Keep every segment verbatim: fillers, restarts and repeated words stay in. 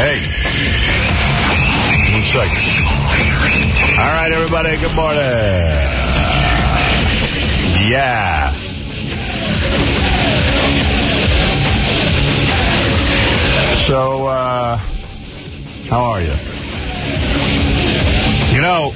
Hey. One second. All right, everybody, good morning. Yeah. So, uh, how are you? You know,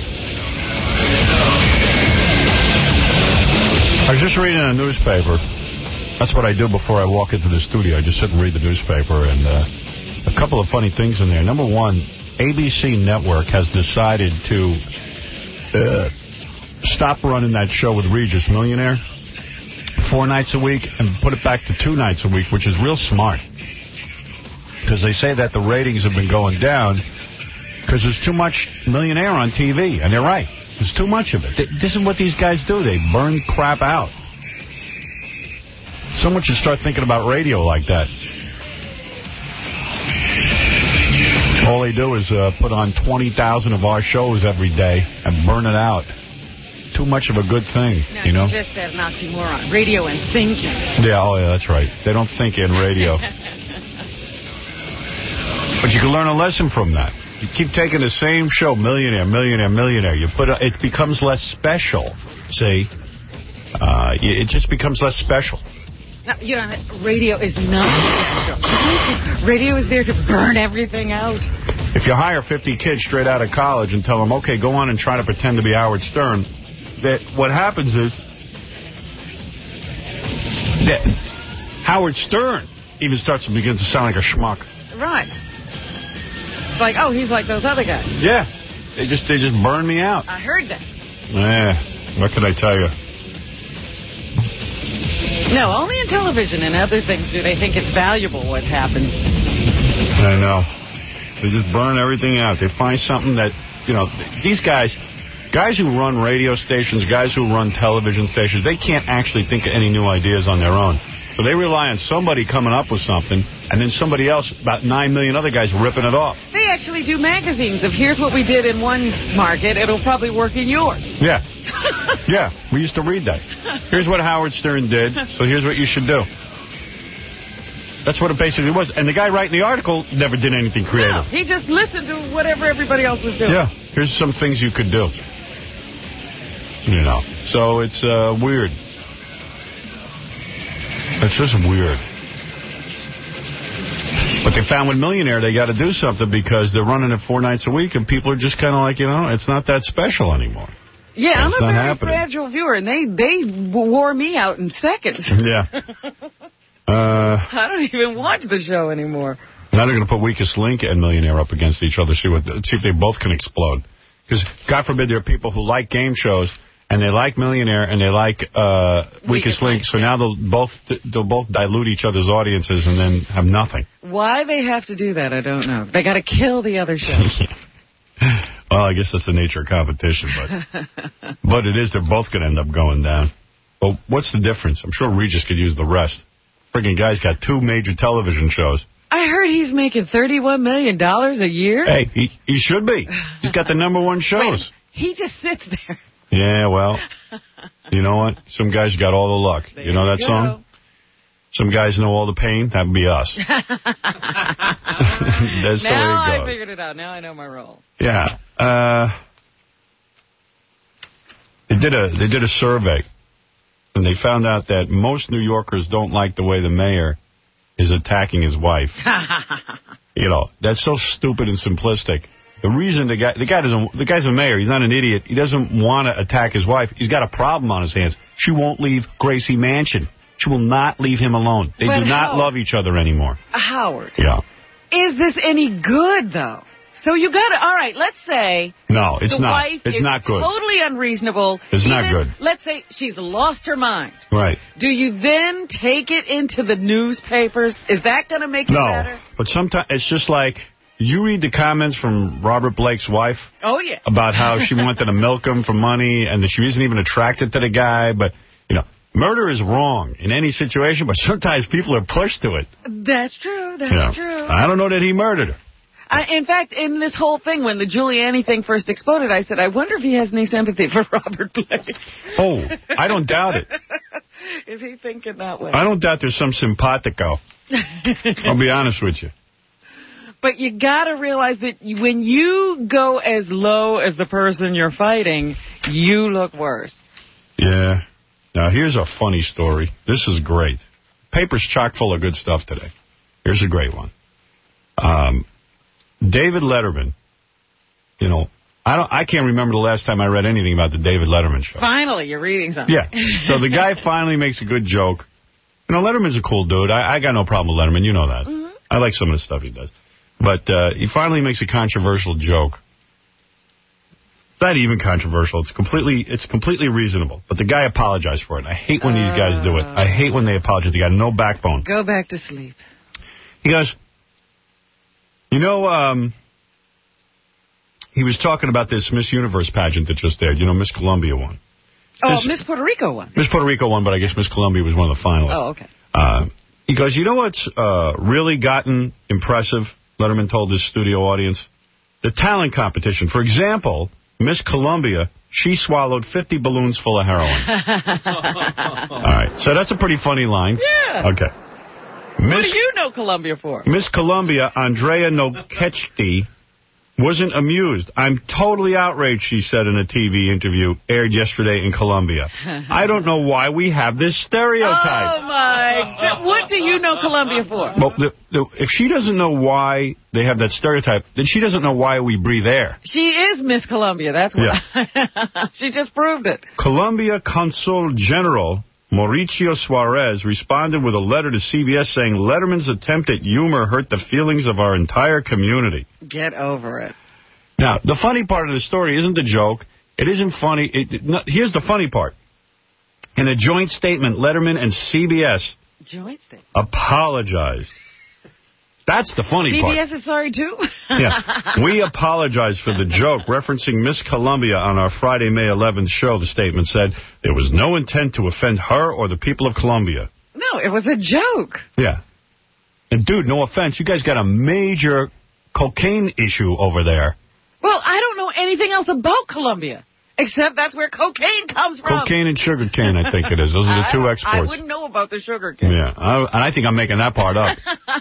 I was just reading a newspaper. That's what I do before I walk into the studio. I just sit and read the newspaper, and uh, a couple of funny things in there. Number one, A B C Network has decided to uh, stop running that show with Regis, Millionaire, four nights a week, and put it back to two nights a week, which is real smart. Because they say that the ratings have been going down because there's too much Millionaire on T V. And they're right. There's too much of it. This is what these guys do. They burn crap out. Someone should start thinking about radio like that. All they do is uh, put on twenty thousand of our shows every day and burn it out. Too much of a good thing, no, you know? You just said an oxymoron. Radio and thinking. Yeah, oh yeah, that's right. They don't think in radio. But you can learn a lesson from that. You keep taking the same show, Millionaire, Millionaire, Millionaire. You put a, it becomes less special. See, uh, it just becomes less special. No, you know, radio is not special. Radio is there to burn everything out. If you hire fifty kids straight out of college and tell them, okay, go on and try to pretend to be Howard Stern, that what happens is that Howard Stern even starts to begin to sound like a schmuck. Right. It's like, oh, he's like those other guys. Yeah. They just they just burn me out. I heard that. Yeah. What can I tell you? No, only in television and other things do they think it's valuable what happens. I know. They just burn everything out. They find something that, you know, these guys, guys who run radio stations, guys who run television stations, they can't actually think of any new ideas on their own. So they rely on somebody coming up with something, and then somebody else, about nine million other guys, ripping it off. They actually do magazines of here's what we did in one market, it'll probably work in yours. Yeah. Yeah, we used to read that. Here's what Howard Stern did, so here's what you should do. That's what it basically was. And the guy writing the article never did anything creative. No, he just listened to whatever everybody else was doing. Yeah, here's some things you could do. You know, so it's uh, weird. It's just weird. But they found with Millionaire, they got to do something because they're running it four nights a week, and people are just kind of like, you know, it's not that special anymore. Yeah, it's I'm a very happening. fragile viewer, and they, they wore me out in seconds. Yeah. Uh, I don't even watch the show anymore. Now they're going to put Weakest Link and Millionaire up against each other, see, what, see if they both can explode. Because, God forbid, there are people who like game shows, and they like Millionaire, and they like uh, Weakest, Weakest Link, Link, so now they'll both they'll both dilute each other's audiences and then have nothing. Why they have to do that, I don't know. They got to kill the other shows. Well, I guess that's the nature of competition, but but it is. They're both going to end up going down. Well, what's the difference? I'm sure Regis could use the rest. Friggin' guy's got two major television shows. I heard he's making thirty-one million dollars a year. Hey, he, he should be. He's got the number one shows. Wait, he just sits there. Yeah, well, you know what? Some guys got all the luck. There you know that you song? Some guys know all the pain. That would be us. That's the way it goes. Now I figured it out. Now I know my role. Yeah. Uh, they did a they did a survey, and they found out that most New Yorkers don't like the way the mayor is attacking his wife. You know, that's so stupid and simplistic. The reason the guy the guy doesn't the guy's a mayor. He's not an idiot. He doesn't want to attack his wife. He's got a problem on his hands. She won't leave Gracie Mansion. She will not leave him alone. They but do not Howard, love each other anymore. Howard. Yeah. Is this any good, though? So you got to, all right, let's say. No, it's the not. Wife it's is not good. Totally unreasonable. It's Even, not good. Let's say she's lost her mind. Right. Do you then take it into the newspapers? Is that going to make it no, better? No, but sometimes it's just like, you read the comments from Robert Blake's wife. Oh, yeah. About how she wanted to milk him for money and that she isn't even attracted to the guy. But, you know, murder is wrong in any situation, but sometimes people are pushed to it. That's true. That's you know, true. I don't know that he murdered her. I, in fact, in this whole thing, when the Giuliani thing first exploded, I said, I wonder if he has any sympathy for Robert Blake. Oh, I don't doubt it. Is he thinking that way? I don't doubt there's some simpatico. I'll be honest with you. But you got to realize that when you go as low as the person you're fighting, you look worse. Yeah. Now, here's a funny story. This is great. Paper's chock full of good stuff today. Here's a great one. Um, David Letterman, you know, I don't. I can't remember the last time I read anything about the David Letterman show. Finally, you're reading something. Yeah. So the guy finally makes a good joke. You know, Letterman's a cool dude. I, I got no problem with Letterman. You know that. Mm-hmm. I like some of the stuff he does. But uh, he finally makes a controversial joke. It's not even controversial. It's completely it's completely reasonable. But the guy apologized for it. I hate when uh, these guys do it. I hate when they apologize. They got no backbone. Go back to sleep. He goes, you know, um... he was talking about this Miss Universe pageant that just aired. You know, Miss Columbia won. Oh, Miss, Miss Puerto Rico won. Miss Puerto Rico won, but I guess Miss Columbia was one of the finalists. Oh, okay. Uh, he goes, you know what's uh, really gotten impressive, Letterman told his studio audience? The talent competition. For example, Miss Columbia, she swallowed fifty balloons full of heroin. All right, so that's a pretty funny line. Yeah. Okay. Miss, what do you know Columbia for? Miss Columbia, Andrea Nokechty, wasn't amused. I'm totally outraged, she said in a T V interview aired yesterday in Columbia. I don't know why we have this stereotype. Oh, my God. What do you know Columbia for? Well, the, the, if she doesn't know why they have that stereotype, then she doesn't know why we breathe air. She is Miss Columbia. That's what yeah. I, she just proved it. Columbia Consul General Mauricio Suarez responded with a letter to C B S saying Letterman's attempt at humor hurt the feelings of our entire community. Get over it. Now, the funny part of the story isn't the joke. It isn't funny. It, it, no, here's the funny part. In a joint statement, Letterman and C B S joint statement. apologized. That's the funny C B S part. C B S is sorry, too? Yeah. We apologize for the joke. Referencing Miss Columbia on our Friday, May eleventh show, the statement said, there was no intent to offend her or the people of Columbia. No, it was a joke. Yeah. And, dude, no offense, you guys got a major cocaine issue over there. Well, I don't know anything else about Columbia, except that's where cocaine comes from. Cocaine and sugar cane, I think it is. Those are the two exports. I wouldn't know about the sugar cane. Yeah, I, and I think I'm making that part up.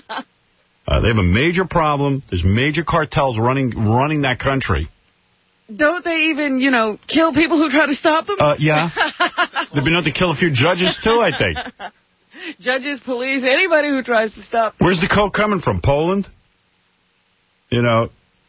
Uh, they have a major problem. There's major cartels running running that country. Don't they even, you know, kill people who try to stop them? Uh, yeah. They've been known to kill a few judges, too, I think. Judges, police, anybody who tries to stop them. Where's the coke coming from? Poland? You know,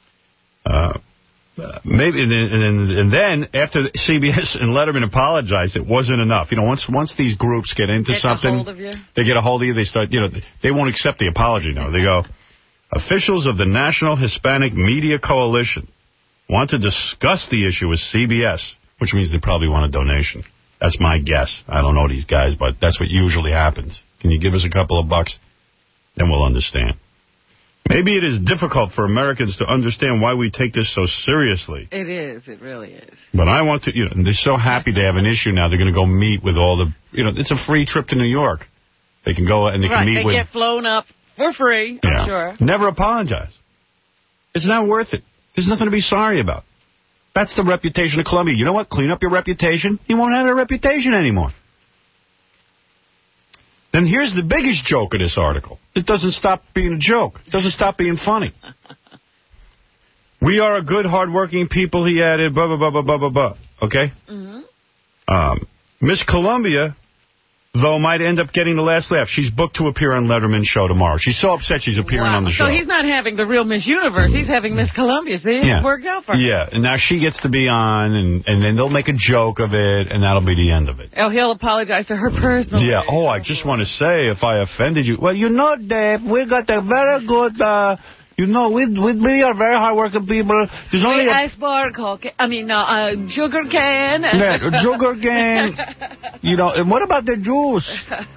uh, uh, maybe, and, and, and then after C B S and Letterman apologized, it wasn't enough. You know, once once these groups get into get something, a hold of you. they get a hold of you, they start, you know, they won't accept the apology now. They go, officials of the National Hispanic Media Coalition want to discuss the issue with C B S, which means they probably want a donation. That's my guess. I don't know these guys, but that's what usually happens. Can you give us a couple of bucks? Then we'll understand. Maybe it is difficult for Americans to understand why we take this so seriously. It is. It really is. But I want to, you know, they're so happy they have an issue now. They're going to go meet with all the, you know, it's a free trip to New York. They can go and they right, can meet they with. They get flown up for free, I'm yeah. sure. Never apologize. It's not worth it. There's nothing to be sorry about. That's the reputation of Columbia. You know what? Clean up your reputation. You won't have a reputation anymore. Then here's the biggest joke of this article. It doesn't stop being a joke. It doesn't stop being funny. We are a good, hardworking people, he added, blah, blah, blah, blah, blah, blah, blah. Okay? Mm-hmm. Um, Miss Columbia, though, might end up getting the last laugh. She's booked to appear on Letterman's show tomorrow. She's so upset she's appearing wow. on the show. So he's not having the real Miss Universe. He's having Miss Columbia. See, yeah. it worked out for her. Yeah, and now she gets to be on, and, and then they'll make a joke of it, and that'll be the end of it. Oh, he'll apologize to her personally. Yeah, oh, I just want to say, if I offended you, well, you know, Dave, we got a very good... Uh, You know, we, we we are very hard-working people. There's only we a... iceberg, cocaine, I mean, uh, uh, sugar cane. Yeah, sugar cane. You know, and what about the juice?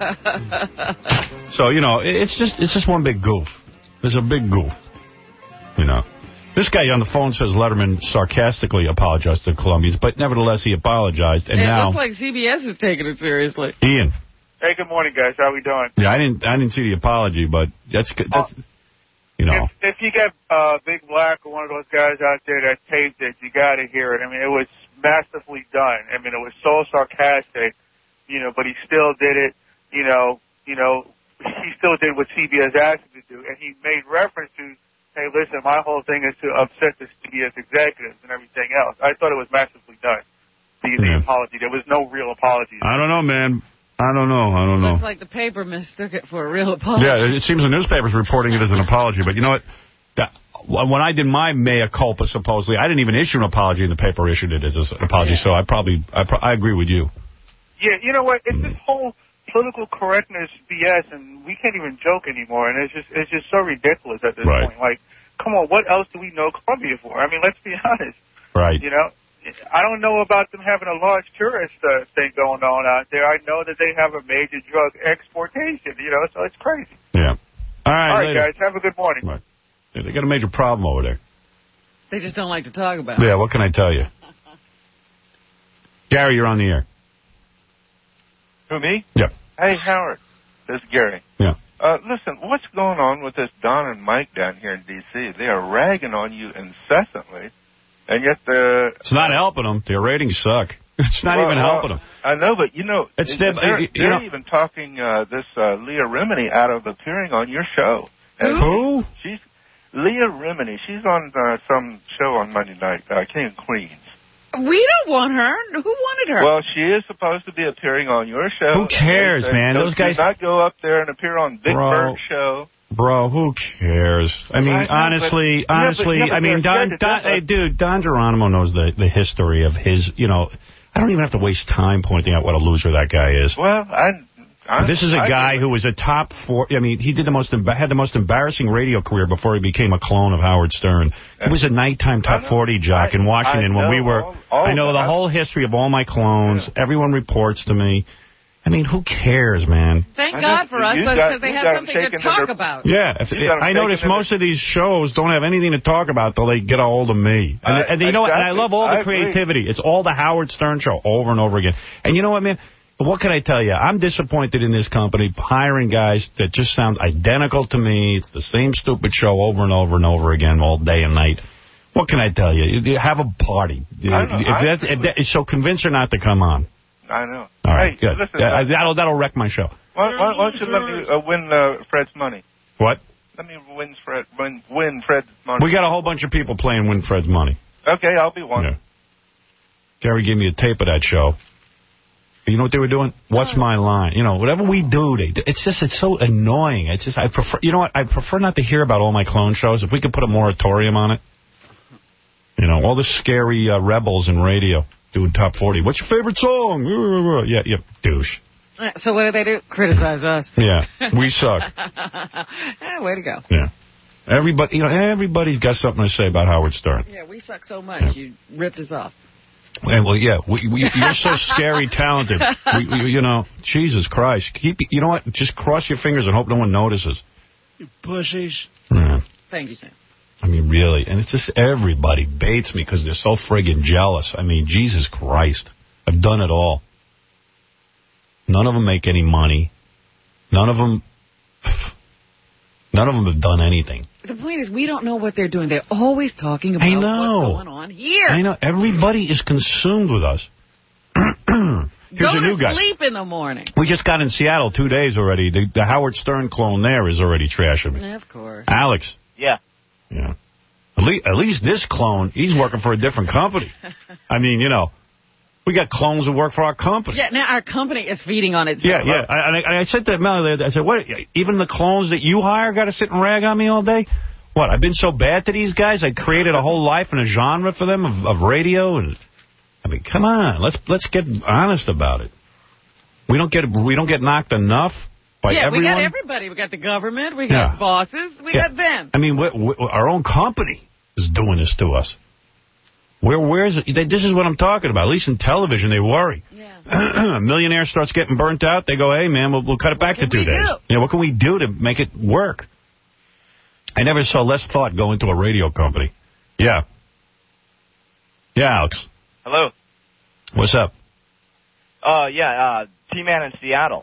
So, you know, it's just it's just one big goof. It's a big goof. You know. This guy on the phone says Letterman sarcastically apologized to the Columbians, but nevertheless he apologized. And it now... looks like C B S is taking it seriously. Ian. Hey, good morning, guys. How we doing? Yeah, I didn't I didn't see the apology, but that's... that's oh. You know. If, if you get uh, Big Black or one of those guys out there that taped it, you got to hear it. I mean, it was masterfully done. I mean, it was so sarcastic, you know, but he still did it, you know, you know, he still did what C B S asked him to do, and he made reference to hey, listen, my whole thing is to upset the C B S executives and everything else. I thought it was massively done, the, the Yeah. apology. There was no real apology. I don't know, man. I don't know. I don't know. Looks like the paper mistook it for a real apology. Yeah, it seems the newspaper's reporting it as an apology. But you know what? That, when I did my mea culpa, supposedly, I didn't even issue an apology, and the paper issued it as an apology. Yeah. So I probably, I, pro I agree with you. Yeah, you know what? It's this whole political correctness B S, and we can't even joke anymore. And it's just, it's just so ridiculous at this right. point. Like, come on, what else do we know Columbia for? I mean, let's be honest. Right. You know? I don't know about them having a large tourist uh, thing going on out there. I know that they have a major drug exportation, you know, so it's crazy. Yeah. All right, All right, later. guys. Have a good morning. Right. Yeah, they got a major problem over there. They just don't like to talk about Yeah, it. what can I tell you? Gary, you're on the air. Who, me? Yeah. Hey, Howard. This is Gary. Yeah. Uh, listen, what's going on with this Don and Mike down here in D C? They are ragging on you incessantly. And yet the... It's not helping them. Their ratings suck. It's not well, even helping well, them. I know, but, you know, it's they're, they're, you they're know, even talking uh, this uh, Leah Remini out of appearing on your show. And who? She's Leah Remini. She's on uh, some show on Monday night, uh, King of Queens. We don't want her. Who wanted her? Well, she is supposed to be appearing on your show. Who cares, and, man? and Those guys... do not go up there and appear on Big Bro. Bird show. Bro, who cares? I mean, I know, honestly, but, honestly, yeah, but, yeah, but I mean, Don, Don, hey, dude, Don Geronimo knows the, the history of his, you know, I don't even have to waste time pointing out what a loser that guy is. Well, I... I this is a I, guy who was a top four, I mean, he did the most, had the most embarrassing radio career before he became a clone of Howard Stern. He was a nighttime top forty jock in Washington when we were, all, all I know the whole history of all my clones. Yeah. Everyone reports to me. I mean, who cares, man? Thank God for us, because they have something to talk about. Yeah, if, I notice most of these shows don't have anything to talk about till they get a hold of me. And, uh, and you know what? And I love all the creativity. It's all the Howard Stern show over and over again. And you know what, man? What can I tell you? I'm disappointed in this company hiring guys that just sound identical to me. It's the same stupid show over and over and over again all day and night. What can I tell you? Have a party. I know, if that, if that, so convince her not to come on. I know. All right, hey, good. Listen, uh, that'll, that'll wreck my show. Why, why, why don't you let me uh, win uh, Fred's money? What? Let me win, Fred, win, win Fred's money. We got a whole bunch of people playing Win Fred's money. Okay, I'll be one. Yeah. Gary gave me a tape of that show. You know what they were doing? What's my line? You know, whatever we do, they do. It's just, it's so annoying. It's just, I prefer, you know what? I prefer not to hear about all my clone shows. If we could put a moratorium on it. You know, all the scary uh, rebels in radio doing top forty. What's your favorite song? Yeah, yeah, douche. So what do they do? Criticize us. Yeah, we suck. Yeah, way to go. Yeah. Everybody, you know, everybody's got something to say about Howard Stern. Yeah, we suck so much, you ripped us off. And, well, yeah, we, we, you're so scary talented. We, we, you know, Jesus Christ. Keep, you know what? Just cross your fingers and hope no one notices. You pussies. Yeah. Thank you, Sam. I mean, really. And it's just everybody baits me because they're so friggin' jealous. I mean, Jesus Christ. I've done it all. None of them make any money. None of them... None of them have done anything. The point is, we don't know what they're doing. They're always talking about I know. what's going on here. I know. Everybody is consumed with us. Here's Go a new to guy. sleep in the morning. We just got in Seattle two days already. The, the Howard Stern clone there is already trashing me. Yeah, of course. Alex. Yeah. Yeah. At least, at least this clone, he's working for a different company. I mean, you know, we got clones that work for our company. Yeah, now our company is feeding on itself. Yeah, yeah. I, I, I said to Melody, I said, what? Even the clones that you hire got to sit and rag on me all day? What, I've been so bad to these guys? I created a whole life and a genre for them of, of radio. And I mean, come on. Let's let's get honest about it. We don't get we don't get knocked enough by yeah, everyone. we got everybody. We got the government. We got yeah. bosses. We yeah. got them. I mean, we, we, our own company is doing this to us. Where, where's it? This is what I'm talking about. At least in television, they worry. Yeah. A millionaire starts getting burnt out. They go, hey, man, we'll, we'll cut it back to two days. Do? Yeah, what can we do to make it work? I never saw less thought go into a radio company. Yeah. Yeah, Alex. Hello. What's up? Oh, uh, yeah, uh, T-Man in Seattle.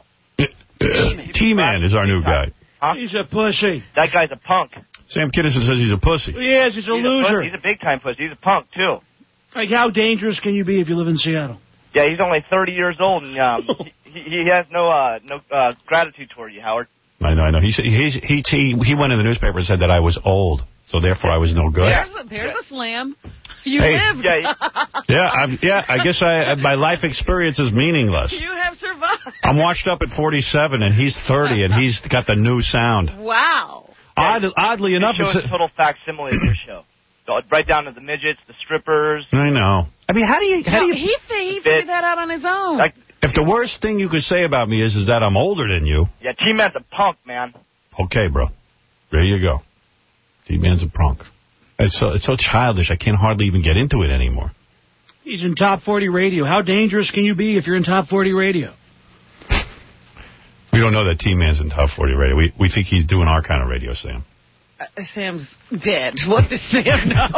T-Man is our new guy. Huh? He's a pussy. That guy's a punk. Sam Kinison says he's a pussy. He is. He's a he's loser. A he's a big-time pussy. He's a punk, too. Like, how dangerous can you be if you live in Seattle? Yeah, he's only thirty years old, and um, he, he has no uh, no uh, gratitude toward you, Howard. I know, I know. He, he, he, he, he went in the newspaper and said that I was old. so therefore I was no good. There's a, there's a slam. You Hey. lived. Yeah, Yeah, I'm, yeah. I guess I my life experience is meaningless. You have survived. I'm washed up at forty-seven, and he's thirty, and he's got the new sound. Wow. Odd, oddly the enough, show it's is a total facsimile of your show. So, right down to the midgets, the strippers. I know. I mean, how do you? How No, do you? he, he figured that out on his own. Like, If the worst thing you could say about me is is that I'm older than you, yeah, T-Man's a punk, man. okay, bro. There you go. T-Man's a punk. It's so, it's so childish, I can't hardly even get into it anymore. He's in top forty radio. How dangerous can you be if you're in top forty radio? We don't know that T-Man's in top forty radio. We we think he's doing our kind of radio, Sam. Uh, Sam's dead. What does Sam know?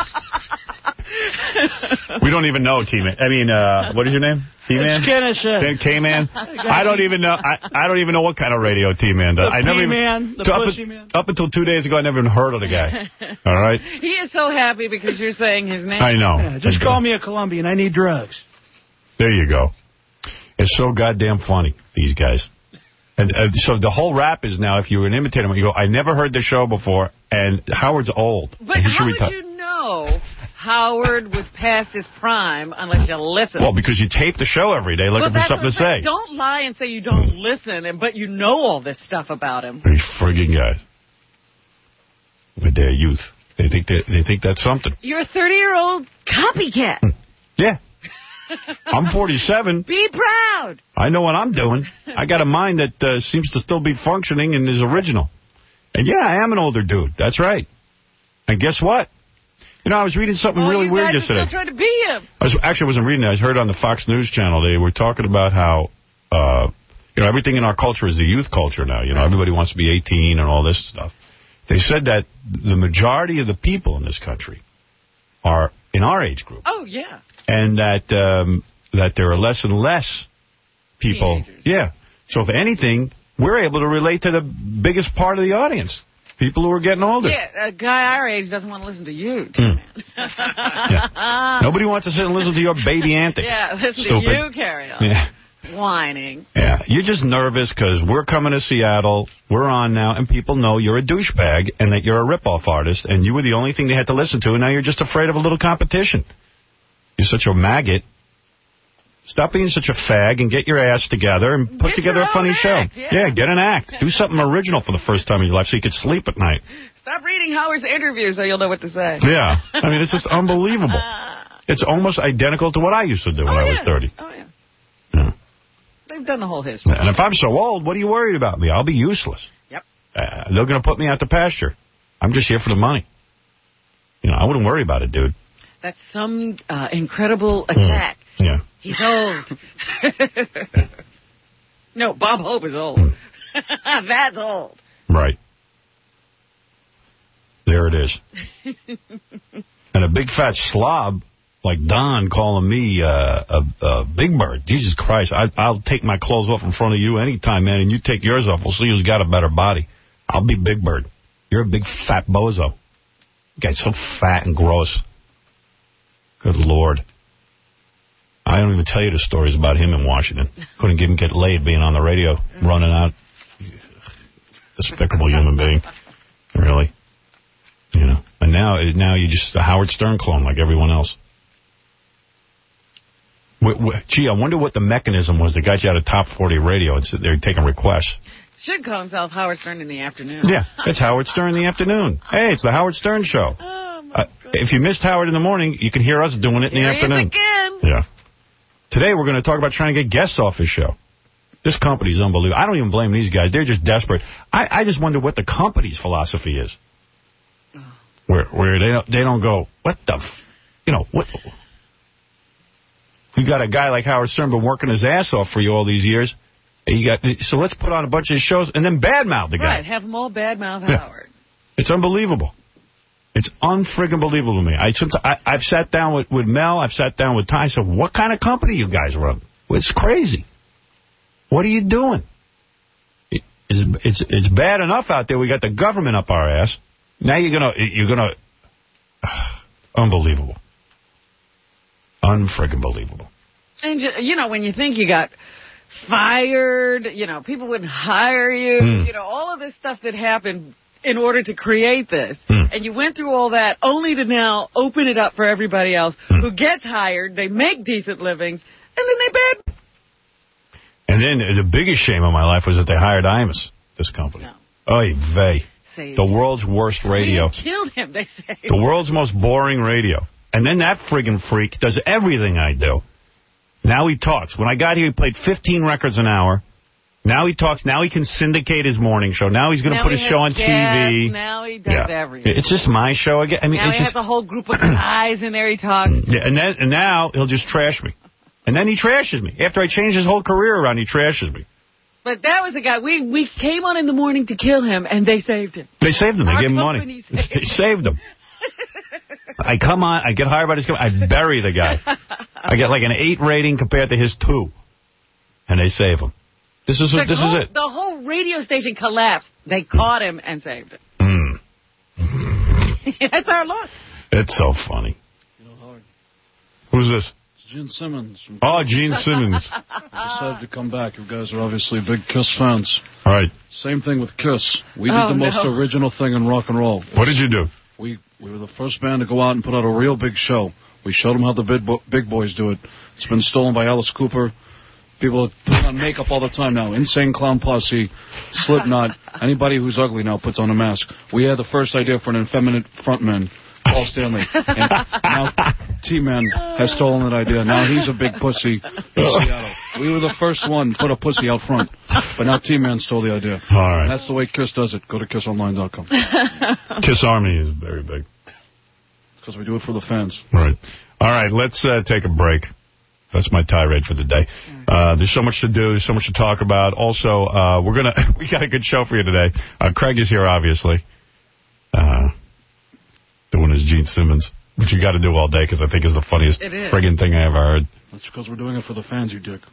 We don't even know T-Man. I mean, uh, what is your name? T-Man? It's Kenneth. Uh, K-Man? I don't even know. I, I don't even know what kind of radio T-Man does. The I never P-Man, even, the to- up, Pussy Man. up until two days ago, I never even heard of the guy. All right? He is so happy because you're saying his name. I know. yeah, just call me a Colombian. I need drugs. There you go. It's so goddamn funny, these guys. And uh, so the whole rap is now, if you're an imitator, you go, I never heard the show before, and Howard's old. But and he how should would retire. you know Howard was past his prime unless you listen? Well, because you tape the show every day looking Well, for that's something what to I'm saying. say. Don't lie and say you don't listen, and but you know all this stuff about him. These friggin' guys. With their youth. They think they, they think that's something. You're a thirty-year-old copycat. Yeah. I'm forty-seven. Be proud. I know what I'm doing. I got a mind that uh, seems to still be functioning and is original. And yeah, I am an older dude. That's right. And guess what? You know, I was reading something All really you weird guys are yesterday. still trying to be him. I was, actually, I wasn't reading it. I was heard on the Fox News channel. They were talking about how, uh, you know, everything in our culture is the youth culture now. You know, everybody wants to be eighteen and all this stuff. They said that the majority of the people in this country are in our age group. Oh, yeah. And that um, that there are less and less people. Teenagers. Yeah. So if anything, we're able to relate to the biggest part of the audience. People who are getting older. Yeah, a guy our age doesn't want to listen to you, Mm. man. Yeah. Nobody wants to sit and listen to your baby antics. Yeah, listen Stupid. to you carry on. Yeah. Whining. Yeah, you're just nervous because we're coming to Seattle, we're on now, and people know you're a douchebag and that you're a rip-off artist, and you were the only thing they had to listen to, and now you're just afraid of a little competition. You're such a maggot. Stop being such a fag and get your ass together and put Get together your a funny own show. act, yeah. get an act. Do something original for the first time in your life so you could sleep at night. Stop reading Howard's interviews so you'll know what to say. Yeah, I mean, it's just unbelievable. It's almost identical to what I used to do when Oh, I was yeah. thirty. Oh, yeah. Yeah. They've done the whole history. And if I'm so old, what are you worried about me? I'll be useless. Yep. Uh, they're going to put me out to pasture. I'm just here for the money. You know, I wouldn't worry about it, dude. That's some uh, incredible attack. Mm. Yeah. He's old. No, Bob Hope is old. That's old. Right. There it is. And a big fat slob like Don calling me uh, a, a Big Bird. Jesus Christ, I, I'll take my clothes off in front of you anytime, man, and you take yours off. We'll see who's got a better body. I'll be Big Bird. You're a big fat bozo. You guy's so fat and gross. Good Lord. I don't even tell you the stories about him in Washington. Couldn't even get laid being on the radio, running out. Despicable human being. Really. You know. And now now you're just a Howard Stern clone like everyone else. W w gee, I wonder what the mechanism was that got you out of top forty radio and sit there taking requests. Should call himself Howard Stern in the afternoon. Yeah, it's Howard Stern in the afternoon. Hey, it's the Howard Stern Show. Oh, my Uh, if you missed Howard in the morning, you can hear us doing it in Here the he is afternoon. again. Yeah. Today we're going to talk about trying to get guests off his show. This company's unbelievable. I don't even blame these guys. They're just desperate. I, I just wonder what the company's philosophy is. Where where they don't, they don't go, what the, f you know, what? You got a guy like Howard Stern been working his ass off for you all these years. And you got so let's put on a bunch of his shows and then badmouth the guy. Right, have them all badmouth Yeah. Howard. It's unbelievable. It's unfriggin' believable to me. I, sometimes, I, I've sat down with, with Mel. I've sat down with Ty. I said, what kind of company you guys run? Well, it's crazy. What are you doing? It, it's, it's, it's bad enough out there. We got the government up our ass. Now you're going to... you're gonna. Unbelievable. Unfriggin' believable. And, ju- you know, when you think you got fired, you know, people wouldn't hire you, Hmm. you know, all of this stuff that happened in order to create this. Hmm. And you went through all that only to now open it up for everybody else Hmm. who gets hired, they make decent livings, and then they bed. And then the biggest shame of my life was that they hired Imus, this company. No. Oy vey. Saved The him. world's worst radio. We killed him, they say. The world's most boring radio. And then that friggin' freak does everything I do. Now he talks. When I got here, he played fifteen records an hour. Now he talks. Now he can syndicate his morning show. Now he's going to put his show on T V. Now he does Yeah. everything. It's just my show again. I mean, now it's he just, has a whole group of guys in there he talks to. yeah, and, then, and now he'll just trash me. And then he trashes me. After I change his whole career around, he trashes me. But that was a guy, we we came on in the morning to kill him, and they saved him. They saved him. They Our gave him company money. saved They saved him. I come on, I get hired by this company, I bury the guy. I get like an eight rating compared to his two. And they save him. This is, The this whole, is it. The whole radio station collapsed. They caught him and saved him. Mm. That's our luck. It's so funny. You know, Howard, Who's this? it's Gene Simmons. From Oh, Gene Simmons. decided to come back. You guys are obviously big Kiss fans. All right. Same thing with Kiss. We did Oh, the most no. original thing in rock and roll. What did you do? We we were the first band to go out and put out a real big show. We showed them how the big, bo big boys do it. It's been stolen by Alice Cooper. People are putting on makeup all the time now. Insane Clown Posse, Slipknot. Anybody who's ugly now puts on a mask. We had the first idea for an effeminate frontman, Paul Stanley. And now T-Man has stolen that idea. Now he's a big pussy in Seattle. We were the first one to put a pussy out front. But now T-Man stole the idea. All right. And that's the way Kiss does it. Go to kiss online dot com. Kiss Army is very big. Because we do it for the fans. Right. All right, let's uh, take a break. That's my tirade for the day. Uh, there's so much to do. There's so much to talk about. Also, uh, we're gonna we got a good show for you today. Uh, Craig is here, obviously. Uh, doing his Gene Simmons, which you got to do all day because I think is the funniest It is. friggin' thing I ever heard. That's because we're doing it for the fans, you dick.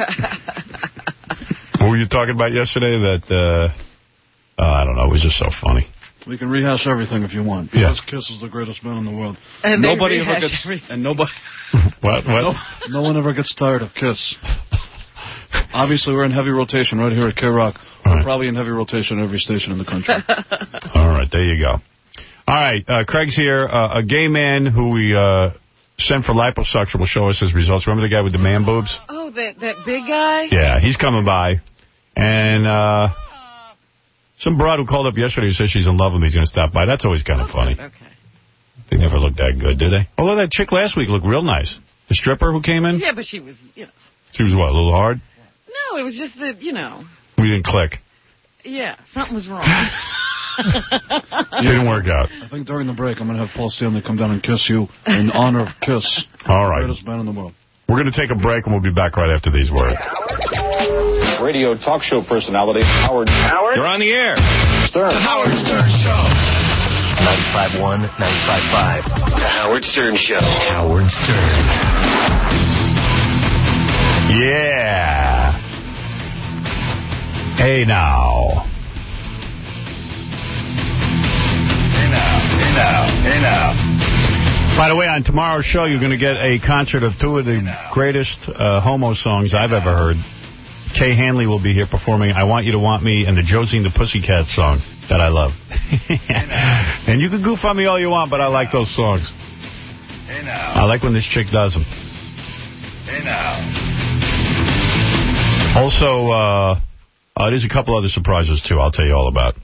What were you talking about yesterday? That, uh, uh, I don't know. It was just so funny. We can rehash everything if you want. Yeah. Because Kiss is the greatest band in the world. And they nobody ever rehash gets everything. and nobody What? What? no, no one ever gets tired of Kiss. Obviously, we're in heavy rotation right here at K-Rock. We're Right. probably in heavy rotation at every station in the country. All right, there you go. All right, uh, Craig's here. Uh, a gay man who we uh, sent for liposuction will show us his results. Remember the guy with the man boobs? Oh, that, that big guy? Yeah, he's coming by. And uh, some broad who called up yesterday who says she's in love with me is going to stop by. That's always kind of funny. Okay. They never looked that good, did they? Although that chick last week looked real nice. The stripper who came in? Yeah, but she was, you know. She was what, a little hard? No, it was just that, you know. We didn't click. Yeah, something was wrong. It didn't work out. I think during the break, I'm going to have Paul Stanley come down and kiss you in honor of Kiss. All The right. greatest band in the world. We're going to take a break, and we'll be back right after these words. Radio talk show personality Howard Howard. You're on the air. Stern. The Howard Stern Show. ninety-five point one, ninety-five point five. The Howard Stern Show. Howard Stern. Yeah. Hey now. Hey now. Hey now. Hey now. By the way, on tomorrow's show, you're going to get a concert of two of the greatest uh, homo songs I've ever heard. Kay Hanley will be here performing I Want You to Want Me and the Josie and the Pussycat song that I love. And you can goof on me all you want, but I like those songs. Hey now. I like when this chick does them. Hey now. Also, uh, uh, there's a couple other surprises, too, I'll tell you all about.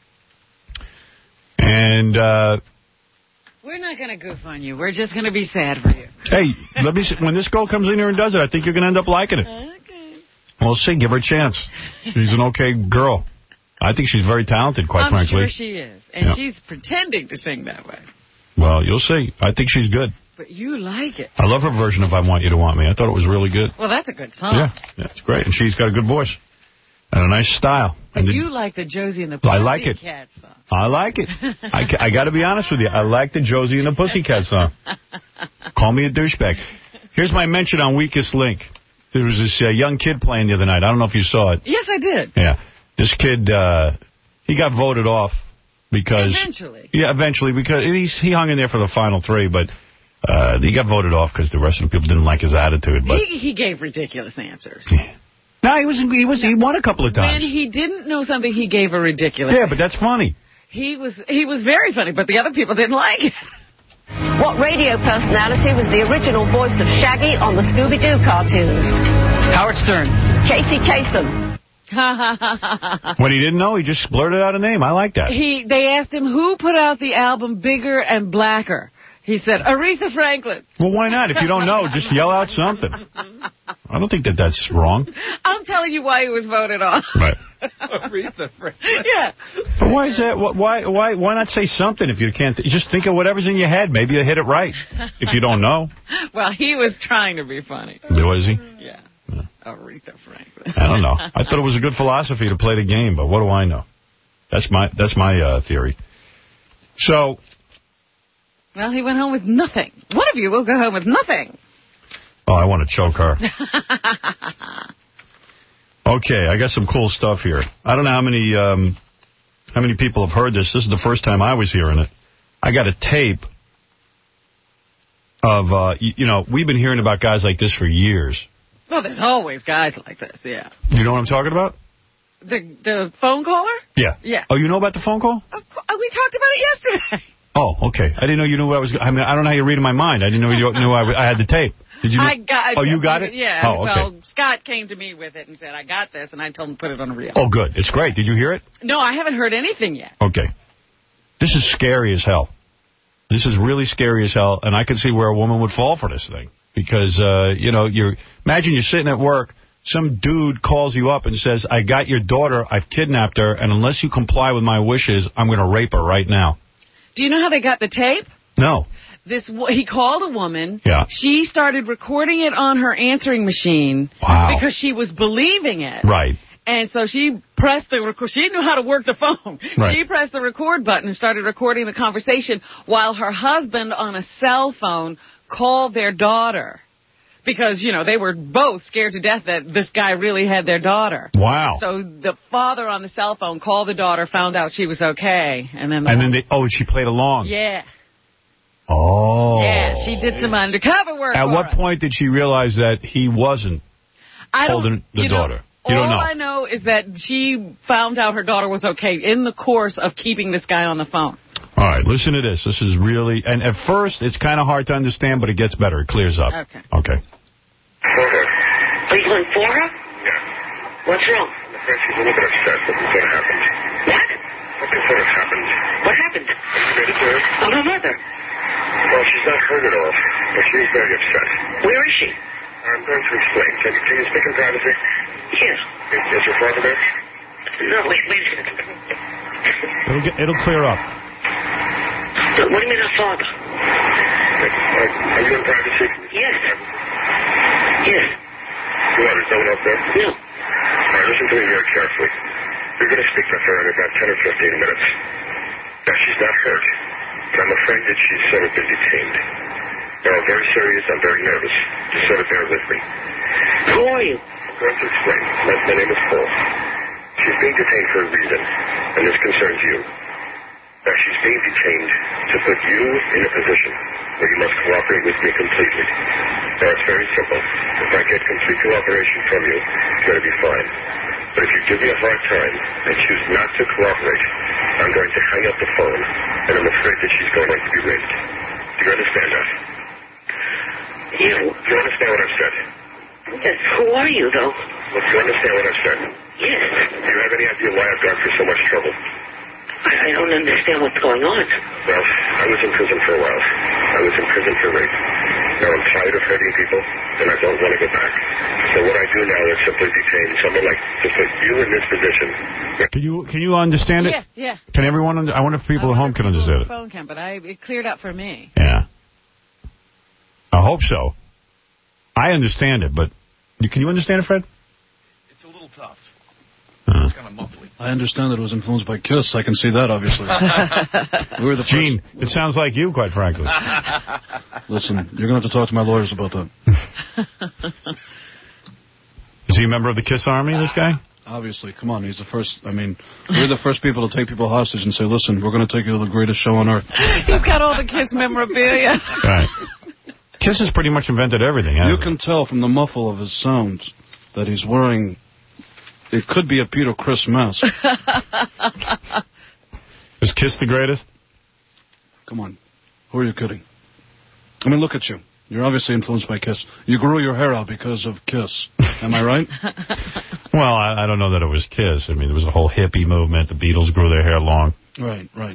And, uh... We're not going to goof on you. We're just going to be sad for you. hey, let me see. When this girl comes in here and does it, I think you're going to end up liking it. Okay. We'll see. Give her a chance. She's an okay girl. I think she's very talented, quite I'm frankly. sure she is. And Yeah. she's pretending to sing that way. Well, you'll see. I think she's good. But you like it. I love her version of I Want You to Want Me. I thought it was really good. Well, that's a good song. Yeah, yeah, it's great. And she's got a good voice. And a nice style. But And the- you like the Josie and the I like it. Pussycat song. I like it. I, ca- I got to be honest with you. I like the Josie and the Pussycat song. Call me a douchebag. Here's my mention on Weakest Link. There was this uh, young kid playing the other night. I don't know if you saw it. Yes, I did. Yeah. This kid, uh, he got voted off because... Eventually. Yeah, eventually, because he's, he hung in there for the final three, but uh, he got voted off because the rest of the people didn't like his attitude. But He, he gave ridiculous answers. No, he was he was he won a couple of times. When he didn't know something, he gave a ridiculous Yeah, but that's funny. He was he was very funny, but the other people didn't like it. What radio personality was the original voice of Shaggy on the Scooby-Doo cartoons? Howard Stern. Casey Kasem. When he didn't know, he just blurted out a name. I like that. He They asked him who put out the album Bigger and Blacker. He said, Aretha Franklin. Well, why not? If you don't know, just yell out something. I don't think that that's wrong. I'm telling you why he was voted on. Right. Aretha Franklin. Yeah. But why is that? Why why why not say something if you can't? Just think of whatever's in your head. Maybe you'll hit it right if you don't know. Well, he was trying to be funny. Was he? Yeah. yeah. Aretha Franklin. I don't know. I thought it was a good philosophy to play the game, but what do I know? That's my that's my uh, theory. So. Well, he went home with nothing. One of you will go home with nothing. Oh, I want to choke her. Okay, I got some cool stuff here. I don't know how many um, how many people have heard this. This is the first time I was hearing it. I got a tape of, uh, you, you know, we've been hearing about guys like this for years. Well, there's always guys like this, yeah. You know what I'm talking about? The the phone caller? Yeah. Yeah. Oh, you know about the phone call? Of course, we talked about it yesterday. Oh, okay. I didn't know you knew I was... I mean, I don't know how you're reading my mind. I didn't know you knew I, I had the tape. Did you know? I got, oh, you got it? Yeah. Oh, okay. Well, Scott came to me with it and said, I got this, and I told him to put it on a reel. Oh, good. It's great. Did you hear it? No, I haven't heard anything yet. Okay. This is scary as hell. This is really scary as hell, and I can see where a woman would fall for this thing. Because, uh, you know, you're imagine you're sitting at work, some dude calls you up and says, I got your daughter, I've kidnapped her, and unless you comply with my wishes, I'm going to rape her right now. Do you know how they got the tape? No. This He called a woman. Yeah. She started recording it on her answering machine. Wow. Because she was believing it. Right. And so she pressed the record. She knew how to work the phone. Right. She pressed the record button and started recording the conversation while her husband on a cell phone called their daughter. Because, you know, they were both scared to death that this guy really had their daughter. Wow. So the father on the cell phone called the daughter, found out she was okay. And then, the and then they, oh, she played along. Yeah. Oh. Yeah, she did some undercover work. At for what us. point did she realize that he wasn't I don't, holding the you know, daughter? You all don't know. I know is that she found out her daughter was okay in the course of keeping this guy on the phone. All right, listen to this. This is really, and at first it's kind of hard to understand, but it gets better. It clears up. Okay. Okay. Are you going for her? Yeah. What's wrong? She's a little bit upset. Something's going to happen. What? Something's going to happen. What happened? Did you Oh, her mother. Well, she's not hurt at all, but she's very upset. Where is she? I'm going to explain. Can, can you speak in privacy? Yes. Is, is your father there? No, wait, wait a second. It'll, get, it'll clear up. What do you mean her father? Are, are you in privacy? Yes. Yes. You are. Is no one else there? No. All right, listen to me very carefully. You're going to speak to her in about ten or fifteen minutes. Now, she's not hurt, but I'm afraid that she's sort of been detained. Now, I'm very serious. I'm very nervous. Just sort of bear with me. Who are you? I'm going to explain. My, my name is Paul. She's being detained for a reason, and this concerns you. Now, she's being detained to put you in a position where you must cooperate with me completely. Now, it's very simple. If I get complete cooperation from you, it's going to be fine. But if you give me a hard time and choose not to cooperate, I'm going to hang up the phone, and I'm afraid that she's going to be raped. Do you understand that? You. Do you understand what I've said? Yes. Who are you, though? Well, do you understand what I've said? Yes. Do you have any idea why I've gone through so much trouble? I, I don't understand what's going on. Well, I was in prison for a while. I was in prison for rape. Now I'm tired of hurting people, and I don't want to go back. So what I do now is simply detain someone like to put you in this position. Can you can you understand it? Yeah, yeah. Can everyone? Under, I wonder if people I at home can understand it. Phone can, but I it cleared up for me. Yeah. I hope so. I understand it, but you, can you understand it, Fred? It's a little tough. Uh, It's kind of muffly. I understand that it was influenced by Kiss. I can see that, obviously. we were the first. Gene, it sounds like you, quite frankly. Listen, you're going to have to talk to my lawyers about that. Is he a member of the Kiss Army, this guy? Obviously. Come on. He's the first. I mean, we're the first people to take people hostage and say, listen, we're going to take you to the greatest show on earth. He's got all the Kiss memorabilia. Right. Kiss has pretty much invented everything, hasn't You can tell from the muffle of his sound that he's wearing... It could be a Peter Criss mask. Is Kiss the greatest? Come on. Who are you kidding? I mean, look at you. You're obviously influenced by Kiss. You grew your hair out because of Kiss. Am I right? Well, I, I don't know that it was Kiss. I mean, there was a whole hippie movement. The Beatles grew their hair long. Right, right.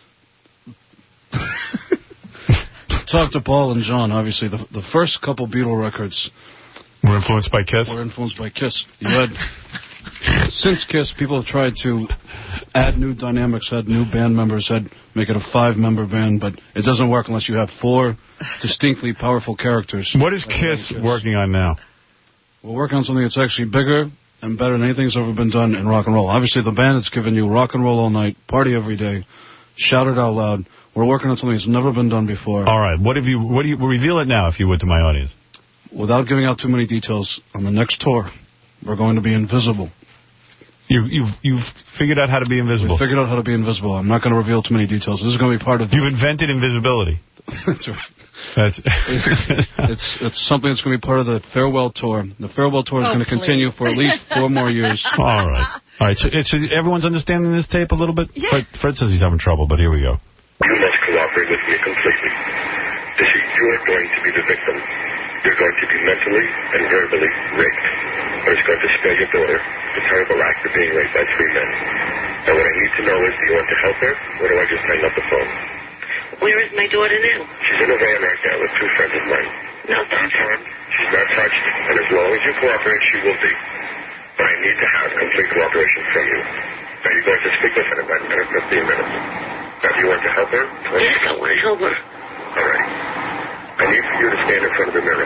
Talk to Paul and John. Obviously, the the first couple Beatle records were influenced by Kiss. Were influenced by Kiss. You had since Kiss, people have tried to add new dynamics, add new band members, add make it a five-member band, but it doesn't work unless you have four distinctly powerful characters. What is Kiss, Kiss working on now? We're working on something that's actually bigger and better than anything that's ever been done in rock and roll. Obviously, the band that's given you rock and roll all night, party every day, shout it out loud. We're working on something that's never been done before. All right. What have you? What do you reveal it now, if you would, to my audience? Without giving out too many details, on the next tour, we're going to be invisible. You, you've you've figured out how to be invisible. We figured out how to be invisible. I'm not going to reveal too many details. This is going to be part of. The You've invented invisibility. That's right. That's it's it's something that's going to be part of the farewell tour. The farewell tour is oh, going to continue for at least four more years. All right. All right. So, so everyone's understanding this tape a little bit? Yeah. Fred, Fred says he's having trouble, but here we go. You must cooperate with me completely. You see, you are going to be the victim. You're going to be mentally and verbally raped. I was going to spare your daughter the terrible act of being raped by three men. Now, what I need to know is, do you want to help her, or do I just hang up the phone? Where is my daughter now? She's in a van right now with two friends of mine. No, that's her. She's not touched, and as long as you cooperate, she will be. But I need to have complete cooperation from you. Now, you're going to speak with her in about ten or fifteen minutes. Now, do you want to help her? Yes, I want to help her. All right. I need for you to stand in front of the mirror.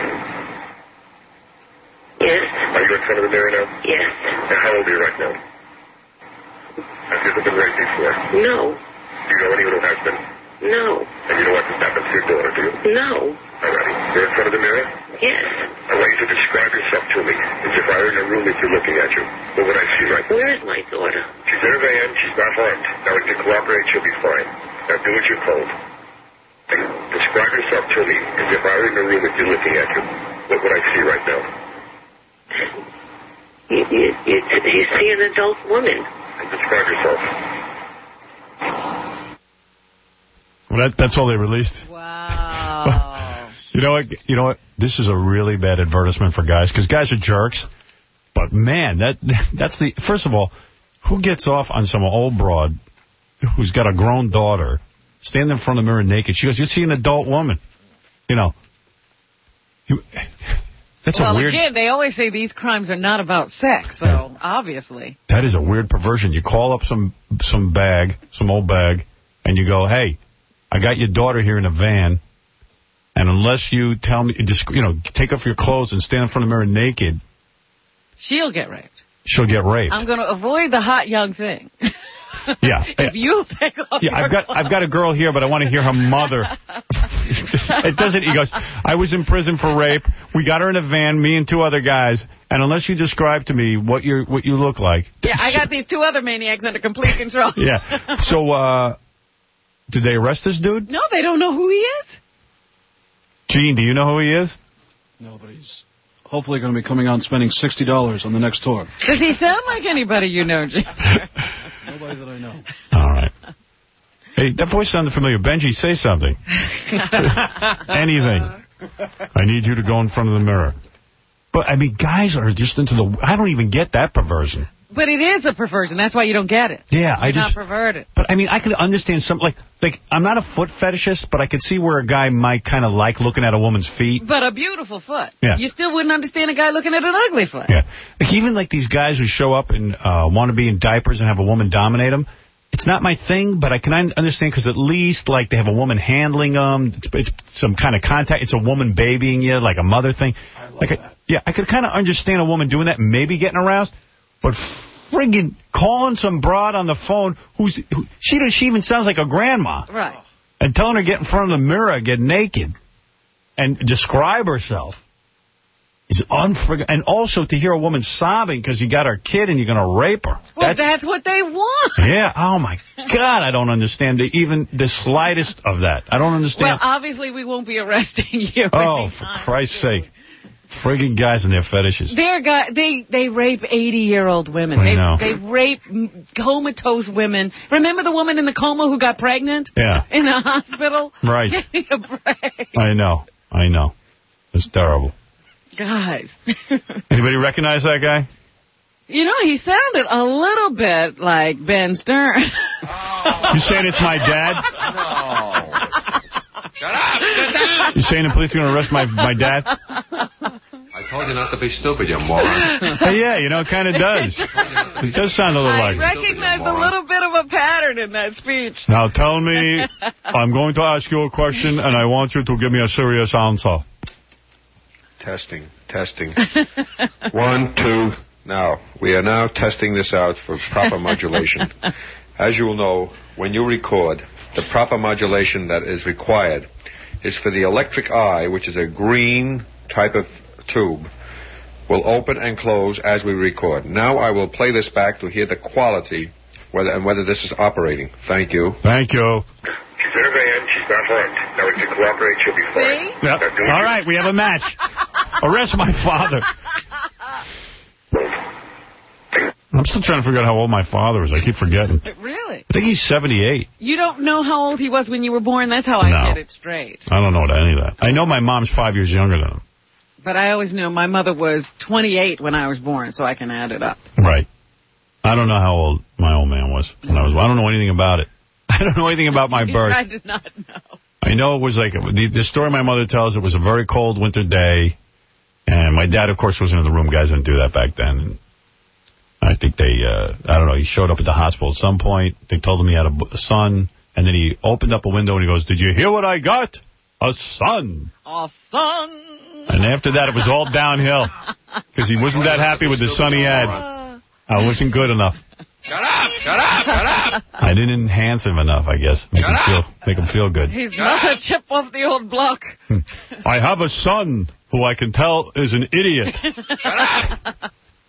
Yes. Are you in front of the mirror now? Yes. Now, how old are you right now? Have you ever been raped before? No. Do you know anyone who has been? No. And you don't want this to happen to your daughter, do you? No. All right. You're in front of the mirror? Yes. I want you to describe yourself to me as if I were in a room with you looking at you. What would I see right now? Where is my daughter? She's in a van. She's not harmed. Now, if you cooperate, she'll be fine. Now, do what you're told. Describe yourself to me as if I were in a room with you looking at you. What would I see right now? You, you, you, you see an adult woman. And describe yourself. Well, that, that's all they released. Wow. You know what? You know what? This is a really bad advertisement for guys, because guys are jerks. But, man, that that's the... First of all, who gets off on some old broad who's got a grown daughter, standing in front of the mirror naked? She goes, you see an adult woman. You know. You, that's well, a weird... again, they always say these crimes are not about sex, so yeah. Obviously. That is a weird perversion. You call up some some bag, some old bag, and you go, hey, I got your daughter here in a van, and unless you tell me, just, you know, take off your clothes and stand in front of the mirror naked, she'll get raped. She'll get raped. I'm going to avoid the hot young thing. Yeah. If you take off yeah, your I've got clothes. I've got a girl here, but I want to hear her mother. It doesn't. He goes, I was in prison for rape. We got her in a van, me and two other guys, and unless you describe to me what you what you look like. Yeah, I got these two other maniacs under complete control. Yeah. So, uh, did they arrest this dude? No, they don't know who he is. Gene, do you know who he is? No, but he's hopefully going to be coming out and spending sixty dollars on the next tour. Does he sound like anybody you know, Gene? Nobody that I know. All right. Hey, that voice sounded familiar. Benji, say something. Anything. I need you to go in front of the mirror. But, I mean, guys are just into the... I don't even get that perversion. But it is a perversion. That's why you don't get it. Yeah, You're I just... not perverted. But, I mean, I could understand some... Like, like I'm not a foot fetishist, but I could see where a guy might kind of like looking at a woman's feet. But a beautiful foot. Yeah. You still wouldn't understand a guy looking at an ugly foot. Yeah. Like, even like these guys who show up and uh, want to be in diapers and have a woman dominate them. It's not my thing, but I can understand because at least, like, they have a woman handling them. It's, it's some kind of contact. It's a woman babying you, like a mother thing. I like, I, yeah, I could kind of understand a woman doing that and maybe getting aroused. But friggin' calling some broad on the phone who's who, she she even sounds like a grandma. Right. And telling her to get in front of the mirror, get naked, and describe herself. It's unforg- And also to hear a woman sobbing because you got her kid and you're going to rape her. Well, that's, that's what they want. Yeah. Oh, my God. I don't understand the, even the slightest of that. I don't understand. Well, obviously we won't be arresting you. Oh, for Christ's sake. Friggin' guys and their fetishes. They're guy, they they rape eighty-year-old women. I They know. they rape comatose women. Remember the woman in the coma who got pregnant? Yeah. In the hospital? Right. Give me a break. I know. I know. It's terrible. Guys. Anybody recognize that guy? You know, he sounded a little bit like Ben Stern. You saying it's my dad? No. Shut up! Sit down! You saying the police are going to arrest my, my dad? I told you not to be stupid, you moron. Hey, yeah, you know, it kind of does. It does sound a little I like recognize a little bit of a pattern in that speech. Now tell me, I'm going to ask you a question, and I want you to give me a serious answer. Testing, testing. One, two. Now, we are now testing this out for proper modulation. As you will know, when you record, the proper modulation that is required is for the electric eye, which is a green type of tube, will open and close as we record. Now I will play this back to hear the quality whether and whether this is operating. Thank you. Thank you. She's in her van. She's not harmed. Now, if you cooperate, she'll be fine. Yep. Now, don't All you- right, we have a match. Arrest my father. I'm still trying to figure out how old my father is. I keep forgetting. Really? I think he's seventy-eight. You don't know how old he was when you were born? That's how I No. get it straight. I don't know any of that. I know my mom's five years younger than him. But I always knew my mother was twenty-eight when I was born, so I can add it up. Right. I don't know how old my old man was when I was. I don't know anything about it. I don't know anything about my You birth. tried to not know. I know it was like, the, the story my mother tells, it was a very cold winter day, and my dad, of course, wasn't in the room. Guys didn't do that back then. And I think they, uh, I don't know, he showed up at the hospital at some point. They told him he had a, a son, and then he opened up a window and he goes, "Did you hear what I got? A son." A son. And after that, it was all downhill, because he wasn't that happy with the son he had. I wasn't good enough. Shut up! Shut up! Shut up! I didn't enhance him enough, I guess. Make, him feel, make him feel good. He's not a chip off the old block. I have a son who I can tell is an idiot. Shut up!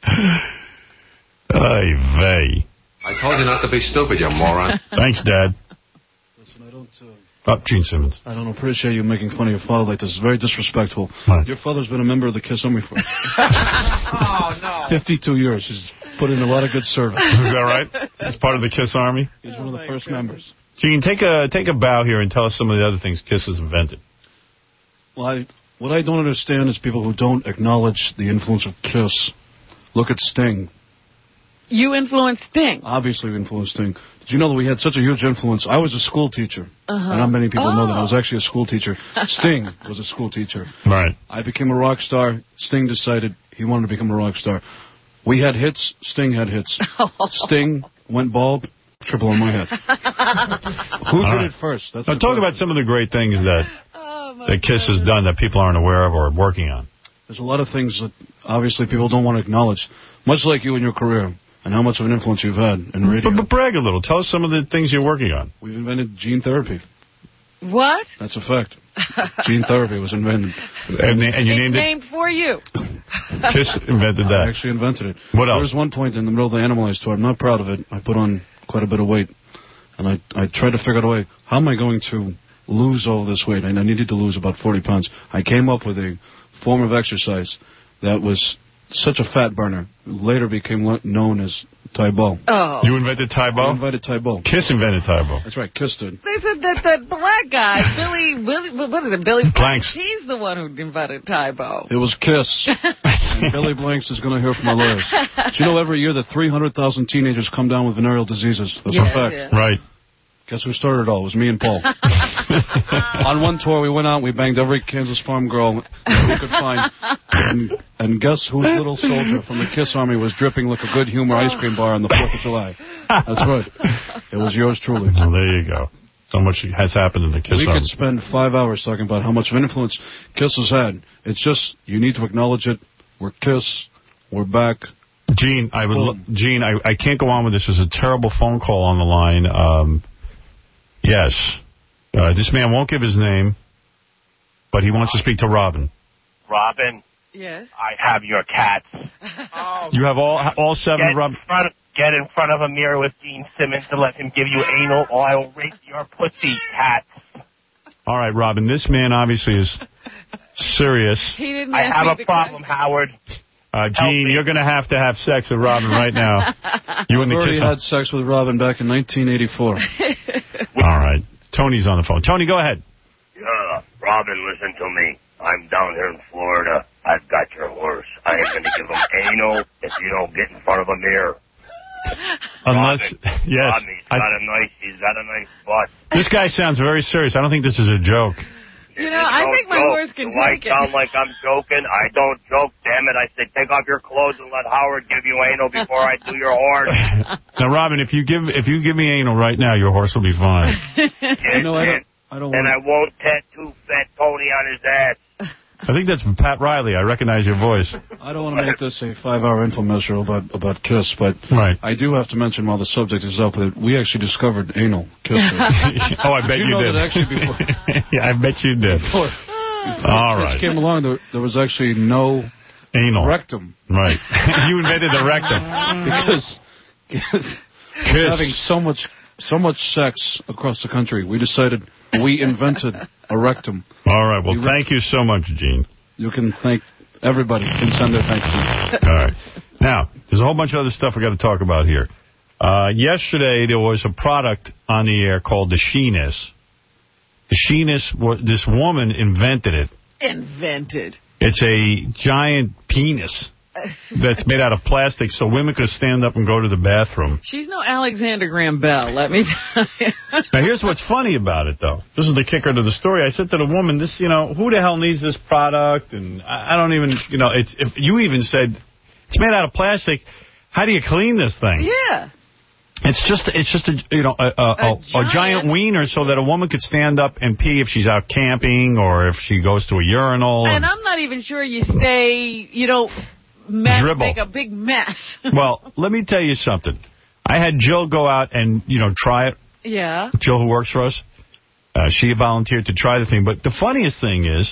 Ay vey. I told you not to be stupid, you moron. Thanks, Dad. Listen, I don't... Uh... Up, Gene Simmons. I don't appreciate you making fun of your father like this. It's very disrespectful. Right. Your father's been a member of the Kiss Army for Oh, no. fifty-two years. He's put in a lot of good service. Is that right? He's part of the Kiss Army? He's one of the first members. Gene, take a take a bow here and tell us some of the other things Kiss has invented. Well, I, what I don't understand is people who don't acknowledge the influence of Kiss. Look at Sting. You influenced Sting. Obviously, we influenced Sting. Did you know that we had such a huge influence? I was a school teacher. Uh-huh. And not many people oh. know that. I was actually a school teacher. Sting was a school teacher. Right. I became a rock star. Sting decided he wanted to become a rock star. We had hits. Sting had hits. Sting went bald. Triple on my head. Who did right. it first? That's now, talk question. about some of the great things that, oh, that Kiss has done that people aren't aware of or are working on. There's a lot of things that obviously people don't want to acknowledge. Much like you in your career. And how much of an influence you've had in radio. But, but brag a little. Tell us some of the things you're working on. We've invented gene therapy. What? That's a fact. Gene therapy was invented. And, and you it's named named it? for you. Kiss invented that. I actually invented it. What else? There was one point in the middle of the Animalize tour. I'm not proud of it. I put on quite a bit of weight. And I, I tried to figure out a way. How am I going to lose all this weight? And I needed to lose about forty pounds. I came up with a form of exercise that was such a fat burner. Later became known as Taebo. Oh. You invented Taebo? I invented Taebo. Kiss invented Taebo. That's right, Kiss did. They said that that black guy, Billy, Billy, what is it, Billy Blanks. He's the one who invented Taebo. It was Kiss. And Billy Blanks is going to hear from our lawyers. Do you know every year that three hundred thousand teenagers come down with venereal diseases? That's yes, a fact. yes. Right. Guess who started it all? It was me and Paul. On one tour, we went out and we banged every Kansas farm girl we could find. And, and guess whose little soldier from the Kiss Army was dripping like a good humor ice cream bar on the fourth of July? That's right. It was yours truly. Well, there you go. So much has happened in the Kiss We Army. could spend five hours talking about how much of an influence Kiss has had. It's just, you need to acknowledge it. We're Kiss. We're back. Gene, I would. Lo- Gene, I, I can't go on with this. There's a terrible phone call on the line. Um, yes. Uh, this man won't give his name, but he wants to speak to Robin. Robin. Yes. I have your cats. Oh. You have all all seven, Get Robin? in front of, get in front of a mirror with Gene Simmons to let him give you anal, or I will rape your pussy, cat. All right, Robin. This man obviously is serious. He didn't I ask have me a the problem, question. Howard. Uh, Gene, you're going to have to have sex with Robin right now. You in the I've already kitchen. had sex with Robin back in nineteen eighty-four. All right. Tony's on the phone. Tony, go ahead. Yeah, Robin, listen to me. I'm down here in Florida. I've got your horse. I ain't going to give him anal if you don't get in front of a mirror. Unless, Robin, yes. Robin, he's got I, a nice, he's got a nice butt. this guy sounds very serious. I don't think this is a joke. You know, I think my joke. horse can Do I take it. sound like I'm joking? I don't joke, damn it. I said, take off your clothes and let Howard give you anal before I do your horse. Now, Robin, if you give if you give me anal right now, your horse will be fine. Yes, No, I don't. and, I don't and want. I won't tattoo Fat Tony on his ass. I think that's Pat Riley. I recognize your voice. I don't want to make this a five-hour infomercial about about Kiss, but right. I do have to mention while the subject is up that we actually discovered anal Kiss. Oh, I bet you, you, know did. That actually before, yeah, I bet you did. before, before All Kiss right. came along, there, there was actually no Anal. rectum. Right. You invented the rectum. Because Kiss was having so much so much sex across the country, we decided we invented a rectum. All right. Well, thank you so much, Gene. You can thank everybody. Can send their thanks to. All right. Now, there's a whole bunch of other stuff we got to talk about here. Uh, yesterday, there was a product on the air called the Sheeness. The Sheeness, this woman invented it. Invented. It's a giant penis that's made out of plastic so women could stand up and go to the bathroom. She's no Alexander Graham Bell, let me tell you. Now, here's what's funny about it, though. This is the kicker to the story. I said to the woman, this, you know, who the hell needs this product? And I, I don't even, you know, it's, if you even said, it's made out of plastic. How do you clean this thing? Yeah. It's just, it's just a, you know, a, a, a, a, giant. a giant wiener so that a woman could stand up and pee if she's out camping or if she goes to a urinal. And, and I'm not even sure you stay, you don't mess, dribble. make a big mess. Well, let me tell you something. I had Jill go out and, you know, try it. Yeah. Jill, who works for us, uh, she volunteered to try the thing. But the funniest thing is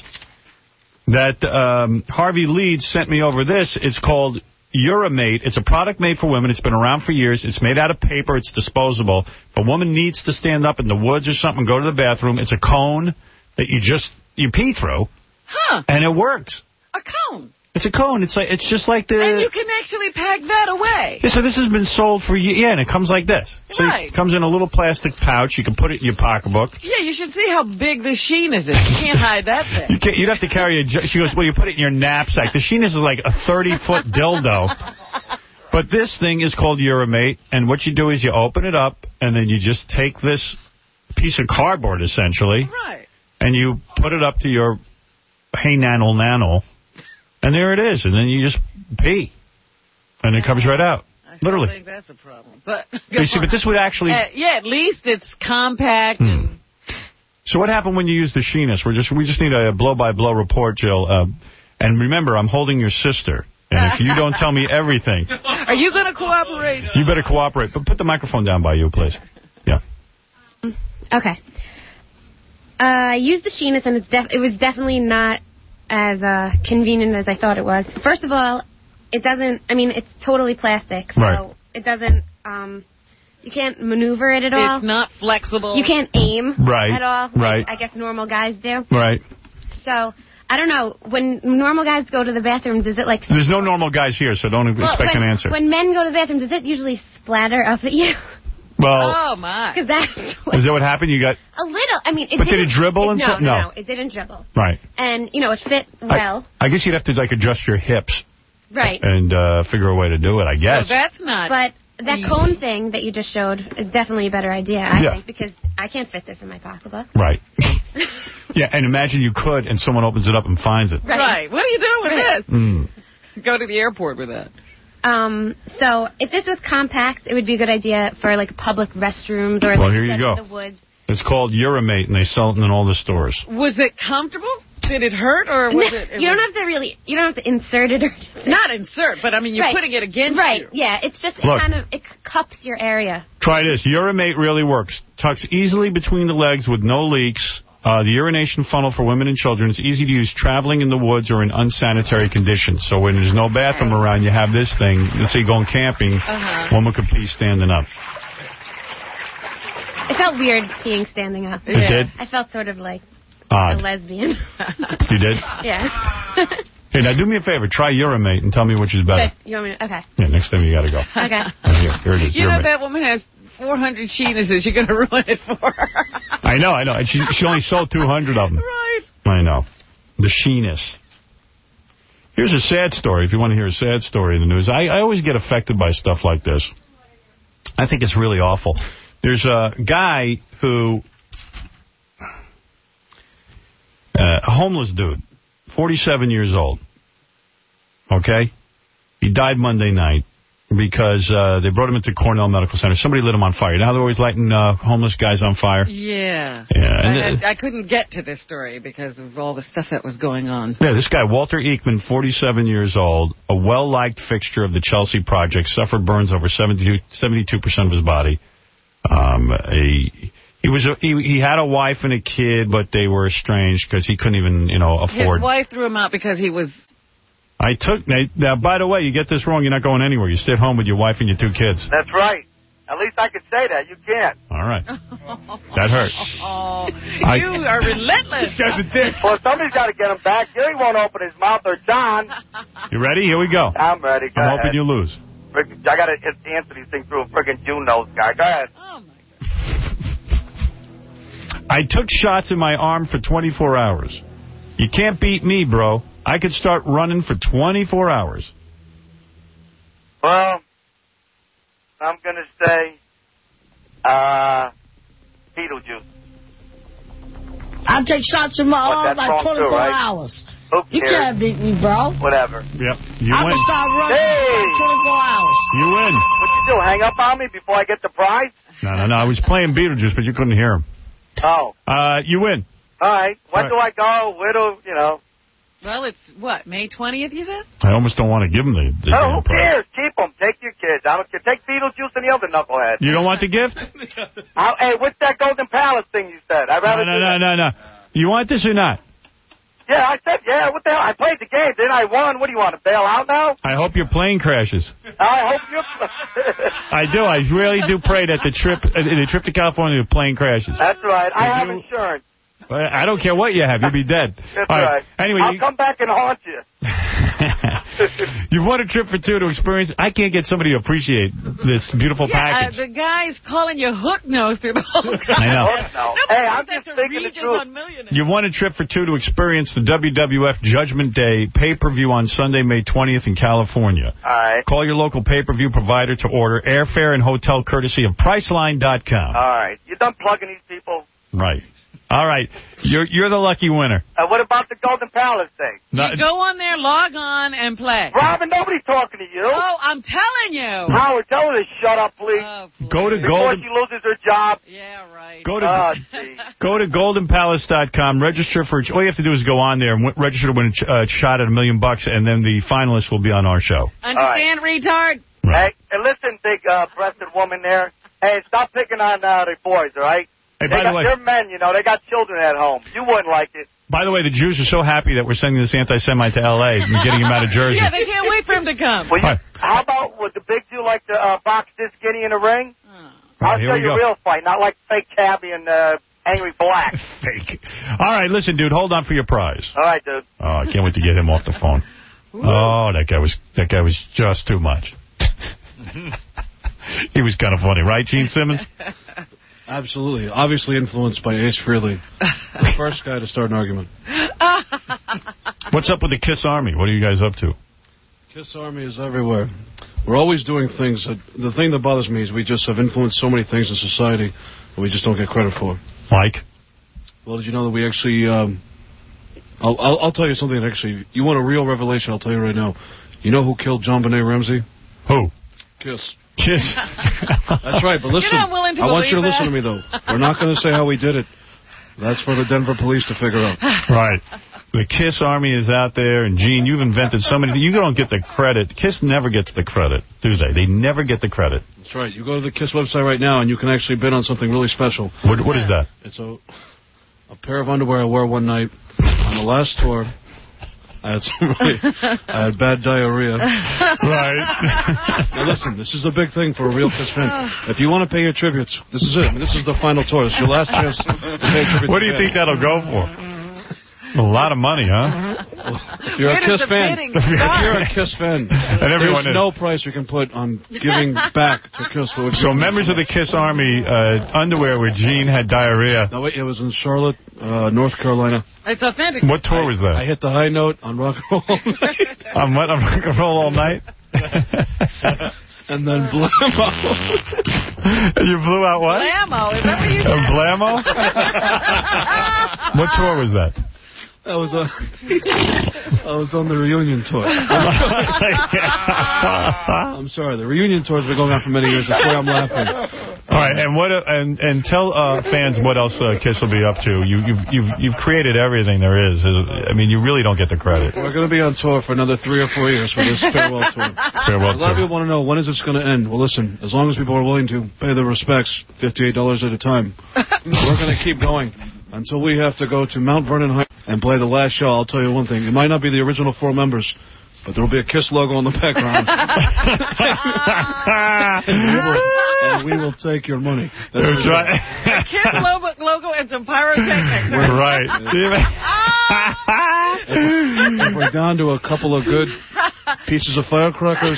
that um, Harvey Leeds sent me over this. It's called Uramate. It's a product made for women. It's been around for years. It's made out of paper. It's disposable. If a woman needs to stand up in the woods or something, go to the bathroom. It's a cone that you just, you pee through. Huh. And it works. A cone. It's a cone. It's like it's just like the... And you can actually pack that away. Yeah, so this has been sold for years. Yeah, and it comes like this. So Right. it comes in a little plastic pouch. You can put it in your pocketbook. Yeah, you should see how big the Sheen is. You can't hide that thing. You can't, you'd have to carry a... She goes, well, you put it in your knapsack. The Sheen is like a thirty-foot dildo. But this thing is called Uramate, and what you do is you open it up, and then you just take this piece of cardboard, essentially, Right. and you put it up to your hey nanal nanal, and there it is, and then you just pee, and it comes right out. I Literally. think that's a problem. But You see, but this would actually... Uh, yeah, at least it's compact. Hmm. And So what happened when you used the Sheeness? We're just we just need a blow-by-blow report, Jill. Uh, and remember, I'm holding your sister. And if you don't tell me everything, Are you going to cooperate? you better cooperate. But put the microphone down by you, please. Yeah. Okay. Uh, I used the Sheeness, and it's def- it was definitely not as uh, convenient as I thought it was. First of all, it doesn't, I mean, it's totally plastic. So Right. it doesn't, um, you can't maneuver it at all. It's not flexible. You can't aim Right, at all. right. Like I guess normal guys do. Right. So, I don't know. When normal guys go to the bathrooms, is it like... There's no normal guys here, so don't Well, expect when, an answer. When men go to the bathrooms, does it usually splatter up at you? Well, Oh, my. Because that's what, is that what happened? You got... a little. I mean, it But did didn't- it dribble and no, stuff? no, No. no, it didn't dribble. Right. And, you know, it fit well. I, I guess you'd have to, like, adjust your hips Right. and uh, figure a way to do it, I guess. So that's not... But that easy. cone thing that you just showed is definitely a better idea, I Yeah. think, because I can't fit this in my pocketbook. Right. Yeah, and imagine you could, and someone opens it up and finds it. Right. Right. What are you doing with Right. this? Mm. Go to the airport with that. Um, so if this was compact, it would be a good idea for, like, public restrooms or, Well, like, here you in go. the woods. It's called Uramate, and they sell it in all the stores. Was it comfortable? Did it hurt, or was No, it... it you was, don't have to really, you don't have to insert it or Not insert, but, I mean, you're Right. putting it against Right, you. yeah, it's just, it Look. kind of, it cups your area. Try this. Uramate really works. Tucks easily between the legs with no leaks. Uh, the urination funnel for women and children is easy to use traveling in the woods or in unsanitary conditions. So when there's no bathroom around, you have this thing. Let's say you're going camping, Uh-huh. woman could pee standing up. It felt weird peeing standing up. It did? I felt sort of like, Odd. a lesbian. You did? Yeah. Hey, now do me a favor. Try Uramate and tell me which is better. Okay. You want me to, okay. Yeah, next time you got to go. Okay. Oh, here, here it is. You know Uramate. that woman has four hundred Sheenuses. You're going to ruin it for her. I know, I know. And she, she only sold two hundred of them. Right. I know. The Sheenus. Here's a sad story, if you want to hear a sad story in the news. I, I always get affected by stuff like this. I think it's really awful. There's a guy who... Uh, a homeless dude, forty-seven years old, okay? He died Monday night because uh, they brought him into Cornell Medical Center. Somebody lit him on fire. Now they're always lighting uh, homeless guys on fire. Yeah. Yeah. I, And, I, I couldn't get to this story because of all the stuff that was going on. yeah, this guy, Walter Eekman, forty-seven years old, a well-liked fixture of the Chelsea Project, suffered burns over seventy-two percent of his body. Um, he... He was a, he, he had a wife and a kid, but they were estranged because he couldn't even, you know, afford. His wife threw him out because he was... I took... Now, by the way, you get this wrong, you're not going anywhere. You stay at home with your wife and your two kids. That's right. At least I can say that. You can't. All right. That hurts. Oh, I, you are relentless. This guy's a dick. Well, somebody's got to get him back. Gary won't open his mouth, or John. You ready? Here we go. I'm ready. Go I'm ahead. hoping you lose. I got to answer these things through a friggin' June nose guy. Go ahead. Oh, my I took shots in my arm for twenty-four hours. You can't beat me, bro. I could start running for twenty-four hours. Well, I'm going to say, uh, Beetlejuice. I take shots in my What, arm that's like wrong too, twenty-four right? hours. Who You cares? can't beat me, bro. Whatever. Yep. You I win. can start running Hey! like twenty-four hours. You win. What you do, hang up on me before I get the prize? No, no, no. I was playing Beetlejuice, but you couldn't hear him. Oh. Uh, you win. All right. When All do I go? Where do, you know? Well, it's, what, May twentieth, you said? I almost don't want to give him the, the Oh, damn who prize. cares? Keep them. Take your kids. I don't care. Take Beetlejuice and the other knucklehead. You don't want the gift? I'll, hey, what's that Golden Palace thing you said? I'd No, rather no, do no, that. no, no. You want this or not? Yeah, I said, yeah, what the hell? I played the game, then I won. What do you want, to bail out now? I hope your plane crashes. I hope you... I do. I really do pray that the trip uh, the trip to California, the plane crashes. That's right. I You have do? insurance. I don't care what you have. You'll be dead. That's All right. Anyway, I'll you, come back and haunt you. you've won a trip for two to experience. I can't get somebody to appreciate this beautiful Yeah, uh, package. the guy's calling you hook nose through the whole I know. No. Hey, I'm just to thinking the Regis truth. on Millionaire. You won a trip for two to experience the W W F Judgment Day pay-per-view on Sunday, May twentieth in California. All right. Call your local pay-per-view provider to order airfare and hotel courtesy of Priceline dot com. All right. You done plugging these people? Right. All right. You're you're the lucky winner. Uh, what about the Golden Palace thing? No, You go on there, log on, and play. Robin, nobody's talking to you. Oh, I'm telling you. Howard, tell her to shut up, please. Oh, go to Before Golden she loses her job. yeah, right. go to Oh, gee. go to golden palace dot com. Register for all you have to do is go on there and w- register to win a ch- uh, shot at a million bucks, and then the finalists will be on our show. Understand, retard? Right. Hey, and listen, big uh, breasted woman there. Hey, stop picking on uh, the boys, all right? Hey, they by got, the way, they're men, you know. They got children at home. You wouldn't like it. by the way, the Jews are so happy that we're sending this anti-Semite to L A and getting him out of Jersey. Yeah, they can't wait for him to come. Well, you, Right. how about would the big Jew like to uh, box this skinny in the ring? Oh. I'll Right, here show we you go. a real fight, not like fake Cabby and uh, Angry Black. Fake. All right, listen, dude, hold on for your prize. All right, dude. Oh, I can't wait to get him off the phone. Oh, that guy was that guy was just too much. He was kind of funny, right, Gene Simmons? Absolutely. Obviously influenced by Ace Frehley. The first guy to start an argument. What's up with the Kiss Army? What are you guys up to? Kiss Army is everywhere. We're always doing things. That, the thing that bothers me is we just have influenced so many things in society that we just don't get credit for. Like? Well, did you know that we actually... Um, I'll, I'll, I'll tell you something that actually... You want a real revelation, I'll tell you right now. You know who killed John Benet Ramsey? Who? Kiss. Kiss. That's right, but listen. You're not willing to I want you to believe listen to me, though. We're not going to say how we did it. That's for the Denver police to figure out. Right. The Kiss Army is out there, and Gene, you've invented so many... You don't get the credit. Kiss never gets the credit, do they? They never get the credit. That's right. You go to the Kiss website right now, and you can actually bid on something really special. What, what is that? It's a, a pair of underwear I wore one night on the last tour. I had some really, I had bad diarrhea. Right. Now listen, this is a big thing for a real Kiss fan. If you want to pay your tributes, this is it. This is the final tour. This is your last chance to pay tribute. What do you to think that'll go for? A lot of money, huh? If you're a Kiss fan, if you're a Kiss fan, and everyone there's is. no price you can put on giving back to Kiss. So members of the Kiss Army uh, underwear where Gene had diarrhea. No, wait, it was in Charlotte, uh, North Carolina. It's authentic. What tour was that? I hit the high note on rock and roll all night. On what? On rock and roll all night? And then Blammo. You blew out what? Blammo. Is that what you said? Uh, Blammo? What tour was that? That was a, I was on the reunion tour. I'm sorry, the reunion tour's been going on for many years. That's why I'm laughing. All right, and what? Uh, and and tell uh, fans what else uh, Kiss will be up to. You, you've you've you've created everything there is. I mean, you really don't get the credit. We're going to be on tour for another tee or four years for this farewell tour. Farewell A lot tour. of people want to know, when is this going to end? Well, listen, as long as people are willing to pay their respects, fifty-eight dollars at a time, we're going to keep going until we have to go to Mount Vernon High and play the last show. I'll tell you one thing. It might not be the original four members, but there will be a Kiss logo on the background. and, we will, and we will take your money. That's right. A Kiss logo, logo and some pyrotechnics. We're right. if, if we're down to a couple of good pieces of firecrackers,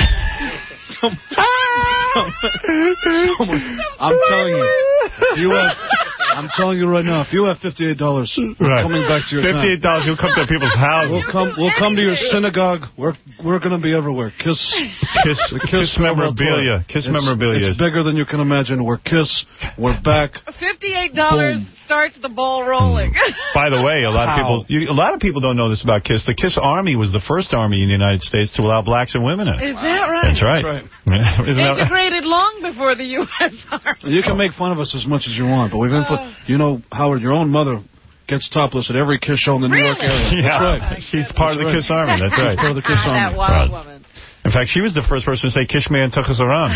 some, some, someone, I'm telling you, if you have... I'm telling you right now, if you have fifty-eight dollars right. coming back to your fifty-eight dollars, town, you'll come to people's houses. We'll come, we'll come to your synagogue. We're we're going to be everywhere. Kiss, Kiss, the Kiss, Kiss memorabilia. Kiss it's, memorabilia. It's bigger than you can imagine. We're Kiss. We're back. fifty-eight dollars Boom. Starts the ball rolling. By the way, a lot of people you, a lot of people don't know this about Kiss. The Kiss Army was the first army in the United States to allow blacks and women in. Is that right? That's right. That's right. Isn't that Integrated right? long before the U S Army. You can make fun of us as much as you want, but we've been put, you know, Howard, your own mother gets topless at every Kiss show in the really? New York area. Yeah, that's right. She's part that's of the right. Kiss Army. That's right. She's part of the Kiss Army. That wild right. woman. In fact, she was the first person to say, "Kiss me and took us around,"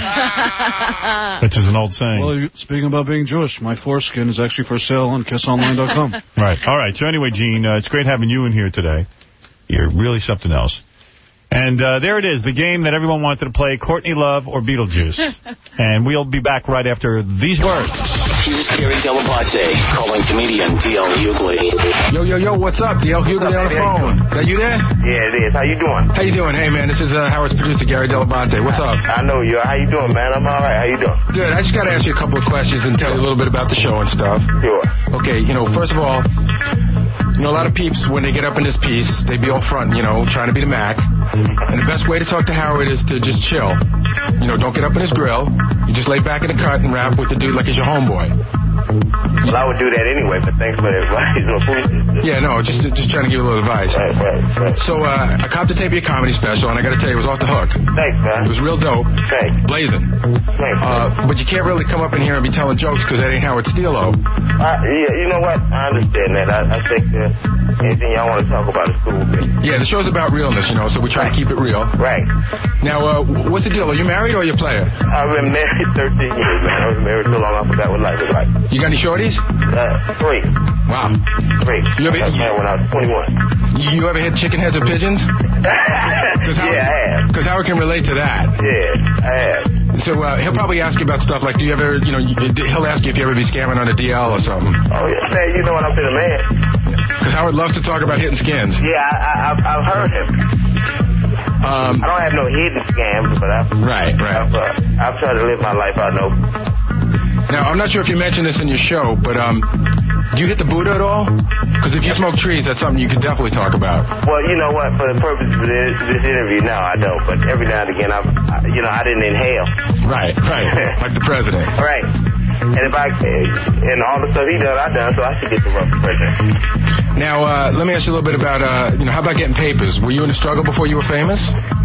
which is an old saying. Well, you, speaking about being Jewish, my foreskin is actually for sale on kiss online dot com. Right. All right. So anyway, Gene, uh, it's great having you in here today. You're really something else. And uh, there it is, the game that everyone wanted to play, Courtney Love or Beetlejuice. And we'll be back right after these words. Here's Gary Dell'Abate calling comedian D L Hughley. Yo, yo, yo, what's up? D L Hughley on the phone. Are you there? Yeah, it is. How you doing? How you doing? Hey, man, this is uh, Howard's producer, Gary Dell'Abate. What's up? I know you. How you doing, man? I'm all right. How you doing? Good. I just got to ask you a couple of questions and tell you a little bit about the show and stuff. Sure. Okay, you know, first of all, you know, a lot of peeps, when they get up in this piece, they be all front, you know, trying to be the Mac. And the best way to talk to Howard is to just chill. You know, don't get up in his grill. You just lay back in the cut and rap with the dude like he's your homeboy. Well, I would do that anyway, but thanks for the advice. Yeah, no, just just trying to give you a little advice. Right, right, right. So, uh, I copped the tape of your comedy special, and I got to tell you, it was off the hook. Thanks, man. It was real dope. Thanks. Blazing. Thanks. Uh, but you can't really come up in here and be telling jokes because that ain't Howard Steelo. Uh, yeah, you know what? I understand that. I, I think uh, anything y'all want to talk about is cool. Yeah, the show's about realness, you know, so we try right. to keep it real. Right. Now, uh, what's the deal? Are you married or are you a player? I've been married thirteen years, man. I was married so long I forgot what life is like. You got any shorties? Uh, three. Wow. Three. You ever, I was married when I was twenty-one. You ever hit chicken heads or pigeons? Yeah, I have. Because Howard can relate to that. Yeah, I have. So uh, he'll probably ask you about stuff like, do you ever, you know, he'll ask you if you ever be scamming on a D L or something. Oh, yeah, man, you know what I'm saying, man. Because Howard loves to talk about hitting skins. Yeah, I, I, I've, I've heard him. Um, I don't have no hidden scams, but I've, right, right. I've, uh, I've tried to live my life, I know. Now, I'm not sure if you mentioned this in your show, but um, do you hit the Buddha at all? Because if you smoke trees, that's something you could definitely talk about. Well, you know what? For the purpose of this, this interview, no, I don't. But every now and again, I've, I, you know, I didn't inhale. Right, right. Like the president. Right. And if I, and all the stuff he done, I done, so I should get the rough president. Now, uh, let me ask you a little bit about, uh, you know, how about getting papers? Were you in a struggle before you were famous?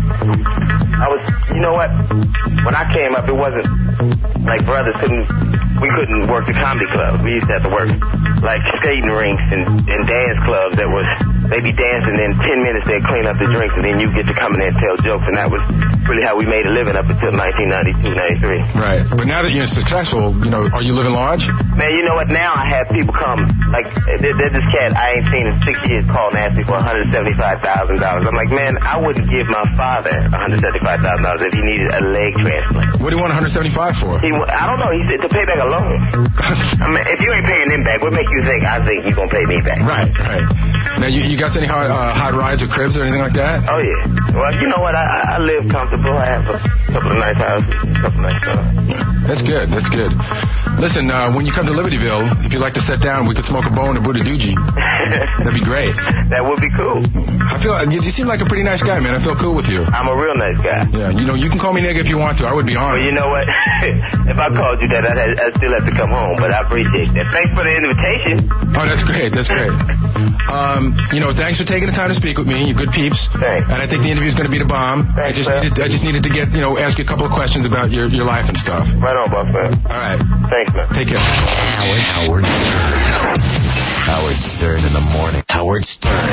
I was, you know what? When I came up, it wasn't like brothers couldn't, we couldn't work the comedy clubs. We used to have to work like skating rinks and, and dance clubs that was they be dancing, in ten minutes they clean up the drinks, and then you get to come in there and tell jokes, and that was really how we made a living up until nineteen ninety-two, ninety-three. Right. But now that you're successful, you know, are you living large? Man, you know what? Now I have people come, like, there, there's this cat I ain't seen in six years called and asked me for one hundred seventy-five thousand dollars. I'm like, man, I wouldn't give my father one hundred seventy-five thousand dollars if he needed a leg transplant. What do you want one hundred seventy-five for? He, I don't know. He said to pay back a loan. I mean, if you ain't paying him back, what make you think I think you're going to pay me back? Right, right. Now, you, you got any hot, uh, hot rides or cribs or anything like that? Oh, yeah. Well, you know what? I, I live comfortable. I have a couple of nice houses, a couple of nice cars. That's good. That's good. Listen, uh, when you come to Libertyville, if you'd like to sit down, we could smoke a bone and Buddha Doogie. That'd be great. That would be cool. I feel you, you seem like a pretty nice guy, man. I feel cool with you. I'm a real nice guy. Yeah, you know, you can call me nigga if you want to. I would be honored. Well, you know what? If I called you that, I'd, I'd still have to come home, but I appreciate that. Thanks for the invitation. Oh, that's great. That's great. Um, you know, thanks for taking the time to speak with me. You're good peeps. Thanks. And I think the interview's going to be the bomb. Thanks, I just man. needed, I just needed to get, you know, ask you a couple of questions about your, your life and stuff. Right on, boss man. All right. Thanks, man. Take care. Howard, Howard Stern. Howard Stern in the morning. Howard Stern.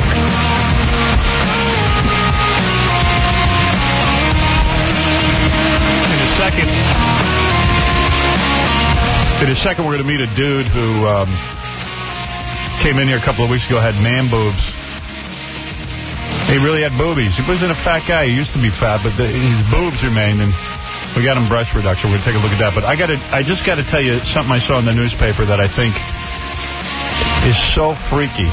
In a second, in a second, we're going to meet a dude who um, came in here a couple of weeks ago, had man boobs. He really had boobies. He wasn't a fat guy. He used to be fat, but the, his boobs remained, and we got him breast reduction. We're going to take a look at that. But I got to, I just got to tell you something I saw in the newspaper that I think is so freaky.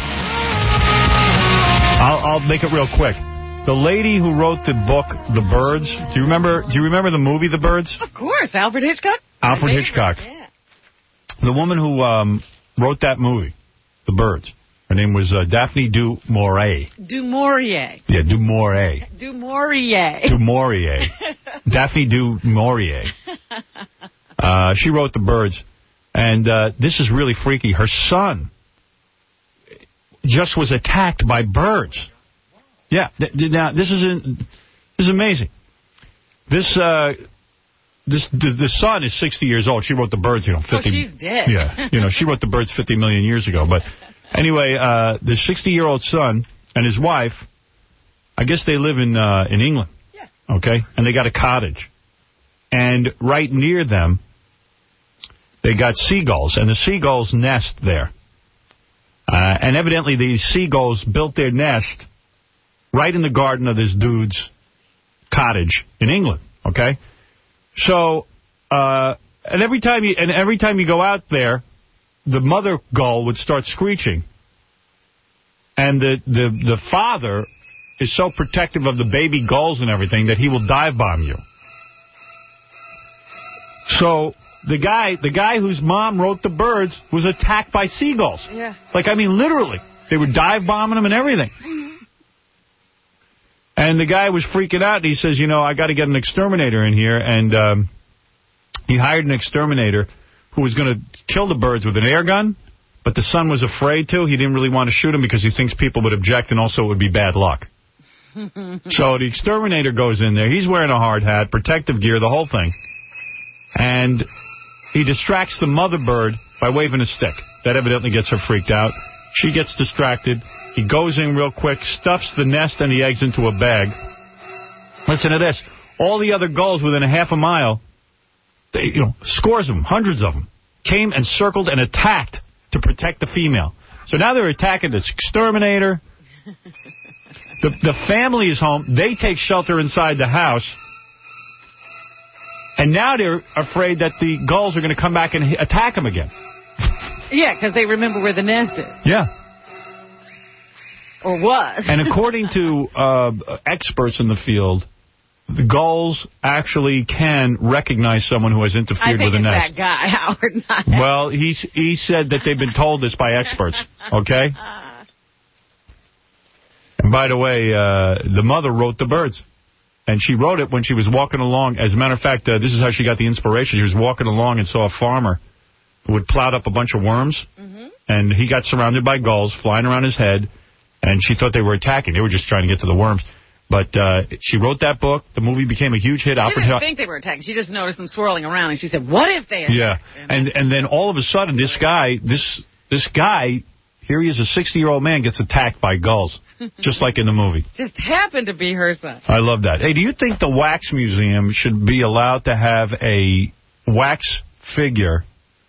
I'll, I'll make it real quick. The lady who wrote the book, The Birds, do you remember Do you remember the movie, The Birds? Of course, Alfred Hitchcock. Alfred Hitchcock. Yeah. The woman who um, wrote that movie, The Birds, her name was uh, Daphne du Maurier. Du Maurier. Yeah, du Maurier. Du Maurier. Du Maurier. Daphne du Maurier. Uh, she wrote The Birds. And uh, this is really freaky. Her son just was attacked by birds. Yeah. Th th now, this is, in, this is amazing. This, uh, this the, the son is sixty years old. She wrote The Birds, you know, fifty. Oh, she's dead. Yeah. You know, she wrote The Birds fifty million years ago. But anyway, uh, the sixty-year-old son and his wife, I guess they live in uh, in England. Yeah. Okay? And they got a cottage. And right near them, they got seagulls, and the seagulls nest there. Uh, and evidently these seagulls built their nest right in the garden of this dude's cottage in England, okay? So, uh, and every time you and every time you go out there, the mother gull would start screeching. And the, the, the father is so protective of the baby gulls and everything that he will dive bomb you. So the guy, the guy whose mom wrote The Birds was attacked by seagulls. Yeah. Like, I mean, literally. They were dive bombing him and everything. And the guy was freaking out, and he says, you know, I got to get an exterminator in here. And um, he hired an exterminator who was going to kill the birds with an air gun, but the son was afraid to. He didn't really want to shoot him because he thinks people would object, and also it would be bad luck. So the exterminator goes in there. He's wearing a hard hat, protective gear, the whole thing. And he distracts the mother bird by waving a stick. That evidently gets her freaked out. She gets distracted. He goes in real quick, stuffs the nest and the eggs into a bag. Listen to this. All the other gulls within a half a mile, they, you know, scores of them, hundreds of them, came and circled and attacked to protect the female. So now they're attacking this exterminator. The, the family is home. They take shelter inside the house. And now they're afraid that the gulls are going to come back and attack them again. Yeah, because they remember where the nest is. Yeah. Or was. And according to uh, experts in the field, the gulls actually can recognize someone who has interfered with a nest. I think it's that guy, Howard. Not well, he, he said that they've been told this by experts, okay? And by the way, uh, the mother wrote The Birds. And she wrote it when she was walking along. As a matter of fact, uh, this is how she got the inspiration. She was walking along and saw a farmer who had plowed up a bunch of worms. Mm-hmm. And he got surrounded by gulls flying around his head. And she thought they were attacking. They were just trying to get to the worms. But uh, she wrote that book. The movie became a huge hit. She Alfred didn't think they were attacking. She just noticed them swirling around. And she said, what if they attack? Yeah. And, and then all of a sudden, this guy, this, this guy, Here he is, a sixty-year-old man gets attacked by gulls, just like in the movie. Just happened to be her son. I love that. Hey, do you think the Wax Museum should be allowed to have a wax figure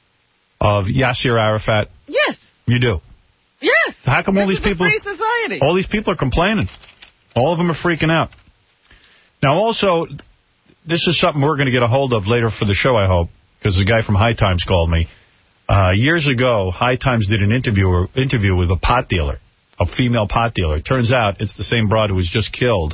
of Yasser Arafat? Yes. You do? Yes. How come this all these is people... a free society. All these people are complaining. All of them are freaking out. Now, also, this is something we're going to get a hold of later for the show, I hope, because the guy from High Times called me. Uh, years ago, High Times did an interview, interview with a pot dealer, a female pot dealer. It turns out it's the same broad who was just killed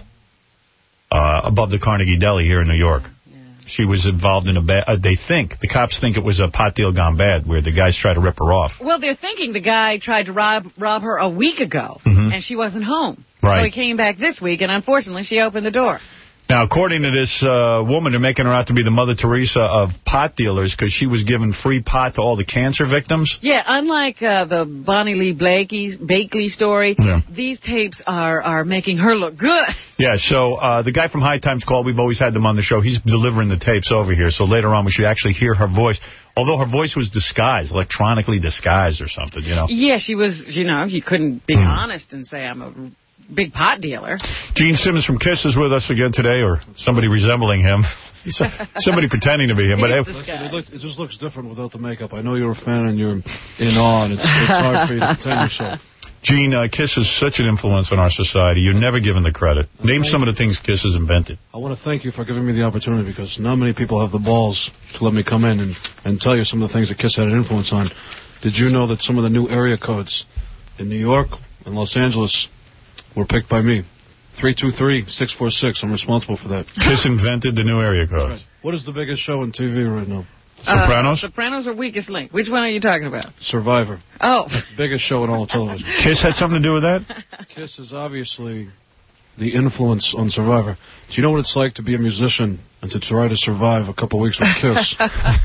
uh, above the Carnegie Deli here in New York. Yeah. She was involved in a bad... Uh, they think, the cops think it was a pot deal gone bad, where the guys tried to rip her off. Well, they're thinking the guy tried to rob rob her a week ago, mm-hmm. and she wasn't home. Right. So he came back this week, and unfortunately, she opened the door. Now, according to this uh, woman, they're making her out to be the Mother Teresa of pot dealers because she was giving free pot to all the cancer victims. Yeah, unlike uh, the Bonnie Lee Blakey, Bakley story, yeah. these tapes are, are making her look good. Yeah, so uh, the guy from High Times called. We've always had them on the show. He's delivering the tapes over here, so later on we should actually hear her voice. Although her voice was disguised, electronically disguised or something, you know. Yeah, she was, you know, you couldn't be mm. honest and say I'm a... big pot dealer. Gene Simmons from Kiss is with us again today, or somebody resembling him. He's somebody pretending to be him. But it, it, looks, it just looks different without the makeup. I know you're a fan and you're in awe, and it's, it's hard for you to pretend yourself. Gene, uh, Kiss is such an influence on our society. You're never given the credit. Name some of the things Kiss has invented. I want to thank you for giving me the opportunity, because not many people have the balls to let me come in and, and tell you some of the things that Kiss had an influence on. Did you know that some of the new area codes in New York and Los Angeles were picked by me? three two three, six four six. I'm responsible for that. Kiss invented the new area codes. Right. What is the biggest show on T V right now? Sopranos? Uh, Sopranos or Weakest Link? Which one are you talking about? Survivor. Oh. Biggest show in all of television. Kiss had something to do with that? Kiss is obviously the influence on Survivor. Do you know what it's like to be a musician and to try to survive a couple weeks with Kiss?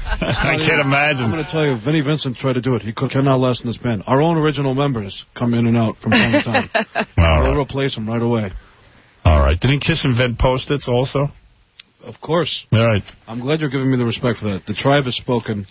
I can't imagine. I'm going to tell you, Vinnie Vincent tried to do it. He could, cannot last in this band. Our own original members come in and out from time to time. All we'll right. replace them right away. All right. Didn't Kiss invent Post-its also? Of course. All right. I'm glad you're giving me the respect for that. The tribe has spoken.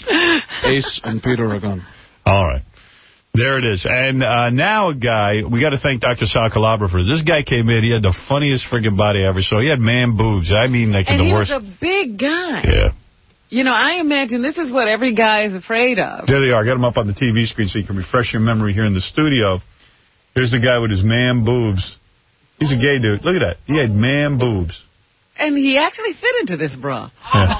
Ace and Peter are gone. All right. There it is. And uh, now a guy, we got to thank Doctor Sal Calabra for this. This guy came in. He had the funniest friggin' body I ever saw. He had man boobs. I mean, like and the he worst. was a big guy. Yeah. You know, I imagine this is what every guy is afraid of. There they are. Got him up on the T V screen so you can refresh your memory here in the studio. Here's the guy with his man boobs. He's a gay dude. Look at that. He had man boobs. And he actually fit into this bra. Yeah.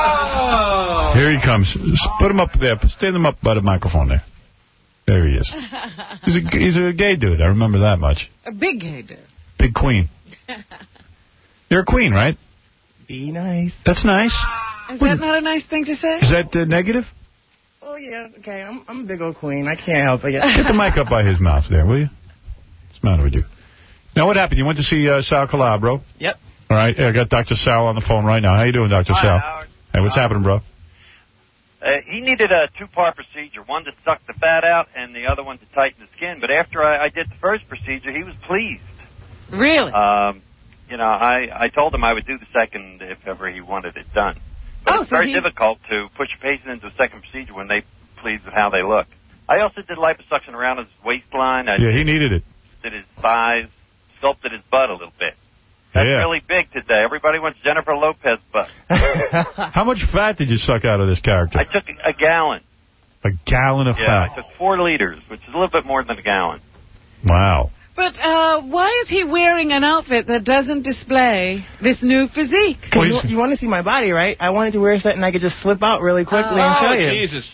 Oh. Here he comes. Put him up there. Stand him up by the microphone there. There he is. He's a, he's a gay dude. I remember that much. A big gay dude. Big queen. You're a queen, right? Be nice. That's nice. Is that not a nice thing to say? Is that uh, negative? Oh, yeah. Okay. I'm, I'm a big old queen. I can't help it. Get the mic up by his mouth there, will you? What's the matter with you? Now, what happened? You went to see uh, Sal Calabro? Yep. All right. I got Doctor Sal on the phone right now. How you doing, Doctor Hi, Sal? Howard. Hey, what's Hi. happening, bro? Uh, he needed a two-part procedure, one to suck the fat out and the other one to tighten the skin. But after I, I did the first procedure, he was pleased. Really? Um, you know, I, I told him I would do the second if ever he wanted it done. But oh, it's so very he... difficult to push a patient into a second procedure when they pleased with how they look. I also did liposuction around his waistline. I yeah, he did, needed it. Did his thighs, sculpted his butt a little bit. That's yeah. really big today. Everybody wants Jennifer Lopez butt. How much fat did you suck out of this character? I took a gallon. A gallon of yeah, fat? I took four liters, which is a little bit more than a gallon. Wow. But uh, why is he wearing an outfit that doesn't display this new physique? Well, you, you want to see my body, right? I wanted to wear something I could just slip out really quickly oh, and show you. Oh, Jesus.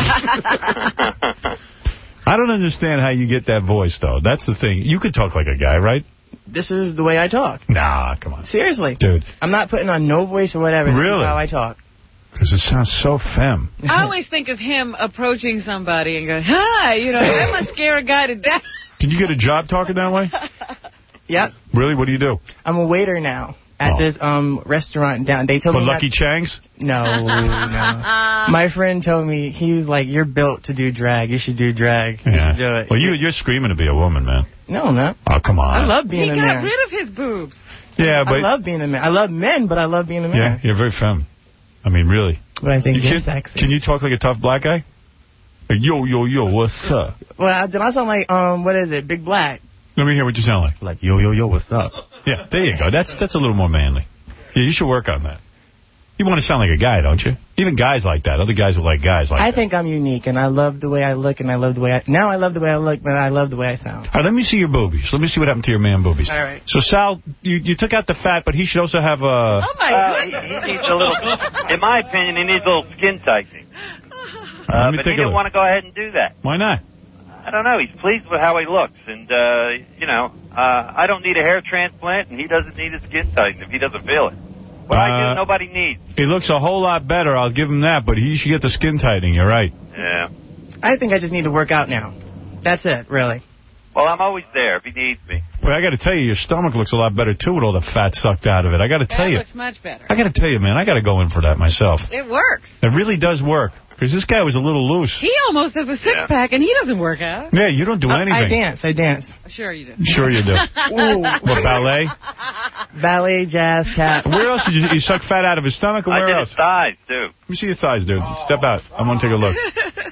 I don't understand how you get that voice, though. That's the thing. You could talk like a guy, right? This is the way I talk. Nah, come on. Seriously. Dude. I'm not putting on no voice or whatever. This really? is how I talk. Because it sounds so femme. I always think of him approaching somebody and going, hi, you know, that must scare a guy to death. Can you get a job talking that way? Yep. Really? What do you do? I'm a waiter now at oh. this um restaurant down. They told For me Lucky not... Chang's? No, no. My friend told me, he was like, you're built to do drag. You should do drag. You yeah. should do it. Well, you, you're screaming to be a woman, man. No, I'm not. Oh, come on. I love being he a man. He man. got rid of his boobs. Yeah, but... I love being a man. I love men, but I love being a man. Yeah, you're very femme. I mean, really. But I think you you're can, sexy. Can you talk like a tough black guy? Yo, yo, yo, what's up? Well, then I sound like, um, what is it, Big Black. Let me hear what you sound like. Like, yo, yo, yo, what's up? Yeah, there you go. That's that's a little more manly. Yeah, you should work on that. You want to sound like a guy, don't you? Even guys like that. Other guys are like guys like I that. think I'm unique, and I love the way I look, and I love the way I... Now I love the way I look, but I love the way I sound. All right, let me see your boobies. Let me see what happened to your man boobies. All right. So, Sal, you, you took out the fat, but he should also have a... Oh, my Uh, he, goodness. he needs a little, in my opinion, he needs a little skin tightening. Let Uh, me but take he a didn't look. want to go ahead and do that. Why not? I don't know. He's pleased with how he looks. And, uh, you know, uh, I don't need a hair transplant, and he doesn't need a skin tighten if he doesn't feel it. What I Uh, do, nobody needs. He looks a whole lot better, I'll give him that, but he should get the skin tightening, you're right. Yeah. I think I just need to work out now. That's it, really. Well, I'm always there if he needs me. Well, I got to tell you, your stomach looks a lot better, too, with all the fat sucked out of it. I got to tell That you. looks much better. I got to tell you, man, I got to go in for that myself. It works. It really does work, because this guy was a little loose. He almost has a six-pack, and he doesn't work out. Yeah, you don't do Uh, anything. I dance, I dance. Sure you do. Sure you do. Ooh. What, ballet? Ballet, jazz, cat. Where else did you, you suck fat out of his stomach, or I where did else? his thighs, too. Let me see your thighs, dude. Step out. I want to take a look.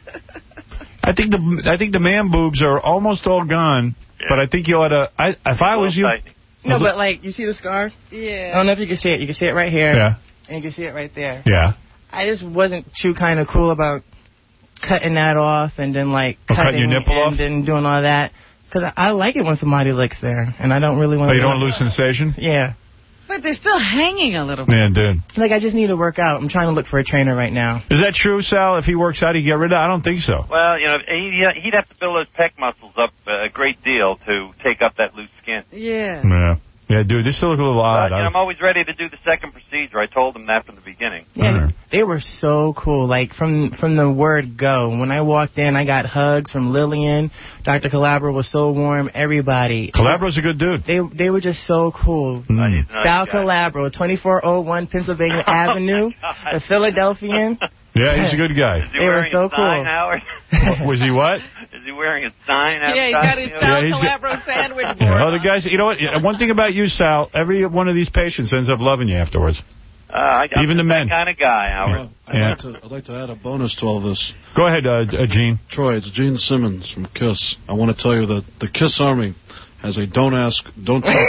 I think the I think the man boobs are almost all gone, yeah. But I think you ought to. I, if I was you, no, but like you see the scar. Yeah. I don't know if you can see it. You can see it right here. Yeah. And you can see it right there. Yeah. I just wasn't too kind of cool about cutting that off and then like oh, cutting cutting your nipple and off? then doing all that because I, I like it when somebody licks there, and I don't really want. Oh, you to don't lose sensation? Yeah. But they're still hanging a little bit. Man, dude. Like, I just need to work out. I'm trying to look for a trainer right now. Is that true, Sal? If he works out, he get rid of it? I don't think so. Well, you know, he- he'd have to build those pec muscles up a great deal to take up that loose skin. Yeah. Yeah. Yeah, dude, this still looks a little odd. But, you know, I'm always ready to do the second procedure. I told him that from the beginning. Yeah, they were so cool. Like, from from the word go. When I walked in, I got hugs from Lillian. Doctor Calabro was so warm. Everybody. Calabro's a good dude. They they were just so cool. Mm. Sal Calabro, twenty-four oh one Pennsylvania Avenue, the Philadelphian. Yeah, he's a good guy. Is he They were wearing so a sign, cool. Howard? Was he what? Is he wearing a sign outside? Yeah, he's got his Sal Yeah, he's got- Calabro sandwich board. Yeah, other guys, you know what? Yeah, one thing about you, Sal, every one of these patients ends up loving you afterwards. Uh, I, I'm Even the just men. that kind of guy, Howard. I'd, Yeah. like to, I'd like to add a bonus to all this. Go ahead, uh, uh, Gene. Troy, it's Gene Simmons from KISS. I want to tell you that the KISS Army has a don't ask, don't tell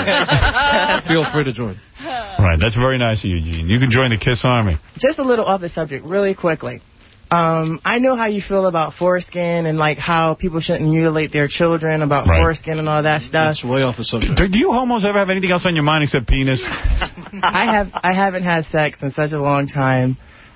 policy. Feel free to join. Right, that's very nice of you, Gene. You can join the KISS Army. Just a little off the subject, really quickly. Um, I know how you feel about foreskin and like how people shouldn't mutilate their children about Right. foreskin and all that stuff. That's way off the subject. Do, do you homos ever have anything else on your mind except penis? I have I haven't had sex in such a long time.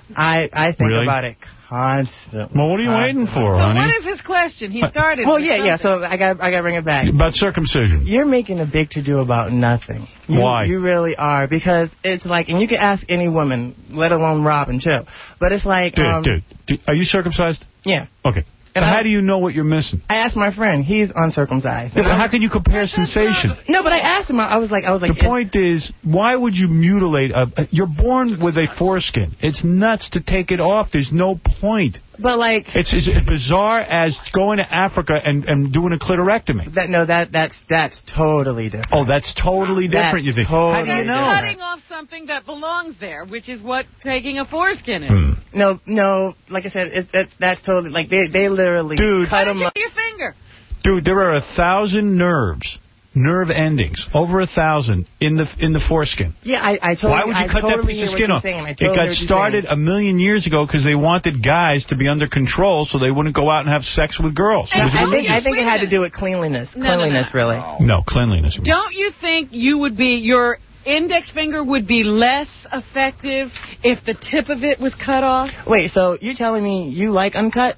I I think Really? about it constantly. Well, what are you waiting for, So honey? what is his question? He started. Well, with yeah, yeah. something. So I got I got to bring it back. About circumcision. You're making a big to do about nothing. You, Why? You really are, because it's like, and you can ask any woman, let alone Robin too. But it's like, Dude, um, dude, dude, are you circumcised? yeah. Okay. And But I- how do you know what you're missing? I asked my friend. He's uncircumcised. Yeah, but how can you compare sensation? No, but I asked him. I was like, I was like, The point is, why would you mutilate a... You're born with a foreskin. It's nuts to take it off. There's no point. but like It's as bizarre as going to Africa and, and doing a clitorectomy. that. No, that that's that's totally different. Oh, that's totally different, That's you think. totally How do you That's know? cutting off something that belongs there, which is what taking a foreskin is. Hmm. No, no. Like I said, it, that's that's totally like they they literally Dude. cut Cut him up. your finger. Dude, there are a thousand nerves, nerve endings, over a thousand in the in the foreskin. Yeah, I I totally. Why would you I cut totally that piece hear of what skin you're off? saying. I It totally got hear what you're started saying. a million years ago because they wanted guys to be under control so they wouldn't go out and have sex with girls. It I, was I think religious. I think it had to do with cleanliness. No, no, no. Cleanliness, really. No, cleanliness. Don't you think you would be your index finger would be less effective if the tip of it was cut off? Wait, so you're telling me you like uncut?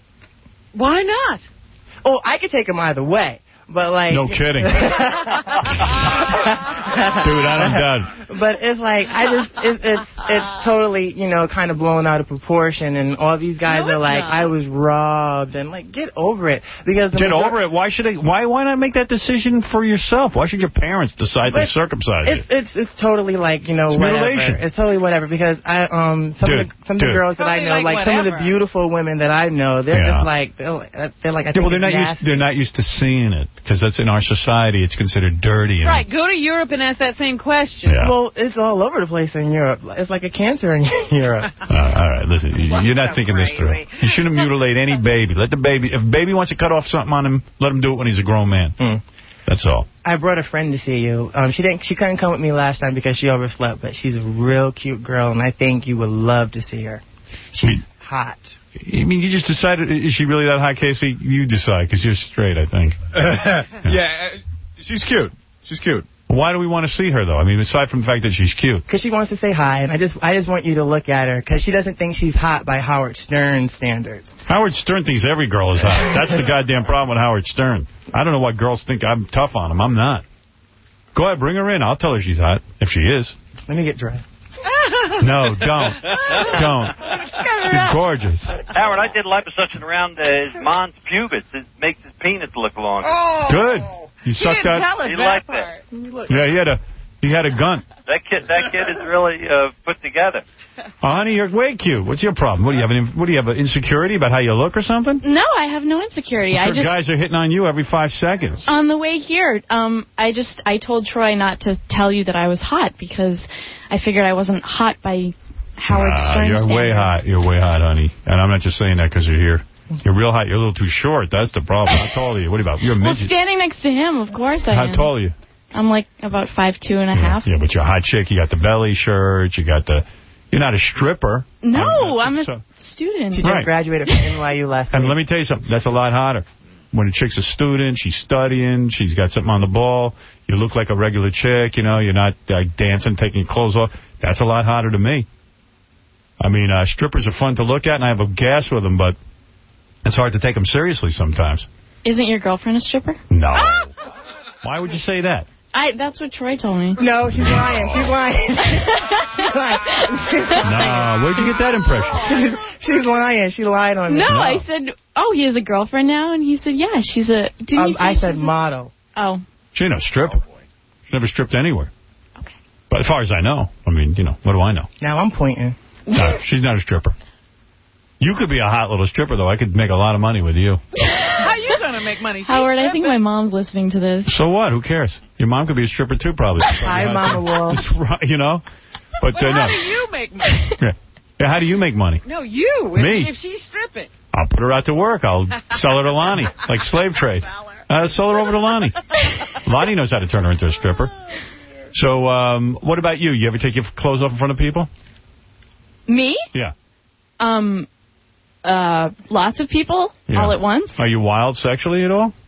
Why not? Oh, I could take them either way, but like. No kidding. Dude, I'm done. But it's like I just it's it's it's totally, you know, kind of blown out of proportion, and all these guys No, are it's like, not. I was robbed, and like, get over it, because the Get major- over it. Why should I, why why not make that decision for yourself? Why should your parents decide to But circumcise you? It's it's it's totally like, you know, It's whatever. mutilation. It's totally whatever, because I um some Dude, of the some of dude. the girls that I Totally know, like like, some of the whatever. beautiful women that I know, they're Yeah. just like they're like, they're like I Yeah, think well, they're it's not used. nasty. They're not used to seeing it. because that's in our society, it's considered dirty. Right, go to Europe and ask that same question. Yeah. Well, it's all over the place in Europe. It's like a cancer in Europe. Uh, all right, listen, you- you're not thinking this through. You shouldn't mutilate any baby. Let the baby, if baby wants to cut off something on him, let him do it when he's a grown man. Mm. That's all. I brought a friend to see you. Um, she didn't. She couldn't come with me last time because she overslept, but she's a real cute girl, and I think you would love to see her. She's hot. I mean, you just decided, is she really that hot, Casey? You decide, because you're straight, I think. yeah, uh, she's cute. She's cute. Why do we want to see her, though? I mean, aside from the fact that she's cute. Because she wants to say hi, and I just I just want you to look at her, because she doesn't think she's hot by Howard Stern standards. Howard Stern thinks every girl is hot. That's the goddamn problem with Howard Stern. I don't know why girls think I'm tough on him. I'm not. Go ahead, bring her in. I'll tell her she's hot, if she is. Let me get dressed. No, don't. Don't. You're gorgeous. Howard, I did liposuction around uh, his mom's pubis. It makes his penis look longer. Oh. Good. You sucked didn't out. tell us He that liked part. that. Yeah, he had a he had a gun. That kid, that kid is really uh, put together. Oh, honey, you're way cute. What's your problem? What do you have? An, what do you have? An insecurity about how you look or something? No, I have no insecurity. I'm I sure just guys are hitting on you every five seconds. on the way here, um, I just I told Troy not to tell you that I was hot because I figured I wasn't hot by Howard Nah, Stern you're standards. way hot. You're way hot, honey. And I'm not just saying that because you're here. You're real hot. You're a little too short. That's the problem. How tall are you? What about? You're a Well, midget. standing next to him, of course I How am. tall are you? I'm like about five two and a half. Yeah, but you're a hot chick. You got the belly shirt. You got the. You're not a stripper. No, I'm I'm a so- student. She just Right. graduated from N Y U last And week. let me tell you something. That's a lot hotter. When a chick's a student, she's studying, she's got something on the ball, you look like a regular chick, you know, you're not uh, dancing, taking your clothes off. That's a lot hotter to me. I mean, uh, strippers are fun to look at, and I have a gas with them, but it's hard to take them seriously sometimes. Isn't your girlfriend a stripper? No. Why would you say that? I. That's what Troy told me. No, she's lying. She's lying. She's lying. No, where'd you get that impression? She's, she's lying. She lied on me. No, I said, oh, he has a girlfriend now, and he said, yeah, she's a. Didn't Um, you say I said she's a- model. Oh. She ain't no stripper. She's never stripped anywhere. Okay. But as far as I know, I mean, you know, what do I know? Now I'm pointing. No, she's not a stripper. You could be a hot little stripper, though. I could make a lot of money with you. How you going to make money? She's Howard, I think stripping. my mom's listening to this. So what? Who cares? Your mom could be a stripper, too, probably. Hi, Mama Wolf. That's right, you know? But, But uh, how no. do you make money? Yeah. Yeah, how do you make money? No, you. Me? If, if she's stripping. I'll put her out to work. I'll sell her to Lonnie, like slave trade. I'll sell her over to Lonnie. Lonnie knows how to turn her into a stripper. So, um, what about you? You ever take your clothes off in front of people? Me? Yeah. Um, uh, lots of people Yeah. all at once. Are you wild sexually at all?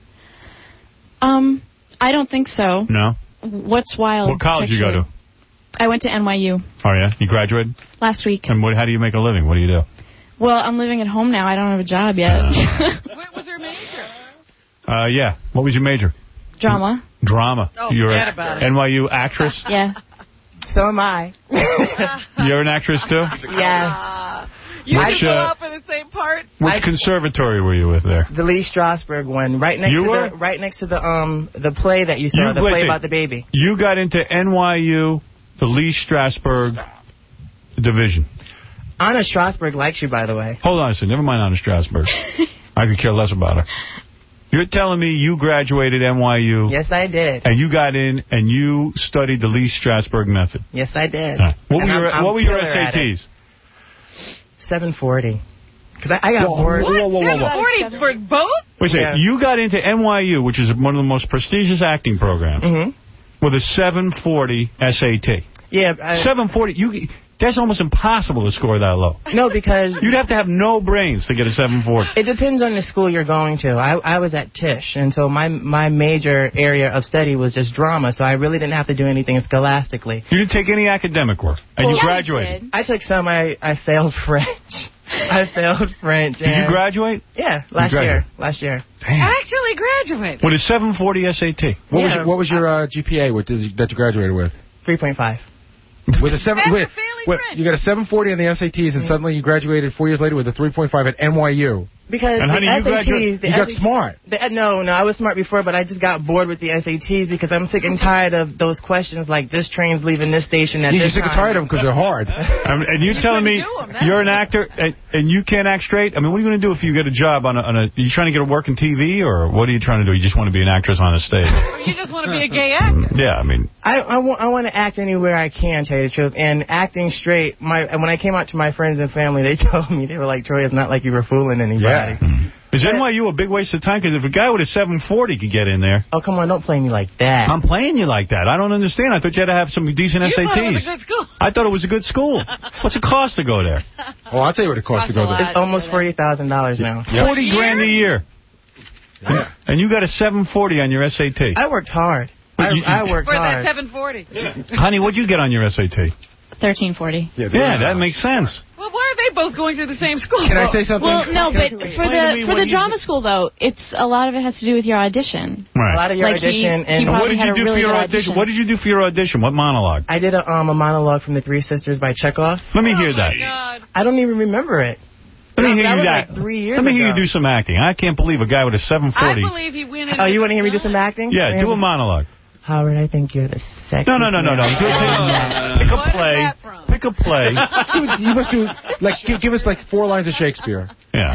Um, I don't think so. No. What's wild? What college you go sexually? to? I went to N Y U Oh, yeah? You graduated? last week. And what? How do you make a living? What do you do? Well, I'm living at home now. I don't have a job yet. What was her major? Uh, yeah. What was your major? Drama. Drama. Oh, You're forget an about it. N Y U actress? Yeah. So am I. You're an actress, too? Yes. You Which, should go uh, out for the same part. Which I- conservatory were you with there? The Lee Strasberg one, right next You to were? the right next to the um the play that you saw, You- the wait, play see. about the baby. You got into N Y U, the Lee Strasberg division. Anna Strasberg likes you, by the way. Hold on a second. Never mind Anna Strasberg. I could care less about her. You're telling me you graduated N Y U. Yes, I did. And you got in and you studied the Lee Strasberg method. Yes, I did. Huh. What, And were your, I'm- I'm what were your killer S at A it. Ts? seven forty. Because I, I got Whoa, bored. whoa, whoa, whoa, whoa. forty for both? Wait a second. Yeah. You got into N Y U, which is one of the most prestigious acting programs, Mm-hmm. with a seven forty S A T. Yeah. I, seven forty. You. That's almost impossible to score that low. no, because You'd have to have no brains to get a seven forty. it depends on the school you're going to. I, I was at Tisch, and so my my major area of study was just drama, so I really didn't have to do anything scholastically. You didn't take any academic work, and Well, you yeah, graduated. I did. I took some. I, I failed French. I failed French. Did you and- graduate? Yeah, last graduated? year. Last year. Actually graduated. With a seven forty S A T. What was Yeah. your, what was your uh, G P A with, that you- that you graduated with? three point five. With a seven, That's wait, a failing wait, French. you got a seven forty on the S A Ts, and suddenly you graduated four years later with a three point five at N Y U. Because And the honey, you S A Ts, graduated- the you got S A Ts smart. The, no, no, I was smart before, but I just got bored with the S A Ts because I'm sick and tired of those questions like this train's leaving this station at Yeah, this you're sick and time. tired of them because they're hard. Um, and you telling me you're an actor and, and you can't act straight? I mean, what are you going to do if you get a job on a, on a... Are you trying to get a work in T V, or what are you trying to do? You just want to be an actress on a stage? You just want to be a gay actor. Yeah, I mean... I, I, wa- I want to act anywhere I can, tell you the truth. And acting straight, my when I came out to my friends and family, they told me, they were like, Troy, it's not like you were fooling anybody. Yeah. Is N Y U a big waste of time? Because if a guy with a seven forty could get in there... Oh, come on, don't play me like that. I'm playing you like that. I don't understand. I thought you had to have some decent You S A Ts. thought it was a good school. I thought it was a good school. What's it cost to go there? Oh, I'll tell you what it costs to go there. It's almost forty thousand dollars now. forty grand a year. Yeah. And you got a seven forty on your S A T. I worked hard. I, you- I worked For hard. that seven forty. Honey, what'd you get on your S A T? thirteen forty. Yeah, that makes sense. Well, why are they both going to the same school? Can I say something? Well, no, but for Explain to me the for when the you drama school though, it's a lot of it has to do with your audition. Right. A lot of your Like he- audition. he and probably What did had you a do really for your good audition? audition. What did you do for your audition? What monologue? I did a, um, a monologue from The Three Sisters by Chekhov. Let me hear that. God. I don't even remember it. Let me That- hear that you was that. like three years Let me hear ago. you do some acting. I can't believe a guy with a seven I forty. believe he went in. Oh, you want to hear me do some acting? Yeah, do a monologue. Howard, I think you're the sexiest. No, no, no, no, no. man. Do it- Pick a play. Pick a play. you must do, like, give, give us like four lines of Shakespeare. Yeah.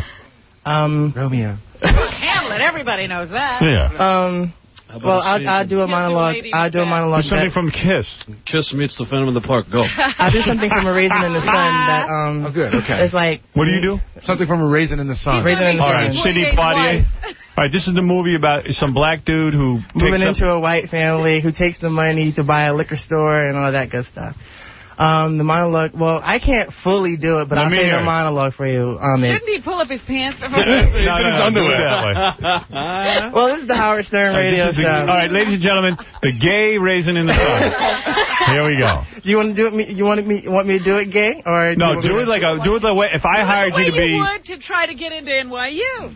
Um, Romeo. Hamlet, everybody knows that. Yeah. Um, well, I'll, I'll do a monologue. I'll do a monologue. Do something that- from Kiss. Kiss meets the Phantom in the Park. Go. I'll do something from A Raisin in the Sun that, um... Oh, good, okay. It's like... What do you do? Something from A Raisin in the Sun. Raisin in the All Sun. right, Sidney Poitier. All right, this is the movie about some black dude who Moving takes into up... a white family who takes the money to buy a liquor store and all that good stuff. Um, the monologue, well, I can't fully do it, but Let I'll me say hear the it. monologue for you. Um, it's, Shouldn't he pull up his pants before? no, no, his no, underwear. do it that way. well, this is the Howard Stern All right, radio this is the- show. all right, ladies and gentlemen, the gay raisin in the sun. Here we go. You want to do it? Me, you want me? You want me to do it gay or do No, you want do me it to- like a, do it the way. If I hired the way you to be, you would to try to get into N Y U.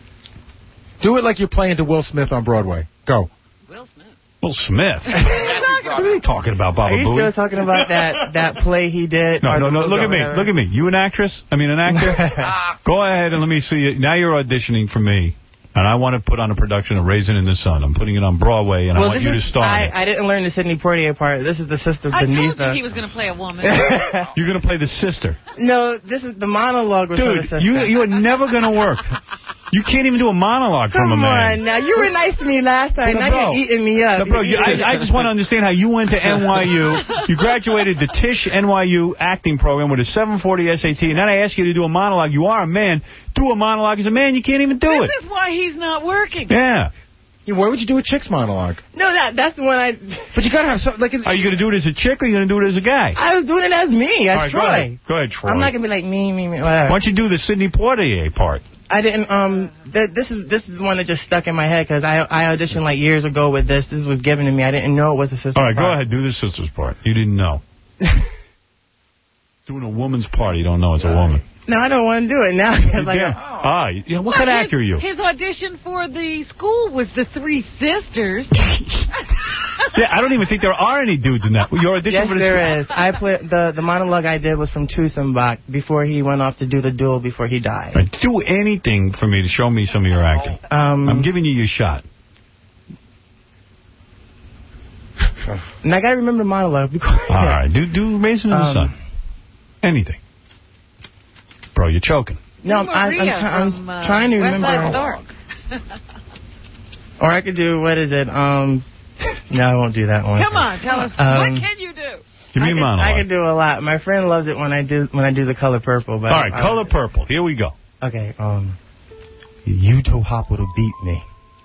Do it like you're playing to Will Smith on Broadway. Go. Will Smith. Will Smith. What are you talking about, Baba Are you Booey? still talking about that that play he did? No, or no, the no. movie Look or at me. whatever? Look at me. You an actress? I mean, an actor? Go ahead and let me see it. Now you're auditioning for me, and I want to put on a production of Raisin in the Sun. I'm putting it on Broadway, and well, I want this you to is, star I, in it. I didn't learn the Sidney Poitier part. This is the sister I beneath told you her. he was going to play a woman. You're going to play the sister. No, this is the monologue was for the Dude, sister. you you are never going to work. You can't even do a monologue from a Come man. on, now you were nice to me last time. No, now bro. you're eating me up. No, bro, you, I, I just want to understand how you went to N Y U. You graduated the Tisch N Y U acting program with a seven forty S A T, and then I ask you to do a monologue. You are a man. Do a monologue as a man. You can't even do it. This is why he's not working. Yeah. Yeah, why would you do a chick's monologue? No, that that's the one I. But you gotta have something like. Are you going to do it as a chick or are you going to do it as a guy? I was doing it as me, as All right, Troy. Go ahead. Go ahead, Troy. I'm not gonna be like me, me, me. Whatever. Why don't you do the Sidney Poitier part? I didn't. Um, th this is this is the one that just stuck in my head because I I auditioned like years ago with this. This was given to me. I didn't know it was a sister's All right, part. go ahead. Do the sister's part. You didn't know. Doing a woman's part, you don't know it's a woman. No, I don't want to do it now. You like, can't. Ah, yeah, what kind of his, actor are you? His audition for the school was the Three Sisters. Yeah, I don't even think there are any dudes in that. Your audition yes, for the there is. I play, the the monologue I did was from Tusenbach before he went off to do the duel before he died. Right, do anything for me to show me some of your acting. Um, I'm giving you your shot. And I gotta remember the monologue. Because All right, do do Raisin in the Um, Sun. Anything, bro. You're choking. No, I'm, I'm, Maria try- I'm from, uh, trying to West remember. Side Story. Or I could do, what is it? Um, no, I won't do that one. Come on, tell us. Um, what can you do? Give me I a can, monologue. I can do a lot. My friend loves it when I do when I do the color purple. But All right, I- Color Purple. Here we go. Okay, um, you told Hopper to beat me.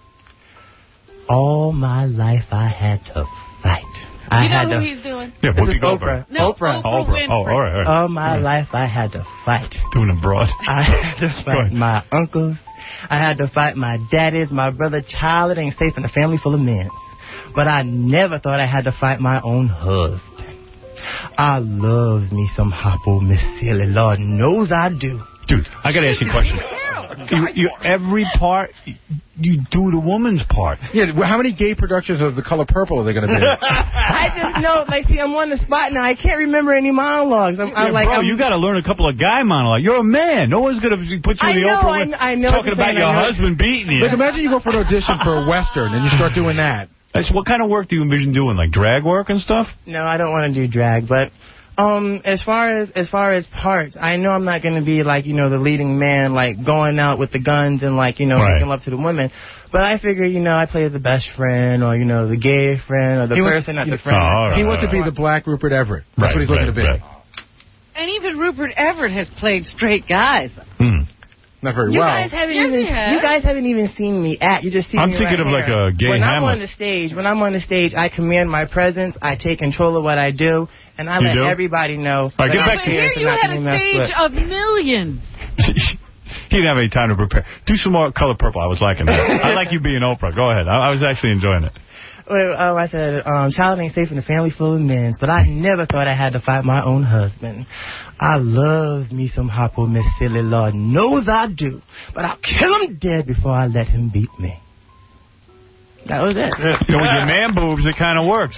All my life I had to fight. I You know had who to, he's doing? Yeah, This Whoopi is Goldberg. Oprah. No, Oprah. Oprah Oprah. Oh, all right, all right. All my life I had to fight. Doing a broad. I had to fight my uncles. I had to fight my daddies, my brother, child. It ain't safe in a family full of men. But I never thought I had to fight my own husband. I loves me some Hoppo, Miss Silly. Lord knows I do. Dude, I got to ask you a question. You, you, every part, you do the woman's part. Yeah, well, how many gay productions of The Color Purple are they going to be? I just know, like, see, I'm on the spot now. I can't remember any monologues. I'm, Yeah, I'm like, bro, I'm, you got to learn a couple of guy monologues. You're a man. No one's going to put you in the I know, Oprah I with know, I know talking what about you're your saying, I know. husband beating you. Like, imagine you go for an audition for a Western and you start doing that. That's, what kind of work do you envision doing? Like drag work and stuff? No, I don't want to do drag, but um, as far as as far as parts, I know I'm not going to be like, you know, the leading man, like going out with the guns and like, you know, Right. making love to the women. But I figure, you know, I play the best friend or, you know, the gay friend or the He wants- person that's he- a friend. Oh, all right, he wants all to be right. the black Rupert Everett. That's Right, what he's looking right, to be. right. And even Rupert Everett has played straight guys. Hmm. Not very You well. guys haven't Yes, even he has. you guys haven't even seen me act. You just see I'm me thinking right of like here. a gay When I'm Hamlet. on the stage, when I'm on the stage, I command my presence. I take control of what I do, and I You let do? everybody know. right, get that back I'm to- here Here to you not had be a messed stage with. of millions. He didn't have any time to prepare. Do some more Color Purple. I was liking that. I like you being Oprah. Go ahead. I, I was actually enjoying it. Well, um, I said, um, child ain't safe in a family full of men, but I never thought I had to fight my own husband. I loves me some Hoppo, Miss Silly, Lord knows I do, but I'll kill him dead before I let him beat me. That was it. You know, with your man boobs, it kind of works.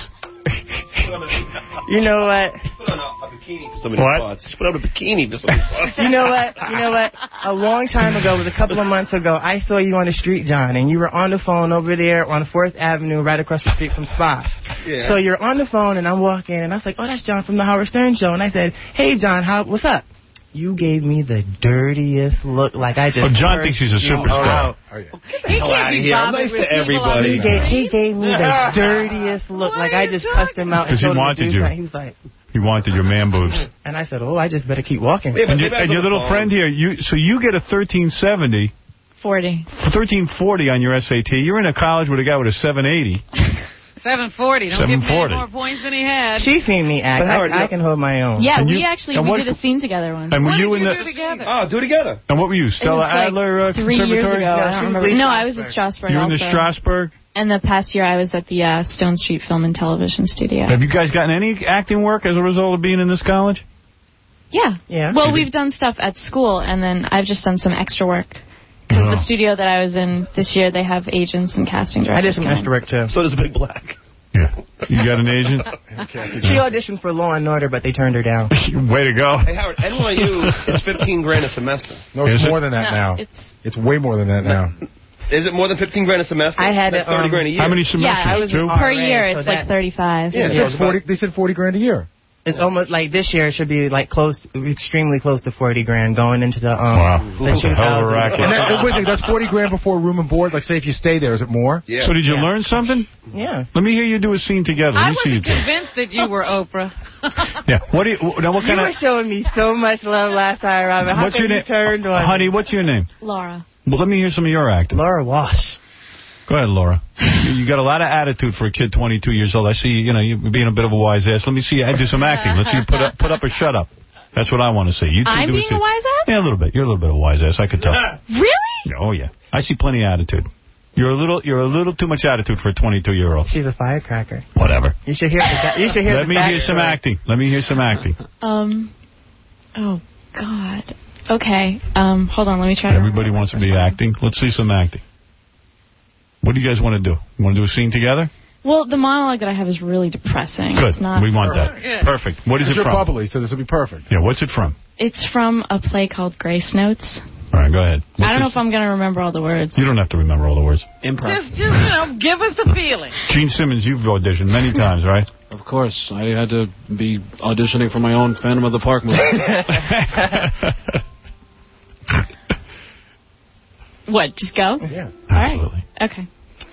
You know what? Put on a, a bikini for some of these What? parts. Put on a bikini for some of these parts. You know what? You know what? A long time ago, it was a couple of months ago, I saw you on the street, John, and you were on the phone over there on fourth Avenue, right across the street from Spa. Yeah. So you're on the phone, and I'm walking, and I was like, oh, that's John from the Howard Stern Show. And I said, hey, John, how? what's up? You gave me the dirtiest look, like I just... Oh, John cursed thinks he's a you superstar. out. Oh, yeah. He hell can't outta be here. I'm bothered nice with to people everybody. He gave, he gave me the dirtiest look, like I just cussed him out and 'Cause he told him to wanted do you. something. He was like... He wanted your man boobs. And I said, oh, I just better keep walking. Wait, but And, you, maybe I was and your on the little phone. friend here, you so you get a thirteen seventy, forty. thirteen forty on your S A T. You're in a college with a guy with a seven eighty. seven forty. Don't give him seven forty. any more points than he had. She's seen me act. But Howard, I, I can hold my own. Yeah, And we you- actually and we what- did a scene together once. And were What you did in you the... do together? Oh, do it together. And what were you, Stella It was like Adler uh, three years Conservatory? ago. No, I she don't was remember. in No, I was at Strasbourg. Strasbourg You were in also. the Strasbourg? And the past year I was at the uh, Stone Street Film and Television Studio. Have you guys gotten any acting work as a result of being in this college? Yeah. Yeah. Well, we've done stuff at school, and then I've just done some extra work. Because Oh. the studio that I was in this year, they have agents and casting I directors. did some coming. extra work, too. So does Big Black. Yeah. You got an agent? She auditioned for Law and Order, but they turned her down. Way to go. Hey, Howard, N Y U is fifteen grand a semester. No, it's Is it? more than that No, now. it's- It's way more than that now. Is it more than fifteen grand a semester? I had That's to, thirty um, grand a year. How many semesters? Yeah, I was Two? in per R A, year, so it's that- like thirty-five. Yeah, They so said it's forty. about- They said forty grand a year. It's almost like this year it should be like close, extremely close to forty grand going into the um. Wow. The That's a hell of a racket. And that, wait a second, that's forty grand before room and board. Like, say if you stay there, is it more? Yeah. So did you Yeah. learn something? Yeah. Let me hear you do a scene together. Let I me see you wasn't two. convinced that you were Oprah. Yeah. What do you... Now, what You kind were of... showing me so much love last time, Robin. How What's come your you name? turned on Honey, me? what's your name? Laura. Well, let me hear some of your acting. Laura Walsh. Go ahead, Laura. You got a lot of attitude for a kid twenty-two years old. I see, you know, you being a bit of a wise ass. Let me see you do some acting. Let's see you put up, put up or shut up. That's what I want to see. You two I'm do being scene. a wise ass? Yeah, a little bit. You're a little bit of a wise ass. I could tell. Really? Oh, yeah. I see plenty of attitude. You're a little you're a little too much attitude for a twenty-two-year-old. She's a firecracker. Whatever. You should hear the, you should hear Let the me hear some backstory. acting. Let me hear some acting. Um, oh, God. Okay. Um, hold on. Let me try to... Everybody wants to be acting. Let's see some acting. What do you guys want to do? Want to do a scene together? Well, the monologue that I have is really depressing. Good. It's not... We want that. Good. Perfect. What is it You're from? bubbly, so this will be perfect. Yeah, what's it from? It's from a play called Grace Notes. All right, go ahead. What's I don't know this? if I'm going to remember all the words. You don't have to remember all the words. Improv. Just, just, you know, give us the feeling. Gene Simmons, you've auditioned many times, right? Of course. I had to be auditioning for my own Phantom of the Park movie. What, just go? Yeah. Absolutely. Okay.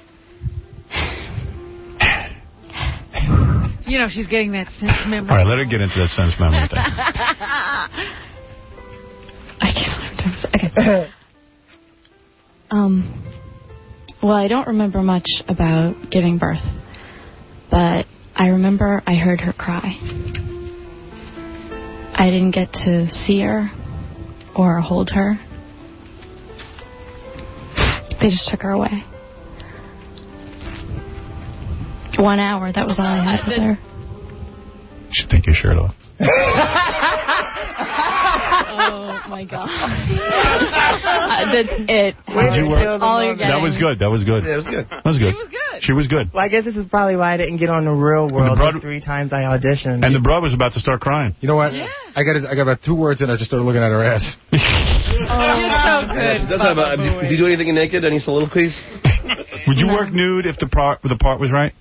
You know, she's getting that sense memory. All right, let her get into that sense memory thing. I can't remember. Okay. Um, well, I don't remember much about giving birth, but I remember I heard her cry. I didn't get to see her or hold her. They just took her away. One hour, that was all I had with her. You should take your shirt off. Oh, my God. uh, that's it. Did you work? All you're That was good. That was good. Yeah, it was good. That was good. She was good. She was good. Well, I guess this is probably why I didn't get on the real world broad- those three times I auditioned. And the broad was about to start crying. You know what? Yeah. I got I got about two words and I just started looking at her ass. Oh, you're so good. She does have a, did you do anything naked? Any soliloquies? Would you work nude if the part the part was right?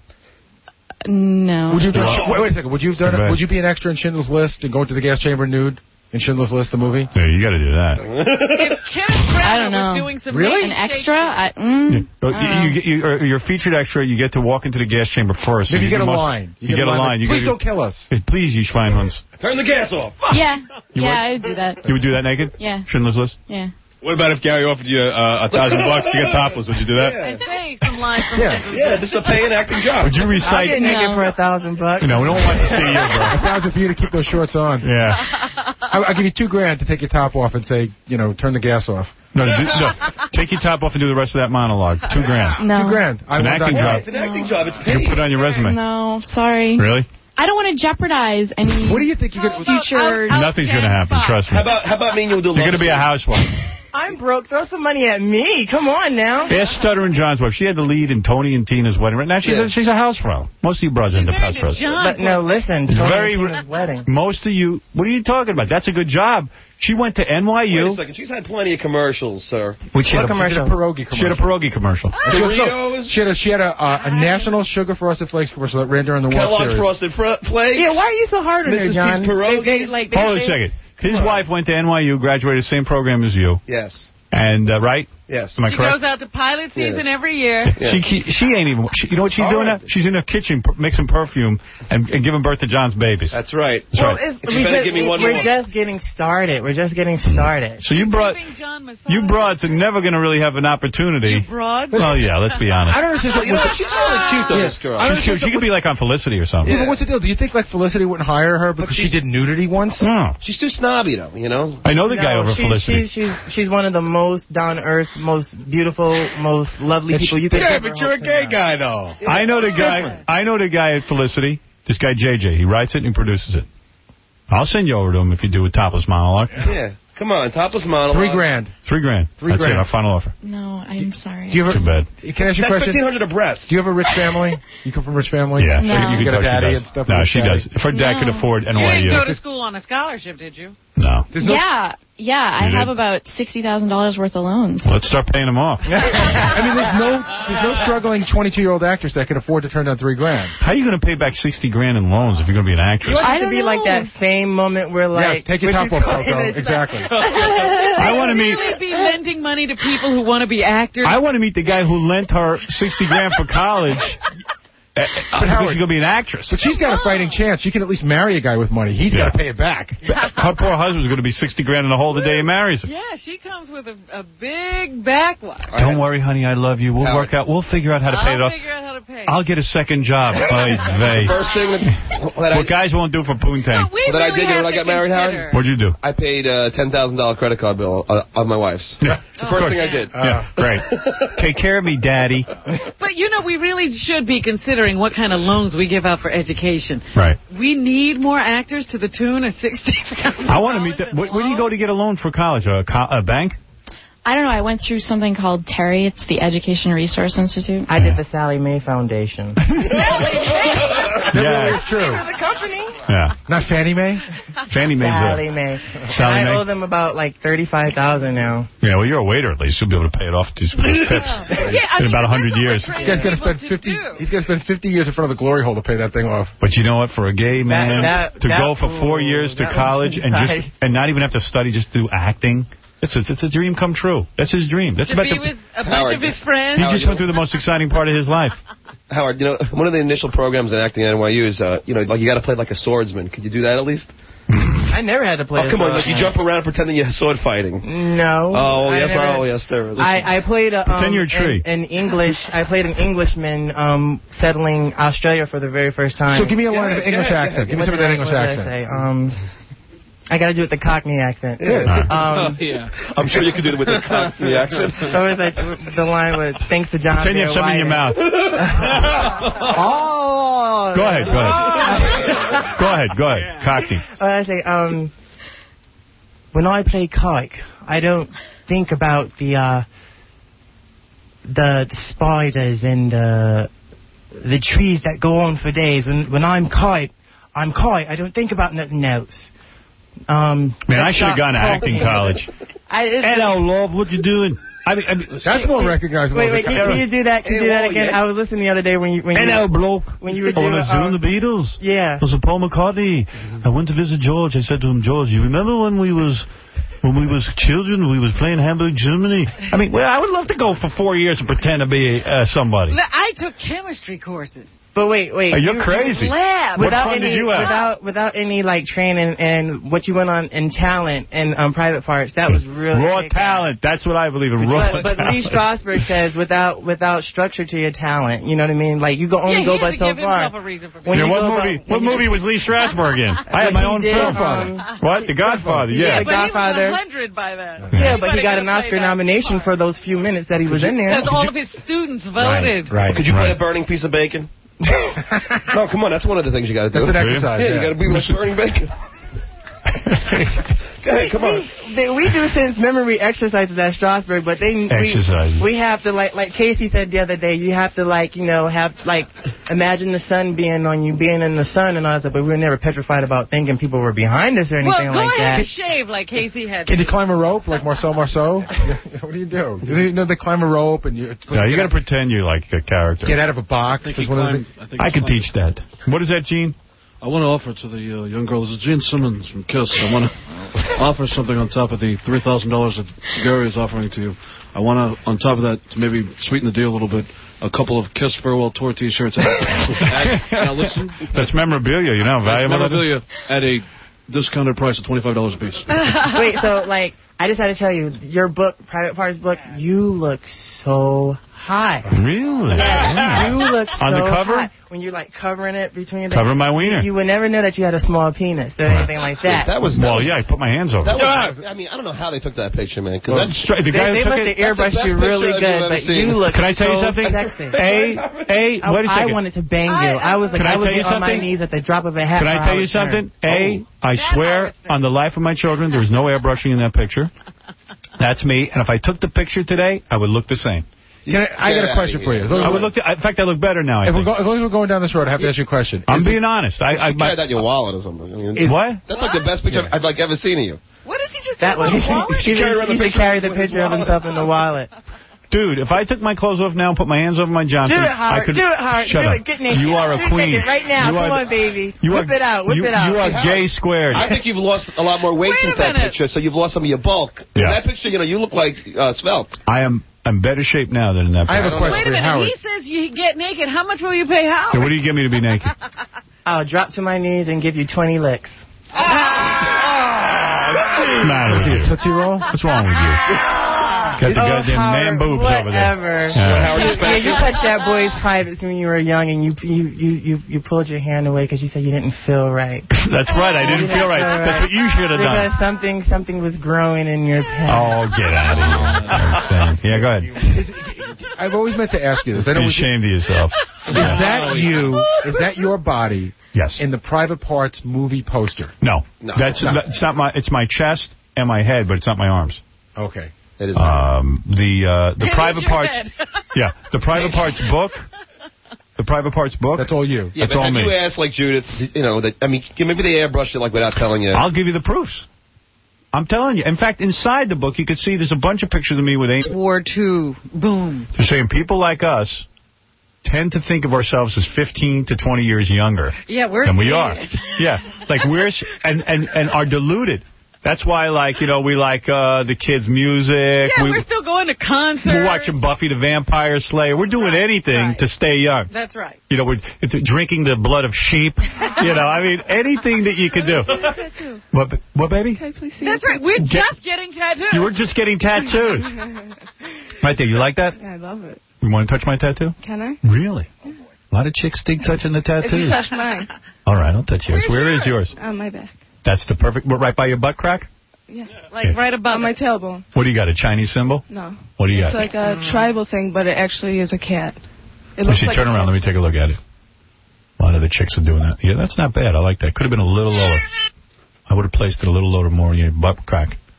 No. Would you do, Wow. wait, wait a second. Would you have done Too it? bad. Would you be an extra in Schindler's List and go to the gas chamber nude in Schindler's List, the movie? Yeah, you got to do that. If Kenneth I don't Branagh was know. doing some Really? An naked extra? shakes- I, mm, Oh, I you, don't you, know. get- you, or you're a featured extra. You get to walk into the gas chamber first. Maybe you get a must- line. You, get a line. like, You Please gotta- don't kill us. Hey, please, you Schweinhunds. Turn the gas off. Yeah. You yeah, would? I would do that. You would do that naked? Yeah. Schindler's List? Yeah. What about if Gary offered you uh, a thousand bucks to get topless? Would you do that? And saying some lines from Yeah. Schindler's Yeah, List. this is a pay and acting job. Would you I'll recite? get naked No. for a thousand bucks. No, we don't want to see you, A bro. thousand for you to keep those shorts on. Yeah. I, I'll give you two grand to take your top off and say, you know, turn the gas off. No, do, no. Take your top off and do the rest of that monologue. Two grand. No. Two grand. I An want acting that. job. It's an acting job. It's You paid. can put it on your resume. No, sorry. Really? I don't want to jeopardize any What do you think you could... future... Nothing's going to happen. Trust me. How about how about me and you'll do You're going to be a housewife. I'm broke. Throw some money at me. Come on now. Ask Stuttering John's wife. She had the lead in Tony and Tina's wedding. Right now, she's Yeah. a, she's a housefrau. Most of you brothers end up Married to housefraus. John. But no, listen. It's Tony very- and Tina's wedding. Most of you, what are you talking about? That's a good job. She went to N Y Wait a U. second. She's had plenty of commercials, sir. Which she What had a- commercial? She had a pierogi commercial. She had a pierogi commercial. She, was, no, Doritos. she had a, she had a, uh, a National Sugar Frosted Flakes commercial that ran during the World Kellogg's Series. Frosted fr- Flakes. Yeah, why are you so hard on her, Missus John? T's pierogies. They, they, like, they, Hold on a they- second. His wife went to N Y U, graduated the same program as you. Yes. And, uh, right? Yes. Am I She correct? goes out to pilot season Yes. every year. Yes. She, she she ain't even. She, you know what she's doing now? She's in her kitchen p- mixing perfume and, and giving birth to John's babies. That's right. That's Well, right. it's, You we better just, give me one we're more. just getting started. We're just getting started. So you brought Giving John massage. you broads are never going to really have an opportunity. You broad? Well, yeah, let's be honest. I don't understand. You know, she's really cute, though, this girl. I don't She's cute. She could be like on Felicity or something. Yeah, but what's the deal? Do you think like Felicity wouldn't hire her because she did nudity once? No. She's too snobby, though, you know? I know the guy No, over she's, Felicity. she's, she's, she's one of the most down-to-earth, most beautiful, most lovely people you could Yeah, ever but you're a hope to gay know. guy, though. I know the guy. I know the guy at Felicity. This guy J J. He writes it and he produces it. I'll send you over to him if you do a topless monologue. Yeah. Come on, topless monologue. Three grand. Three grand. Three That's grand. it. Our final offer. No, I'm sorry. Do you ever, Too bad. Can I ask you a That's question? fifteen hundred a breast. Do you have a rich family? You come from a rich family? Yeah, No. she, you You can got a tell daddy she and does. stuff. No, with she daddy? does. If her dad No. could afford N You Y U. didn't go to school on a scholarship, did you? No. There's no- Yeah, yeah. I You have did? about sixty thousand dollars worth of loans. Let's start paying them off. I mean, there's no there's no struggling twenty-two-year-old actress that can afford to turn down three grand. How are you going to pay back sixty grand in loans if you're going to be an actress? You want I it to don't be like know. that fame moment where, like... Yes, take your where top she's off, going Coco. to- Exactly. I want to meet. Really be lending money to people who want to be actors? I want to meet the guy who lent her sixty grand for college. Uh, uh, because Howard- she's going to be an actress. But she's got a fighting chance. She can at least marry a guy with money. He's Yeah. got to pay it back. Her poor husband's going to be sixty grand in the hole the day he marries her. Yeah, she comes with a, a big backlog. Don't worry, honey, I love you. We'll Howard. work out. We'll figure out how to pay it I'll off. figure out how to pay. I'll get a second job. Oy vey. First thing that, that I, What guys won't do for poontang. But we that I really did when have I to got married, consider- Howard? What'd you do? I paid a ten thousand dollars credit card bill uh, of my wife's. Yeah, It's the first thing I did. yeah, great. Take care of me, Daddy. But, you know, we really should be considering what kind of loans we give out for education. Right. We need more actors to the tune of sixty thousand dollars. I want to meet. The, where, where do you go to get a loan for college? A, co- a bank? I don't know. I went through something called Terry. It's the Education Resource Institute. I did the Sally Mae Foundation. Yeah. It's true. The company? Yeah. Not Fannie Mae? Fannie Mae's Sally a... Mae. Sally I Mae? owe them about like thirty-five thousand dollars now. Yeah, well, you're a waiter at least. You'll be able to pay it off with these with these tips Yeah, I in mean, about a hundred that's what years. we're He's got to spend to fifty. do. He's got to spend fifty years in front of the glory hole to pay that thing off. But you know what? For a gay man that- to that- go for four ooh, years to that was college and nice. just and not even have to study, just do acting. It's a, it's a dream come true. That's his dream. That's To about be the. with a bunch Howard, of his friends. He just went through the most exciting part of his life. Howard, you know, one of the initial programs in acting at N Y U is, uh, you know, like you got to play like a swordsman. Could you do that at least? I never had to play. Oh, a come on, like you swordsman. jump around pretending you're sword fighting. No. Oh, I yes, never- oh, yes, there is. I, I played a, um, Pretend you're a tree. An, an English. I played an Englishman um, settling Australia for the very first time. So give me a line Yeah, of English yeah, accent. Give me What some of did that I- English what did I accent. say? Um, I got to do it with the Cockney accent. Yeah. Um, yeah. I'm sure you could do it with a Cockney accent. So it was like the line was thanks to John. Pretend you have Bear something in your mouth. Whiting." Oh. Go ahead, go ahead. Go ahead, go ahead. Cockney. What did I say? Um, when I play kite, I don't think about the uh, the, the spiders and the the trees that go on for days. When when I'm kite, I'm kite. I don't think about nothing else. Um, Man, I should have gone to acting college. I, Hello, love. What you doing? I mean, I mean, That's more recognizable. Wait, wait, can, can you do that? Can you do that again? I was listening the other day when you when Hello, you bloke. when you were Oh, doing, when I was doing um, the Beatles. Yeah. It was Paul McCartney. I went to visit George. I said to him, George, you remember when we was when we was children? We was playing Hamburg, Germany. I mean, well, I would love to go for four years and pretend to be uh, somebody. I took chemistry courses. But wait, wait. Oh, you're you, crazy. Lab. What Without fun any, did you have? without without any like training and what you went on in talent and um, private parts, that was really Raw kick-ass. talent. That's what I believe in. Raw But, but talent. Lee Strasberg says without without structure to your talent, you know what I mean? Like you go only yeah, go he by had to so give far. himself a reason for When Yeah, you what go movie? by- What movie was Lee Strasberg in? I had But my he own did, film. um, What? The Godfather. Yeah, Yeah. The Godfather. But he was one hundred by then. Yeah, but he got an Oscar nomination for those few minutes that he was in there. Because all of his students voted. Right. Could you Right. play a burning piece of bacon? No, come on. That's one of the things you got to do. That's an exercise. Yeah, Yeah, you got to be like burning bacon. Go ahead, come on. They, we do since memory exercises at Strasberg, but they Exercises. we, we have to like like Casey said the other day. You have to like you know have like imagine the sun being on you, being in the sun and all that. But we were never petrified about thinking people were behind us or anything Well, go like ahead that. and shave like Casey had. Can you climb a rope like Marcel Marceau? What do you do? You know they climb a rope and you. No, you got to pretend you're like a character. Get out of a box. I think is he one of the climbed- I think I he can climbed- teach that. What is that, Gene? I want to offer to the uh, young girl, this is Gene Simmons from KISS. I want to offer something on top of the three thousand dollars that Gary is offering to you. I want to, on top of that, to maybe sweeten the deal a little bit, a couple of KISS Farewell Tour T-shirts. Now listen. That's memorabilia. You know, That's valuable. memorabilia at a discounted price of twenty-five dollars a piece. Wait, so like I just had to tell you, your book, Private Parts book, you look so hot. Really? Yeah, you look so On the cover? hot when you're like covering it between your legs. Covering my wiener. You would never know that you had a small penis or anything like that. That was that Well, was, yeah, I put my hands over That it. was, I mean, I don't know how they took that picture, man. Because Well, that's straight- the They, guy they who took must it. have airbrushed best you really picture I've good, ever but seen. you look Can I tell you so something? sexy. A, A, I, wait a I second. wanted to bang you. I was like, Can I I was tell you on my something? knees at the drop of a hat. Can I for tell you Howard Stern. something? A, I swear on the life of my children, there's no airbrushing in that picture. That's me. And if I took the picture today, I would look the same. Can I, I got a question for you. As long as I would we're- look. In fact, I look better now. I If we're think. go, as long as we're going down this road, I have to ask you a question. I'm Is being honest. I, I you carry my, that in your wallet or something. I mean, Is- what? That's like the best picture I've like ever seen of you. What did he just That say one. about a wallet? He carry around the should picture carry the with his picture of wallet. himself in the wallet. Dude, if I took my clothes off now and put my hands over my Johnson, Do it, Howard. I could. Do it, Howard. Shut Do up. it. Get naked. You are a Get queen. naked right now. You Come are, on, baby. You Whip are, it out. Whip you, it out. You are gay squared. I think you've lost a lot more weight Wait a since that minute. picture, so you've lost some of your bulk. In Yeah. that picture, you know, you look like uh, svelte. I am. I'm better shape now than in that. I have a picture. question Wait a for you, minute. Howard. He says you get naked. How much will you pay Howard? So what do you give me to be naked? I'll drop to my knees and give you twenty licks. What's the matter with you? Tootsie Roll? What's wrong with you? Got the Oh, goddamn Howard, man boobs over there. whatever. Yeah. Yeah, you touched that boy's privates when you were young, and you you you you, you pulled your hand away because you said you didn't feel right. That's right. I didn't feel right. That's what you should have done. Because something something was growing in your pants. Oh, get out of here. I'm saying. Yeah, go ahead. Is, I've always meant to ask you this. I know Be we- ashamed of yourself. Is that you? Is that your body? Yes. In the Private Parts movie poster? No. No. That's No. that's not my. It's my chest and my head, but it's not my arms. Okay. It is. Um, the uh, the It is private your parts. head. Yeah, the private parts book. The private parts book. That's all you. Yeah, That's but all have me. you asked, like Judith, you know, that, I mean, maybe they airbrushed it, like, without telling you. I'll give you the proofs. I'm telling you. In fact, inside the book, you can see there's a bunch of pictures of me with Amy. War two. Boom. They're saying people like us tend to think of ourselves as fifteen to twenty years younger Yeah, we're than we are. idiots. Yeah, like we're s- and and and are deluded. That's why, like, you know, we like uh, the kids' music. Yeah, we, we're still going to concerts. We're watching Buffy the Vampire Slayer. We're doing anything right. to stay young. That's right. You know, we're it's drinking the blood of sheep. You know, I mean, anything that you can do. What, what, baby? That's right. We're just getting tattoos. You were just getting tattoos. Right there. You like that? Yeah, I love it. You want to touch my tattoo? Can I? Really? A lot of chicks think touching the tattoos. If you touch mine. All right, I'll touch yours. Where is yours? On my back. That's the perfect. What, right by your butt crack? Yeah. Like Yeah. right above On my it. tailbone. What do you got? A Chinese symbol? No. What do you It's got? like a tribal thing, but it actually is a cat. It So looks she like turn a around. Let me take a look at it. A lot of the chicks are doing that. Yeah, that's not bad. I like that. Could have been a little lower. I would have placed it a little lower more in your butt crack.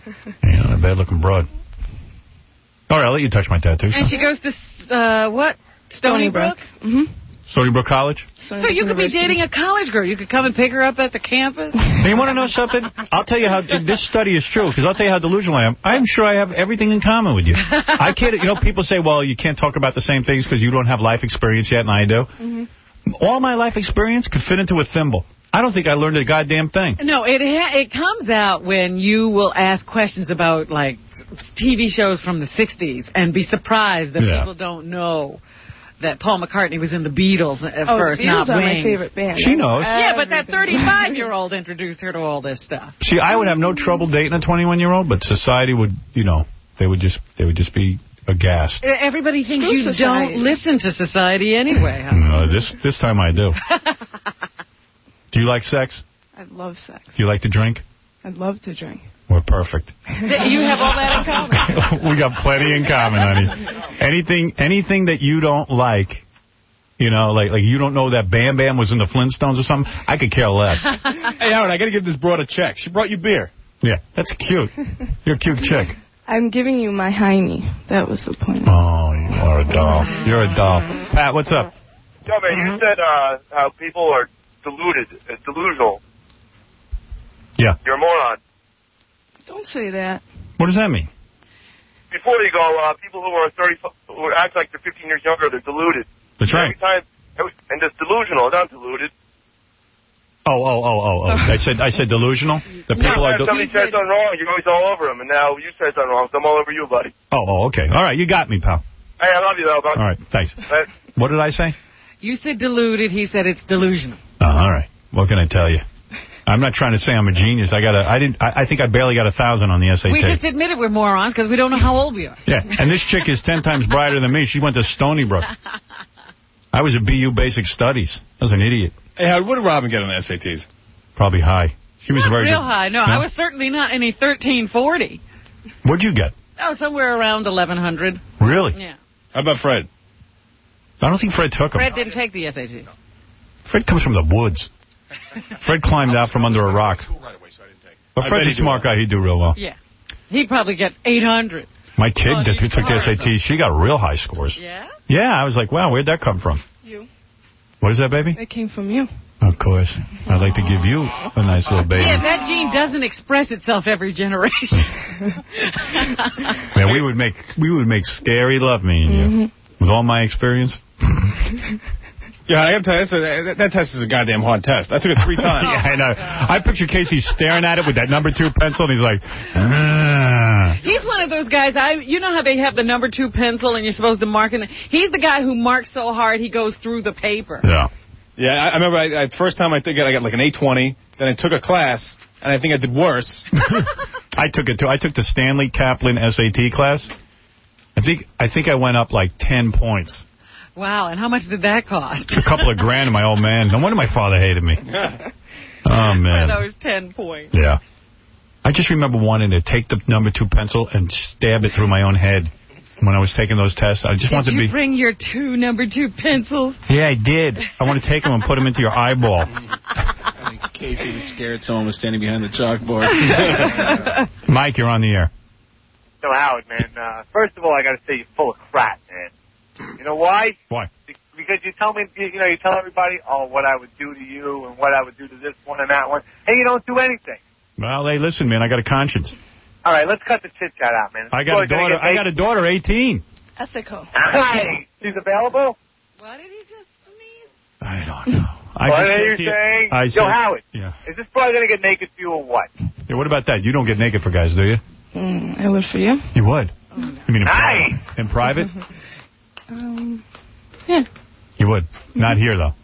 You know, a bad-looking broad. All right, I'll let you touch my tattoo. And she goes to, uh, what? Stony Brook? Mm-hmm. Stony Brook College? So you could be dating a college girl. You could come and pick her up at the campus. Hey, you want to know something? I'll tell you how this study is true, because I'll tell you how delusional I am. I'm sure I have everything in common with you. I can't, you know, people say, well, you can't talk about the same things because you don't have life experience yet, and I do. Mm-hmm. All my life experience could fit into a thimble. I don't think I learned a goddamn thing. No, it ha it comes out when you will ask questions about, like, T V shows from the sixties and be surprised that Yeah. people don't know that Paul McCartney was in the Beatles at oh, first, the Beatles not are Wings. my favorite band. She knows. Yeah, but that thirty-five-year-old introduced her to all this stuff. See, I would have no trouble dating a twenty-one-year-old, but society would, you know, they would just they would just be aghast. Everybody thinks Screw you society. don't listen to society anyway. Huh? No, this this time I do. Do you like sex? I love sex. Do you like to drink? I'd love to drink. We're perfect. You have all that in common. We got plenty in common, honey. Anything anything that you don't like, you know, like like you don't know that Bam Bam was in the Flintstones or something, I could care less. Hey, Howard, I got to give this broad a check. She brought you beer. Yeah, that's cute. You're a cute chick. I'm giving you my hiney. That was the point. Oh, you are a doll. You're a doll. Pat, what's up? Yeah, man, you said uh, how people are deluded, uh, delusional. Yeah. You're a moron. Don't say that. What does that mean? Before you go, uh, people who are thirty, who act like they're fifteen years younger, they're deluded. That's right. Every time, every, and it's delusional, not deluded. Oh, oh, oh, oh, oh. I said I said delusional? The people no, are... if somebody said something wrong, you're always all over them, and now you said something wrong, so I'm all over you, buddy. Oh, oh, okay. All right, you got me, pal. Hey, I love you, though, bud. All right, thanks. But, what did I say? You said deluded. He said it's delusional. Oh, all right. What can I tell you? I'm not trying to say I'm a genius. I got a, I didn't. I, I think I barely got a thousand on the S A T. We just admitted we're morons because we don't know how old we are. Yeah, and this chick is ten times brighter than me. She went to Stony Brook. I was at B U Basic Studies. I was an idiot. Hey, Howard, what did Robin get on the S A Ts? Probably high. She was Not very real good. high. No, I was certainly not any thirteen forty. What'd you get? Oh, somewhere around eleven hundred. Really? Yeah. How about Fred? I don't think Fred took him. Fred didn't take the S A Ts. Fred comes from the woods. Fred climbed out from under a rock. But Fred's a smart guy. He'd do real well. Yeah. He'd probably get eight hundred. My kid Oh, that he's took the S A smart. Ts, she got real high scores. Yeah? Yeah, I was like, wow, where'd that come from? You. What is that, baby? It came from you. Of course. I'd like to give you a nice little baby. Yeah, that gene doesn't express itself every generation. Man, we would make we would make scary love, me and you. Mm-hmm. With all my experience. Yeah, I got to tell you, that's a, that test is a goddamn hard test. I took it three times. Yeah, I know. I picture Casey staring at it with that number two pencil, and he's like, ah. He's one of those guys, I. you know how they have the number two pencil and you're supposed to mark it? He's the guy who marks so hard he goes through the paper. Yeah. Yeah, I, I remember I, I, first time I took it, I got like an eight twenty. Then I took a class, and I think I did worse. I took it, too. I took the Stanley Kaplan S A T class. I think I think I went up like ten points. Wow, and how much did that cost? A couple of grand to my old man. No wonder my father hated me. Oh, man. For those ten points. Yeah. I just remember wanting to take the number two pencil and stab it through my own head when I was taking those tests. I just did wanted to you be... bring your two number two pencils? Yeah, I did. I want to take them and put them into your eyeball. I think Casey was scared someone was standing behind the chalkboard. Mike, you're on the air. So, Howard, man, uh, first of all, I got to say you're full of crap, man. You know why? Why? Because you tell me, you know, you tell everybody, oh, what I would do to you and what I would do to this one and that one, and you don't do anything. Well, hey, listen, man, I got a conscience. All right, let's cut the chit-chat out, man. I got a daughter. I got a daughter, eighteen. Ethical. Hi. She's available? What did he just sneeze? I don't know. I what just are said you to you- saying? I Yo, said- Howard, Yeah. is this boy going to get naked for you or what? Yeah. What about that? You don't get naked for guys, do you? Mm, I would for you. You would. Oh, no. You mean in, Nice. pri- in private? Um, yeah. You would. Not here, though.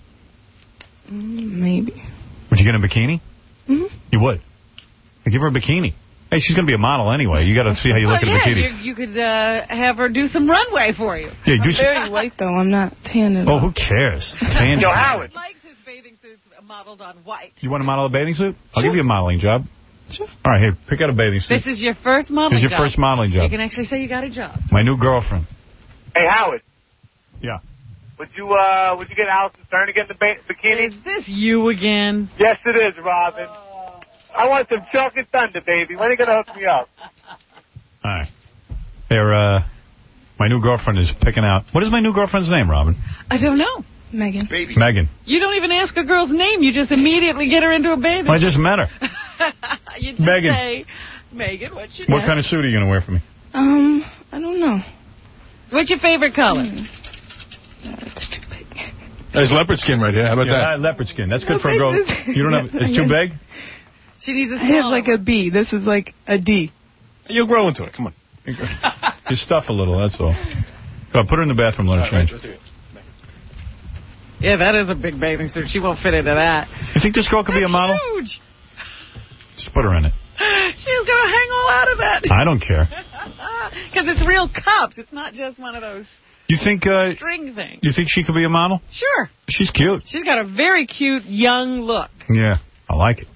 Mm, maybe. Would you get a bikini? Mm-hmm. You would. I'd give her a bikini. Hey, she's going to be a model anyway. You got to see how you Well, look yeah, at a bikini. you, you could uh, have her do some runway for you. Yeah, do I'm some- very white, though. I'm not tan at Oh, all. who cares? Tan- Yo, Howard. He likes his bathing suits modeled on white. You want to model a bathing suit? I'll give you a modeling job. Sure. All right, here, pick out a bathing suit. This is your first modeling This is your job. first modeling job. You can actually say you got a job. My new girlfriend. Hey, Howard, Yeah. would you uh, would you get Allison Stern to get in the ba- bikini? Is this you again? Yes, it is, Robin. I want some chocolate thunder, baby. When are you going to hook me up? All right. They're, uh, my new girlfriend is picking out. What is my new girlfriend's name, Robin? I don't know. Megan. Baby. Megan. You don't even ask a girl's name. You just immediately get her into a bathing I just met her. You just Megan. say, Megan, what's your What name? kind of suit are you going to wear for me? Um, I don't know. What's your favorite color? Mm. No, it's too big. There's leopard skin right here. How about yeah, that? Leopard skin. That's good for a girl. You don't have. It's too big. She needs a I have like a B. This is like a D. You'll grow into it. Come on. You stuff a little. That's all. Go, put her in the bathroom. Let her change. Yeah, that is a big bathing suit. She won't fit into that. You think this girl could That's be a model? Huge. Just put her in it. She's going to hang all out of that. I don't care. Because it's real cups. It's not just one of those You think? Uh, string things. you think she could be a model? Sure. She's cute. She's got a very cute, young look. Yeah, I like it.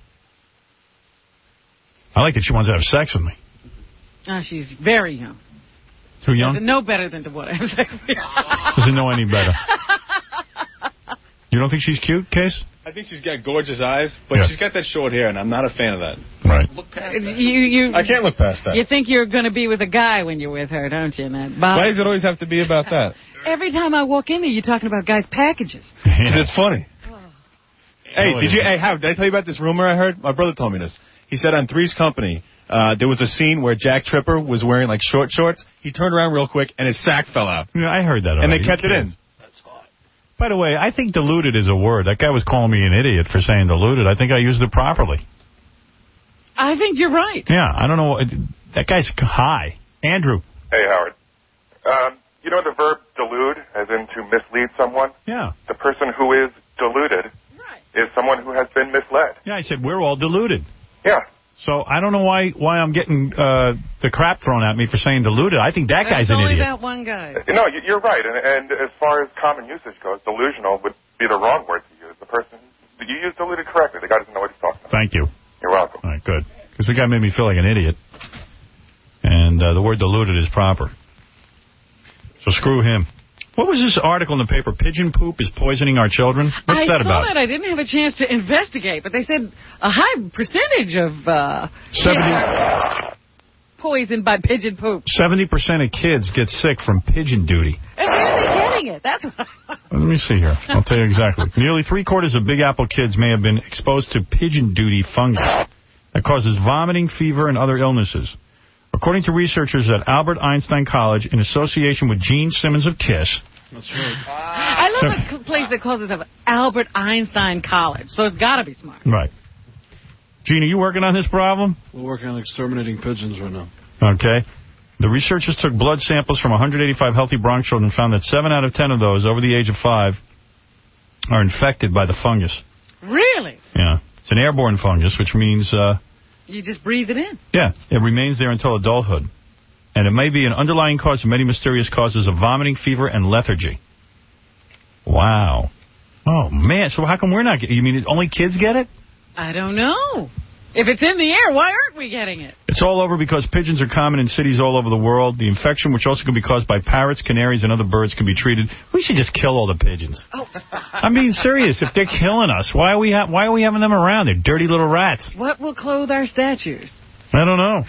I like that she wants to have sex with me. Oh, she's very young. Too young? Doesn't know better than to want to have sex with you. Doesn't know any better. You don't think she's cute, Case? I think she's got gorgeous eyes, but Yeah. she's got that short hair, and I'm not a fan of that. Right. It's, you, you, I can't look past that. You think you're going to be with a guy when you're with her, don't you, Nat? Bob? Why does it always have to be about that? Every time I walk in there, you're talking about guys' packages. Because it's funny. Hey, did you? Hey, Howard, did I tell you about this rumor I heard? My brother told me this. He said on Three's Company, uh, there was a scene where Jack Tripper was wearing, like, short shorts. He turned around real quick, and his sack fell out. Yeah, I heard that already. And they kept it in. By the way, I think deluded is a word. That guy was calling me an idiot for saying deluded. I think I used it properly. I think you're right. Yeah, I don't know. That guy's high. Andrew. Hey, Howard. Um, you know the verb delude, as in to mislead someone? Yeah. The person who is deluded is someone who has been misled. Yeah, I said we're all deluded. Yeah. So I don't know why why I'm getting uh, the crap thrown at me for saying deluded. I think that There's guy's an only idiot. that one guy. No, you- you're right. And, and as far as common usage goes, delusional would be the wrong word to use. The person, you used deluded correctly. The guy doesn't know what he's talking about. Thank you. You're welcome. All right, good. Because the guy made me feel like an idiot. And uh, the word deluded is proper. So screw him. What was this article in the paper? Pigeon poop is poisoning our children? What's I that saw about? that. I didn't have a chance to investigate, but they said a high percentage of uh, kids poisoned by pigeon poop. seventy percent of kids get sick from pigeon duty. And where are they getting it? That's what I... Let me see here. I'll tell you exactly. Nearly three-quarters of Big Apple kids may have been exposed to pigeon duty fungus that causes vomiting, fever, and other illnesses. According to researchers at Albert Einstein College, in association with Gene Simmons of KISS... That's right. I love So- a place that calls itself Albert Einstein College, so it's got to be smart. Right. Gene, are you working on this problem? We're working on exterminating pigeons right now. Okay. The researchers took blood samples from one hundred eighty-five healthy Bronx children and found that seven out of ten of those over the age of five are infected by the fungus. Really? Yeah. It's an airborne fungus, which means... Uh, You just breathe it in. Yeah, it remains there until adulthood. And it may be an underlying cause of many mysterious causes of vomiting, fever, and lethargy. Wow. Oh, man. So how come we're not getting it? You mean only kids get it? I don't know. If it's in the air, why aren't we getting it? It's all over because pigeons are common in cities all over the world. The infection, which also can be caused by parrots, canaries, and other birds, can be treated. We should just kill all the pigeons. Oh, stop. I'm being serious. If they're killing us, why are we ha- why are we having them around? They're dirty little rats. What will clothe our statues? I don't know.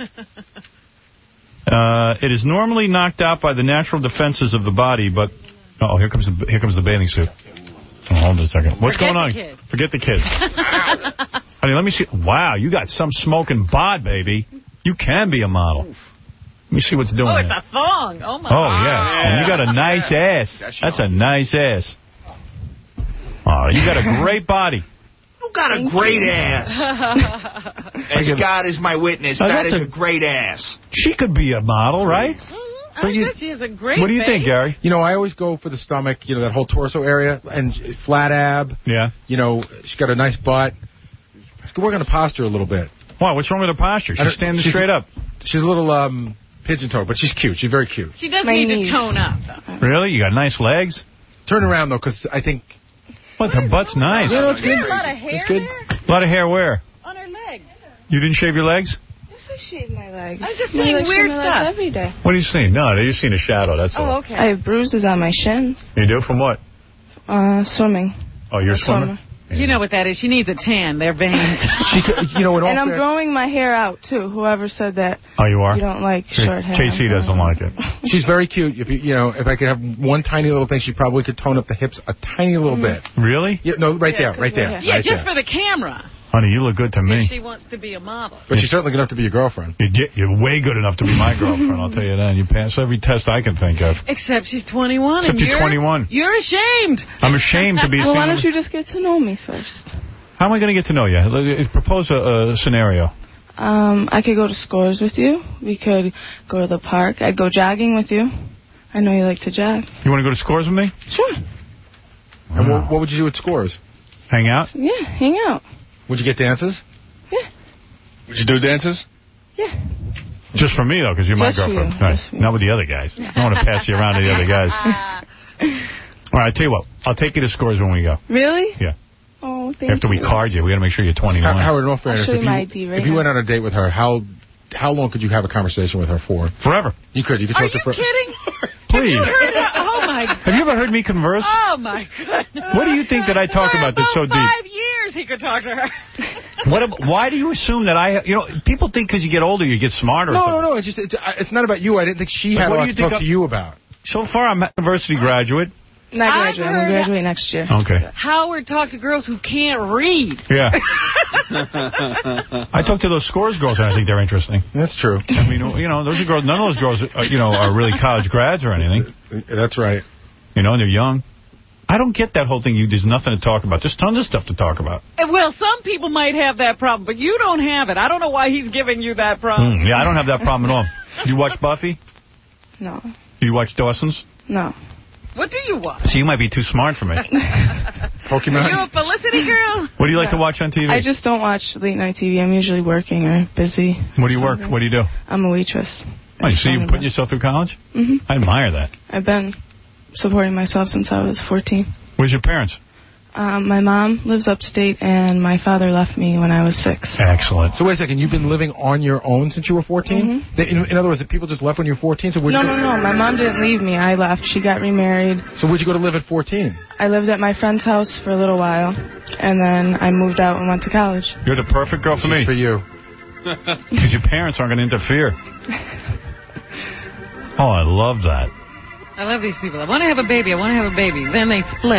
Uh, it is normally knocked out by the natural defenses of the body, but... Oh, here comes the, here comes the bathing suit. Oh, hold on a second. What's Forget going on? the kid. Forget the kid. Honey, let me see. Wow, you got some smoking bod, baby. You can be a model. Let me see what's doing Oh, it's there. a thong. Oh, my Oh, God. yeah. And you got a nice ass. That's a nice ass. Oh, you got a great body. You got a great ass. As God is my witness, Oh, that that's is a- a great ass. She could be a model, right? I bet she has a great What do you face. think, Gary? You know, I always go for the stomach, you know, that whole torso area, and flat ab. Yeah. You know, she's got a nice butt. She could work on the posture a little bit. Why? What's wrong with her posture? I She's don't- standing she's- straight up. She's a little um, pigeon-toed, but she's cute. She's very cute. She does My need knees. to tone up, though. Really? You got nice legs? Turn around, though, because I think... What? Her butt's nice. Yeah, no, it's Is there good. a lot of hair It's good. there? A lot of hair where? On her legs. You didn't shave your legs? Yes, I shave my legs. I was just My saying legs weird shave my stuff. legs every day. What are you seeing? No, they just seen a shadow, that's all. Oh, okay. I have bruises on my shins. You do? From what? Uh, swimming. Oh, you're a Summer. swimmer? You know what that is. She needs a tan. They're veins. She, could- you know, in all And I'm fair- growing my hair out, too. Whoever said that Oh, you are? you don't like short hair. J C doesn't like it. She's very cute. If you, you know, if I could have one tiny little thing, she probably could tone up the hips a tiny little bit. Really? Yeah, no, right there, right there. Yeah, right just there. for the camera. Honey, you look good to me. If she wants to be a model. But she's certainly good enough to be your girlfriend. You're, di- you're way good enough to be my girlfriend, I'll tell you that. You pass every test I can think of. Except she's twenty-one. Except and you're you're twenty-one. You're ashamed. I'm ashamed to be Well, why seen. don't you just get to know me first? How am I going to get to know you? L- Propose a, a scenario. Um, I could go to Scores with you. We could go to the park. I'd go jogging with you. I know you like to jog. You want to go to Scores with me? Sure. And what, what would you do at Scores? Hang out? Yeah, hang out. Would you get dances? Yeah. Would you do dances? Yeah. Just for me, though, because you're my Just for girlfriend. you. Right. Just for you. Not with the other guys. I don't want to pass you around to the other guys. All right, I tell you what. I'll take you to Scores when we go. Really? Yeah. Oh, thank After we you. card you, we got to make sure you're twenty-one. How, Howard, in all fairness, show you if you, my I D right if you now. went on a date with her, how how long could you have a conversation with her for? Forever. You could. You could Are talk you to her. kidding? Please. Have you heard her? Oh, my God. Have you ever heard me converse? Oh, my goodness. What do you think that I talk For about that's so deep? five years he could talk to her. What? ab- Why do you assume that I... You know, people think because you get older you get smarter. or No, something. no, no. It's just it's, it's not about you. I didn't think she But had a what do lot you to think talk of- to you about. So far, I'm a university graduate. Not I've graduate. I'm heard- going to graduate next year. Okay. Howard talked to girls who can't read. Yeah. I talk to those Scores girls, and I think they're interesting. That's true. I mean, you know, those are girls. None of those girls, are, you know, are really college grads or anything. That's right. You know, and they're young. I don't get that whole thing. You there's nothing to talk about. There's tons of stuff to talk about. Well, some people might have that problem, but you don't have it. I don't know why he's giving you that problem. Mm, yeah, I don't have that problem at all. You watch Buffy? No. Do you watch Dawson's? No. What do you watch? So you might be too smart for me. Pokemon? Are you a Felicity girl? What do you like to watch on T V? I just don't watch late night T V. I'm usually working or busy. What do you work? What do you do? I'm a waitress. Oh, you see you putting yourself through college? hmm I admire that. I've been supporting myself since I was fourteen. Where's your parents? Um, my mom lives upstate, and my father left me when I was six. Excellent. So wait a second. You've been living on your own since you were fourteen? Mhm. In, in other words, the people just left when you were fourteen? So where'd No, you go? no, no. My mom didn't leave me. I left. She got remarried. So where'd you go to live at fourteen? I lived at my friend's house for a little while, and then I moved out and went to college. You're the perfect girl for me. For you. Because your parents aren't going to interfere. Oh, I love that. I love these people. I want to have a baby. I want to have a baby. Then they split.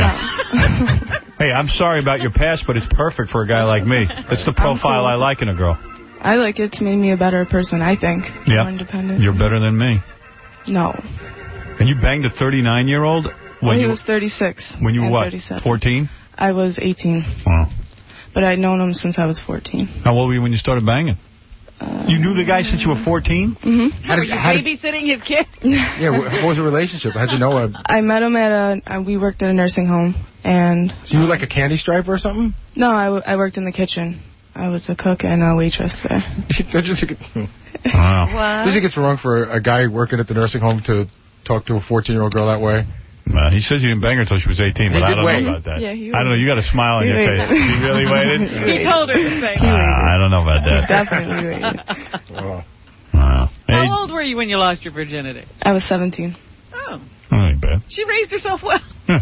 Yeah. Hey, I'm sorry about your past, but it's perfect for a guy like me. It's the profile I like in a girl. I like it. It's made me a better person, I think. Yeah. More independent. You're better than me. No. And you banged a thirty-nine-year-old when When he you was thirty-six. when you were and what? thirty-seven. fourteen? I was eighteen. Wow. But I'd known him since I was fourteen. How old were you when you started banging? Uh, You knew the guy since you were fourteen? Mm-hmm. How Were did, you how did, babysitting his kid? yeah, what, what was the relationship? How'd you know him? I met him at a, uh, we worked at a nursing home, and... So you were like a candy striper or something? No, I, w I worked in the kitchen. I was a cook and a waitress there. Don't you think it, Wow. What? do you think it's wrong for a guy working at the nursing home to talk to a fourteen-year-old girl that way? Uh, he says you didn't bang her until she was eighteen, He but I did don't wait. know about that. Yeah, he I don't know. You got a smile on He your waited. face. You really waited? He told her to say. Ah, I don't know about that. Definitely waited. Oh. Wow. Hey, How old were you when you lost your virginity? I was seventeen. Oh, that ain't bad. she raised herself well.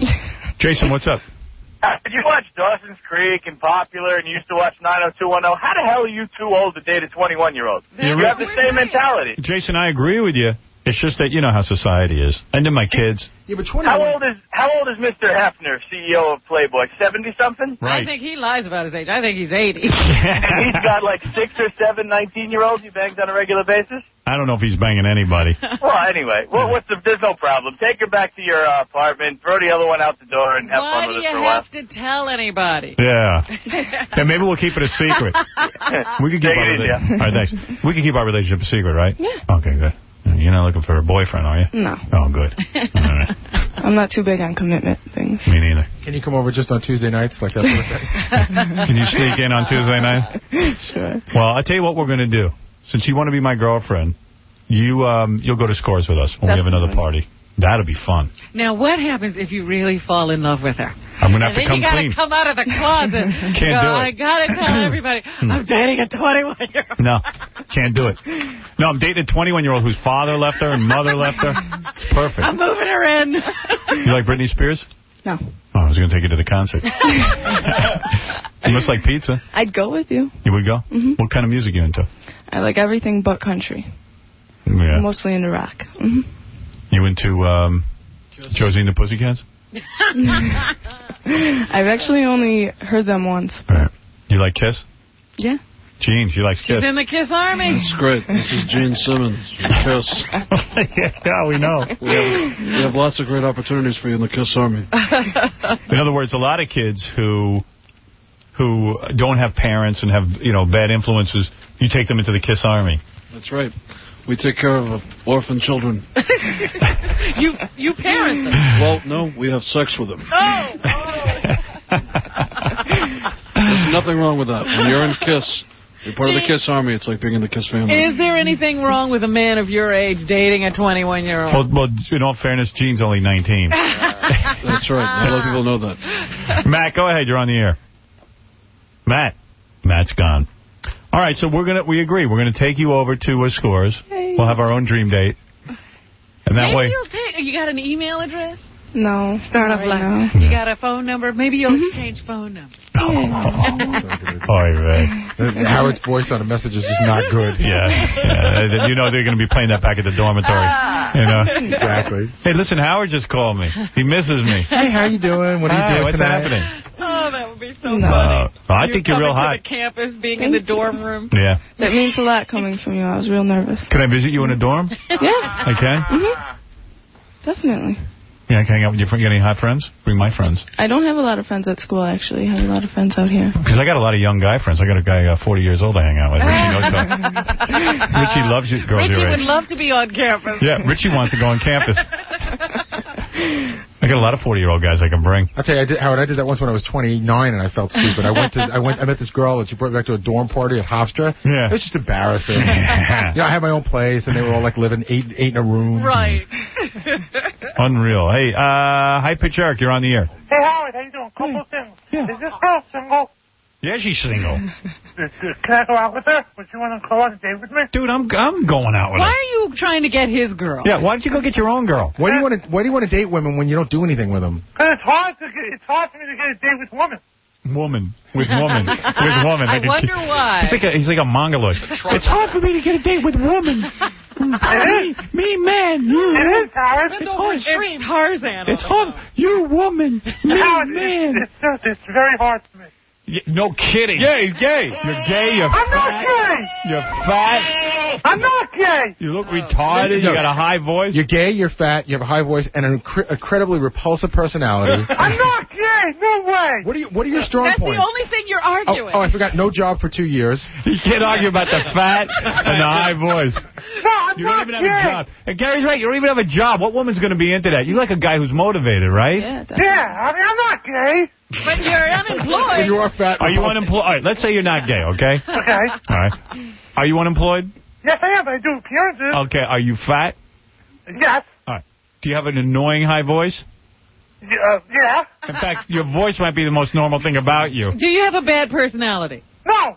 Jason, what's up? Uh, Did you watch Dawson's Creek and Popular and you used to watch nine oh two one oh? How the hell are you too old to date a twenty-one-year-old? You're You right. have the same mentality. Jason, I agree with you. It's just that you know how society is. And then my kids. Yeah, but How old is How old is Mister Hefner, C E O of Playboy? seventy something? I think he lies about his age. I think he's eighty. And he's got like six or seven nineteen-year-olds he bangs on a regular basis? I don't know if he's banging anybody. Well, anyway, well, what's the, there's no problem. Take her back to your uh, apartment, throw the other one out the door, and have Why fun do with you it for a while. have to tell anybody? Yeah. Yeah, maybe we'll keep it a secret. We could keep Take our it easy, rela- yeah. All right, thanks. We can keep our relationship a secret, right? Yeah. Okay, good. You're not looking for a boyfriend, are you? No. Oh, good. All right. I'm not too big on commitment things. Me neither. Can you come over just on Tuesday nights like that sort of thing? Can you sneak in on Tuesday night? Sure. Well, I'll tell you what we're going to do. Since you want to be my girlfriend, you, um, you'll go to Scores with us when we have another party. That'll be fun. Now, what happens if you really fall in love with her? I'm going to have And to then come you gotta clean. come out of the closet. Can't Go, do it. I gotta tell everybody, I'm dating a twenty-one-year-old. No, can't do it. No, I'm dating a twenty-one-year-old whose father left her and mother left her. It's perfect. I'm moving her in. You like Britney Spears? No. Oh, was going to take you to the concert. You must like pizza. I'd go with you. You would go? Mm-hmm. What kind of music are you into? I like everything but country. Yeah. Mostly into rock. Mm-hmm. You into um, Josie and the Pussycats? I've actually only heard them once. Right. You like Kiss? Yeah. Gene, she likes Kiss. She's in the Kiss Army. That's great. This is Gene Simmons from Kiss. Yeah, we know. We have, we have lots of great opportunities for you in the Kiss Army. In other words, a lot of kids who who don't have parents and have, you know, bad influences, you take them into the Kiss Army. That's right. We take care of uh, orphan children. you you parent them. Well, no, we have sex with them. Oh, oh. There's nothing wrong with that. When you're in Kiss, you're part Gene, of the Kiss Army. It's like being in the Kiss family. Is there anything wrong with a man of your age dating a twenty-one-year-old? Well, well, in all fairness, Gene's only nineteen. That's right. Not a lot of people know that. Matt, go ahead. You're on the air. Matt. Matt's gone. All right, so we're gonna we agree. We're gonna take you over to uh, Scores. Hey. We'll have our own dream date, and that Maybe way. You'll take, you got an email address? No. Start off like no. You got a phone number? Maybe you'll mm-hmm. exchange phone numbers. Oh, right. Howard's voice on a message is just not good. Yeah, yeah. You know they're going to be playing that back at the dormitory. You know exactly. Hey, listen, Howard just called me. He misses me. Hey, how you doing? What are you Hi, doing what's tonight? happening? Oh, that would be so no. funny. Uh, I you're think you're real hot. To the campus, being Thank in the dorm room. Yeah. That means a lot coming from you. I was real nervous. Can I visit you in a dorm? Yeah. I can? Mm-hmm. Definitely. Yeah, I can hang out with your friends. You got any hot friends? Bring my friends. I don't have a lot of friends at school, actually. I have a lot of friends out here. Because I got a lot of young guy friends. I got a guy uh, forty years old I hang out with. Richie knows that. Richie loves you, girls Richie your age. would love to be on campus. Yeah, Richie wants to go on campus. I got a lot of forty-year-old guys I can bring. I'll tell you, I did, Howard, I did that once when I was twenty-nine and I felt stupid. I went to, I went, I met this girl and she brought me back to a dorm party at Hofstra. Yeah. It was just embarrassing. You know, I had my own place and they were all like living eight, eight in a room. Right. Unreal. Hey, uh, hi, Pitch Eric, you're on the air. Hey, Howard, how you doing? Couple things. Yeah. Is this girl single? Yeah, she's single. Can I go out with her? Would you want to go on a date with me? Dude, I'm I'm going out with why her. Why are you trying to get his girl? Yeah, why don't you go get your own girl? Why do you want to Why do you want to date women when you don't do anything with them? Because it's hard to get, it's hard for me to get a date with women. Woman. With woman. with woman. I wonder why. He's like a, he's like a mongoloid. It's hard for me to get a date with woman. me, me, man. You. It is, Howard. It's, hard. It's Tarzan. It's hard. You, woman. Me, Howard, man. It's, it's, it's very hard for me. Yeah, no kidding. Yeah, he's gay. You're gay. You're I'm fat. not gay. You're fat. I'm not gay. You look retarded. You got a high voice. You're gay, you're fat, you have a high voice, and an incre incredibly repulsive personality. I'm not gay. No way. What are you? What are your strong That's points? That's the only thing you're arguing. Oh, oh, I forgot. No job for two years. You can't argue about the fat and the high voice. No, I'm you not don't even gay. have a job. And Gary's right. You don't even have a job. What woman's going to be into that? You like a guy who's motivated, right? Yeah. Definitely. Yeah. I mean, I'm not gay. But you're unemployed. You are fat. Are you unemployed? All right, let's say you're not gay, okay? Okay. All right. Are you unemployed? Yes, I am. I do appearances. Okay. Are you fat? Yes. All right. Do you have an annoying high voice? Uh, yeah. In fact, your voice might be the most normal thing about you. Do you have a bad personality? No.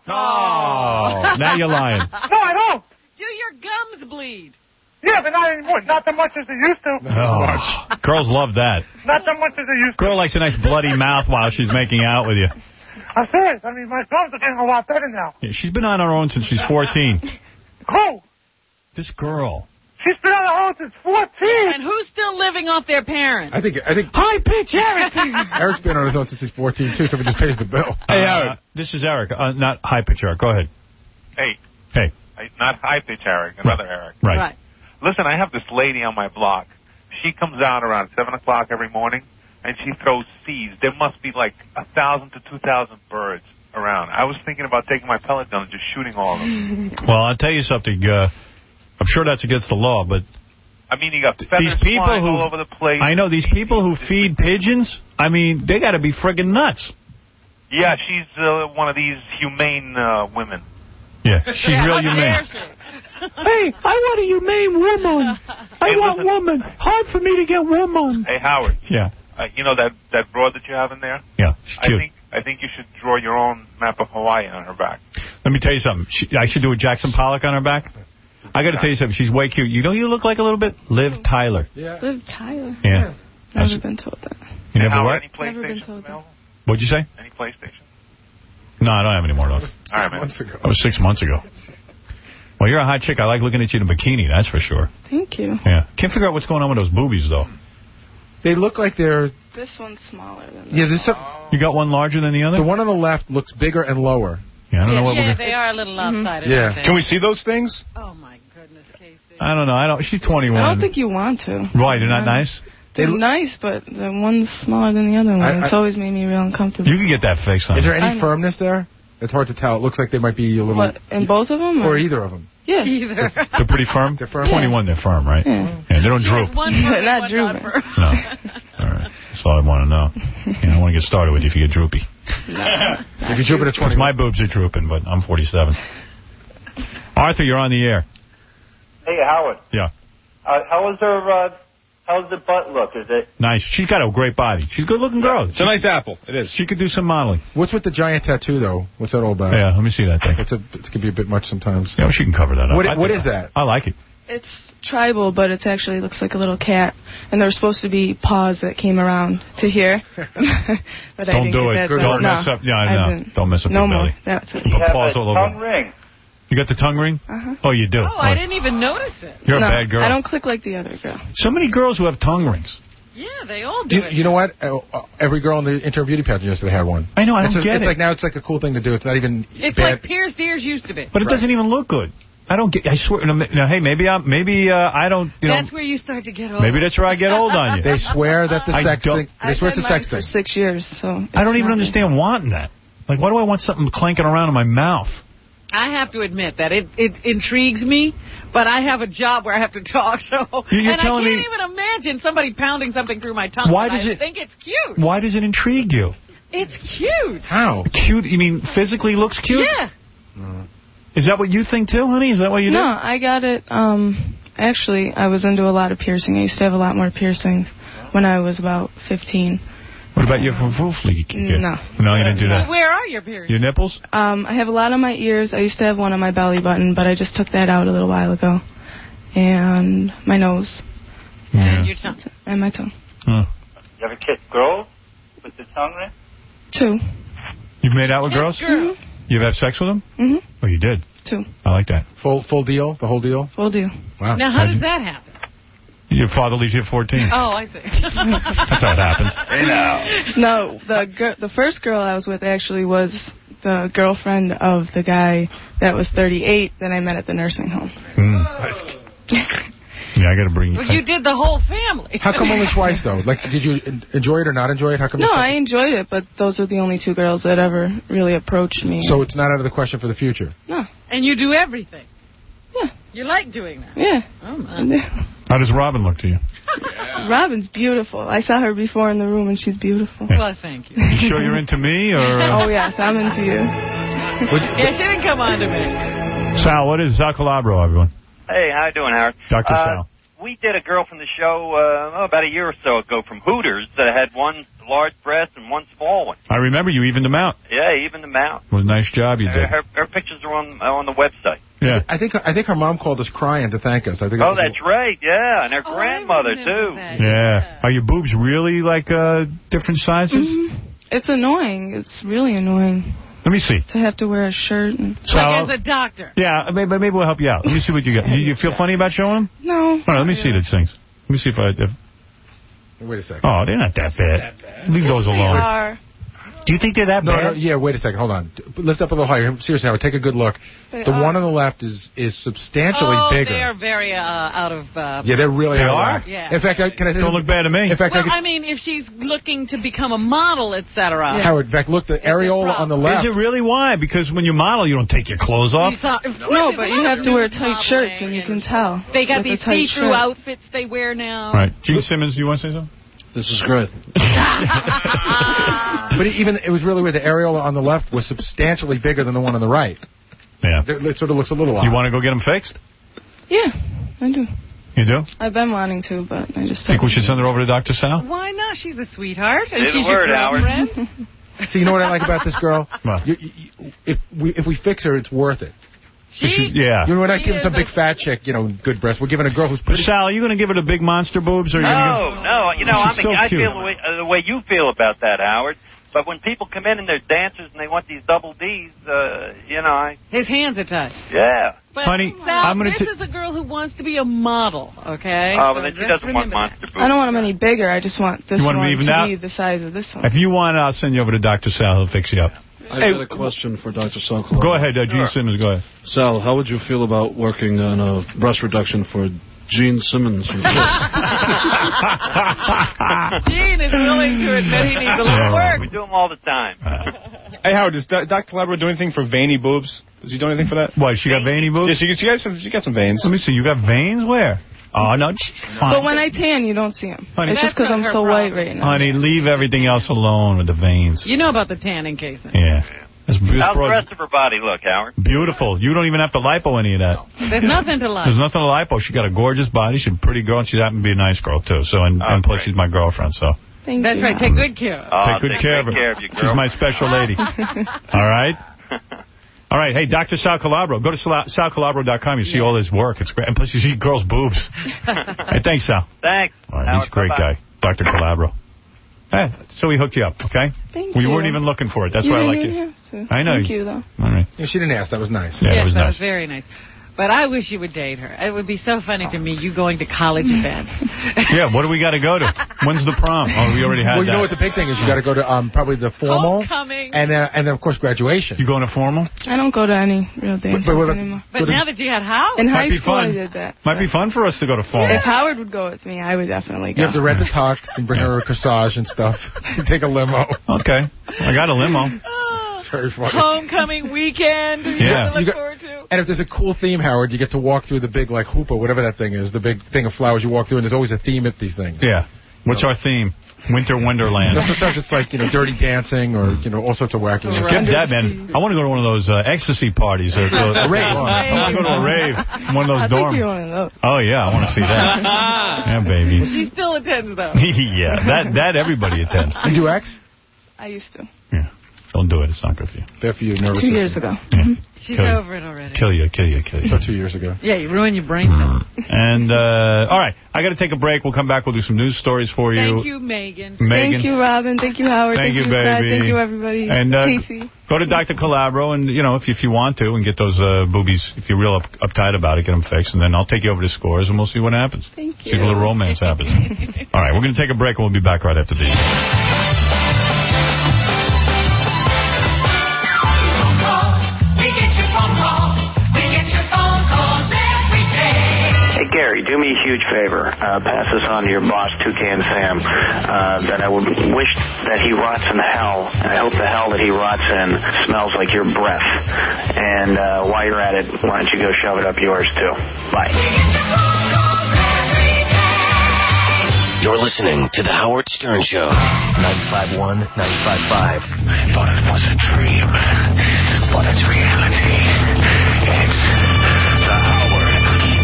Oh, now you're lying. No, I don't. Do your gums bleed? Yeah, but not anymore. Not that much as they used to. Oh, girls love that. Not that much as they used to. Girl likes a nice bloody mouth while she's making out with you. I'm serious. I mean, my gums are getting a lot better now. Yeah, she's been on her own since she's fourteen. Who? This girl. She's been on her own since fourteen. And who's still living off their parents? I think. I think. High pitch, Eric. Eric's been on his own since he's fourteen too, so he just pays the bill. Hey, Eric. Uh, this is Eric. Uh, not high pitch, Eric. Go ahead. Hey. Hey. Hey, not high pitch, Eric. Another right. Eric. Right. right. Listen, I have this lady on my block. She comes out around seven o'clock every morning, and she throws seeds. There must be like a thousand to two thousand birds around. I was thinking about taking my pellet gun and just shooting all of them. Well, I'll tell you something. Uh, I'm sure that's against the law, but I mean, you got feathers these people flying who, all over the place. I know these people who feed pigeons. I mean, they got to be friggin' nuts. Yeah, she's uh, one of these humane uh, women. Yeah, she's yeah, real humane. Hey, I want a humane woman. I hey, want listen. woman. Hard for me to get woman. Hey, Howard. Yeah. Uh, you know that that broad that you have in there? Yeah, she's I cute. think I think you should draw your own map of Hawaii on her back. Let me tell you something. She, I should do a Jackson Pollock on her back. I got to tell you something. She's way cute. You know who you look like a little bit? Liv Tyler. Yeah. Liv Tyler? Yeah. Never been told that. You never Howard, what? any PlayStation available? What'd you say? Any PlayStation? No, I don't have any more of those. All right, man. Months ago. That was six months ago. Well, you're a hot chick. I like looking at you in a bikini, that's for sure. Thank you. Yeah. Can't figure out what's going on with those boobies, though. They look like they're... This one's smaller than Yeah, there's some... You got one larger than the other? The one on the left looks bigger and lower. Yeah, I don't know what yeah, we're they are a little lopsided. Yeah. aren't they? Can we see those things? Oh, my goodness, Casey. I don't know. I don't. She's twenty-one. I don't think you want to. Why? They're not nice? They're nice, but the one's smaller than the other one. I- It's I- always made me real uncomfortable. You can get that fixed on. Is there I any know. firmness there? It's hard to tell. It looks like they might be a little... What, in both of them? Or either of them. Yeah. Either. They're pretty firm? They're firm? twenty-one, they're firm, right? Yeah. Yeah, they don't She droop. has one They're firm, not one drooping. firm. No. All right. That's all I want to know. You know, I want to get started with you if you get droopy. If you're drooping at Because twenty, my boobs are drooping, but I'm forty-seven. Arthur, you're on the air. Hey, Howard. Yeah. Uh, how was her, uh, how's the butt look? Is it? Nice. She's got a great body. She's a good-looking girl. It's a nice apple. It is. She could do some modeling. What's with the giant tattoo, though? What's that all about? Yeah, let me see that thing. It's a, it can be a bit much sometimes. Yeah, well, she can cover that up. What, I what think- is that? I like it. It's tribal, but it actually looks like a little cat. And there were supposed to be paws that came around to here. but I Don't didn't do get it. that, so Don't no, mess up. Yeah, I I know. didn't. Don't mess up no your more. belly. That's it. Put You have paws a all over. tongue ring. You got the tongue ring? Uh-huh. Oh, you do. Oh, I didn't even notice it. You're no, a bad girl. I don't click like the other girl. So many girls who have tongue rings. Yeah, they all do You, it. you know what? Uh, uh, every girl in the Inter Beauty pageant yesterday had one. I know, I it's don't a, get it's it. like now it's like a cool thing to do. It's not even It's bad. like pierced ears used to be. But it doesn't even look good. I don't get. I swear. No, no, hey, maybe I'm. Maybe uh, I don't. You That's know. where you start to get old. Maybe that's where I get old on you. They swear that the I sex don't- thing. They swear it's a I've had sex mine thing. for six years, so... I don't it's even not- understand wanting that. Like, why do I want something clanking around in my mouth? I have to admit that it, it intrigues me, but I have a job where I have to talk, so... You- you're and I telling can't me- even imagine somebody pounding something through my tongue. Why but does I it- think it's cute. Why does it intrigue you? It's cute. How? Cute? You mean physically looks cute? Yeah. Is that what you think too, honey? Is that what you do? No, I got it. Um, actually, I was into a lot of piercing. I used to have a lot more piercings when I was about fifteen. What about your fufufli? No. No, you didn't do that. Where are your periods? Your nipples? Um, I have a lot on my ears. I used to have one on my belly button, but I just took that out a little while ago. And my nose. Yeah. And your tongue. And my tongue. Huh. You ever kiss girls with the tongue ring? Two. You've made out with girls? Mhm. You've had sex with them? Mm-hmm. Oh, you did? Two. I like that. Full full deal? The whole deal? Full deal. Wow. Now, how does that happen? Your father leaves you at fourteen. Oh, I see. That's how it happens. Hey, now. No, the gir- the first girl I was with actually was the girlfriend of the guy that was thirty-eight that I met at the nursing home. Mm. Yeah, I got to bring you. Well, you did the whole family. How come only twice, though? Like, did you en- enjoy it or not enjoy it? How come? No, this- I enjoyed it, but those are the only two girls that ever really approached me. So it's not out of the question for the future? No. And you do everything. Yeah. You like doing that. Yeah. Oh, my. How does Robin look to you? Robin's beautiful. I saw her before in the room, and she's beautiful. Well, thank you. You sure you're into me, or? Uh... Oh, yes, I'm into you. Yeah, she didn't come on to me. Sal, what is Sal Calabro, everyone? Hey, how you doing, Howard? Doctor Uh, Sal. We did a girl from the show uh, oh, about a year or so ago from Hooters that had one large breast and one small one. I remember you evened them out. Yeah, even them out. What a nice job you did. Her, her pictures are on uh, on the website. Yeah. I think I think her mom called us crying to thank us. I think. Oh, was that's right, yeah, and her Oh, grandmother, I remember too. that. Yeah. Are your boobs really, like, uh, different sizes? Mhm. It's annoying. It's really annoying Let me see. to have to wear a shirt. And... Sal, Like as a doctor. yeah, maybe, maybe we'll help you out. Let me see what you got. You, you feel funny about showing them? No. All right, let me see these things. Let me see if I... If, Wait a second. oh, they're not that bad. Leave those They alone. are. Do you think they're that No, bad? no, yeah, wait a second. Hold on. Lift up a little higher. Seriously, Howard, take a good look. They the are. one on the left is is substantially oh, bigger. they are very uh, out of... Uh, Yeah, they're really They out of are? whack. Yeah. In fact, I, can I Don't look bad to me. In fact, I well, could, I mean, if she's looking to become a model, et cetera. Howard, in fact, look, the areola on the left. Is it really? Why? Because when you model, you don't take your clothes off? You saw, of course, No, there's but a you lot have of to wear nude tight shirts, and modeling you can tell. They got with a these tight see-through shirt. outfits they wear now. Right. Gene Simmons, do you want to say something? This is great. But even it was really weird. The areola on the left was substantially bigger than the one on the right. Yeah. It sort of looks a little odd. You want to go get them fixed? Yeah, I do. You do? I've been wanting to, but I just Think we should send her over to Doctor Sal? Why not? She's a sweetheart. And Say the she's your word, Howard. girlfriend. See, you know what I like about this girl? What? You, you, if we if we fix her, it's worth it. She, she's, yeah. You know, we're not giving some big fat chick, you know, good breasts. We're giving a girl who's pretty. But Sal, are you going to give her the big monster boobs? Or no, are you gonna... no. You know, I mean, so I cute. feel the way, uh, the way you feel about that, Howard. But when people come in and they're dancers and they want these double Ds, uh, you know, I... His hands are tied. Yeah. But, Honey, Sal, I'm gonna this t- is a girl who wants to be a model, okay? Oh, so but then she let's doesn't want remember monster that. boobs. I don't want them any bigger. I just want this You want one them even to out? be the size of this one. If you want, I'll send you over to Doctor Sal. He'll fix you up. I've Hey, got a question for Doctor Sal. Go ahead, uh, Gene Sure. Simmons. Go ahead. Sal, how would you feel about working on a breast reduction for Gene Simmons from Kiss? Gene is willing to admit he needs a little work. We do them all the time. Hey, Howard, does Doc Calabro do anything for veiny boobs? Does he do anything for that? What, she got veiny boobs? Yeah, she, she, got some, she got some veins. Let me see. You got veins? Where? Oh, no, just fine. But when I tan, you don't see them. Honey, it's just because I'm so white right now. Honey, leave everything else alone with the veins. You know about the tanning casing. Yeah. That's How's the beautiful. rest of her body look, Howard? Beautiful. You don't even have to lipo any of that. There's nothing to like. There's nothing to lipo. She got a gorgeous body. She's a pretty girl, and she happened to be a nice girl, too. So, and, Oh, and plus, great. she's my girlfriend, so. Thank That's you. right. Take good care of her. Oh, Take good take care of great her. care of you, girl. She's my special lady. All right? All right. Hey, Doctor Sal Calabro. Go to sal calabro dot com. You see all his work. It's great. And plus, you see girls' boobs. Hey, thanks, Sal. Thanks. All right, he's a great bye-bye. guy. Doctor Calabro. Hey, so we hooked you up, okay? Thank well, you. you. weren't even looking for it. That's you why I didn't like even you. have to. I know. Thank you, though. All right. Yeah, she didn't ask. That was nice. Yeah, yes, it was that nice. was very nice. But I wish you would date her. It would be so funny to me, you going to college events. Yeah, what do we got to go to? When's the prom? Oh, we already had Well, you that. know what the big thing is? You got to go to um, probably the formal. Homecoming. And, uh, and then, of course, graduation. You going to formal? I don't go to any real dances but- anymore. But now that you had Howard. In Might high be school, fun. I did that. Might be fun for us to go to formal. If Howard would go with me, I would definitely go. You have to rent the tux and bring her a corsage and stuff. Take a limo. Okay. I got a limo. It's very funny. Homecoming weekend. Yeah. To look You got- forward to. And if there's a cool theme, Howard, you get to walk through the big, like, hoop or whatever that thing is, the big thing of flowers you walk through, and there's always a theme at these things. Yeah. What's our theme? Winter Wonderland. Sometimes it's like, you know, dirty dancing or, you know, all sorts of wacky stuff. Skip that, man. I want to go to one of those uh, ecstasy parties. Or, A rave. I want to go to a rave. One of those I think dorms. you're one of those. Oh, yeah. I want to see that. Yeah, baby. She still attends, though. Yeah. That, that everybody attends. You do X? I used to. Yeah. Don't do it. It's not good for you. Bad for you, nervous Two system. years ago. Yeah. She's Kill you. over it already. Kill you, kill you, kill you. So two years ago. Yeah, you ruin your brain cells. And, uh, all right. I got to take a break. We'll come back. We'll do some news stories for you. Thank you, Megan. Megan. Thank you, Robin. Thank you, Howard. Thank you, Fred. baby. Thank you, everybody. And, uh, Casey. Go to Doctor Calabro, and, you know, if, if you want to, and get those uh, boobies, if you're real up, uptight about it, get them fixed, and then I'll take you over to Scores, and we'll see what happens. Thank See if a little romance happens. All right, we're going to take a break, and we'll be back right after these. Hey, Gary, do me a huge favor. Uh, pass this on to your boss, Toucan Sam, uh, that I would wish that he rots in hell, and I hope the hell that he rots in smells like your breath. And uh, while you're at it, why don't you go shove it up yours, too? Bye. You're listening to The Howard Stern Show. ninety-five point one, ninety-five point five. I thought it was a dream, but it's reality. It's the Howard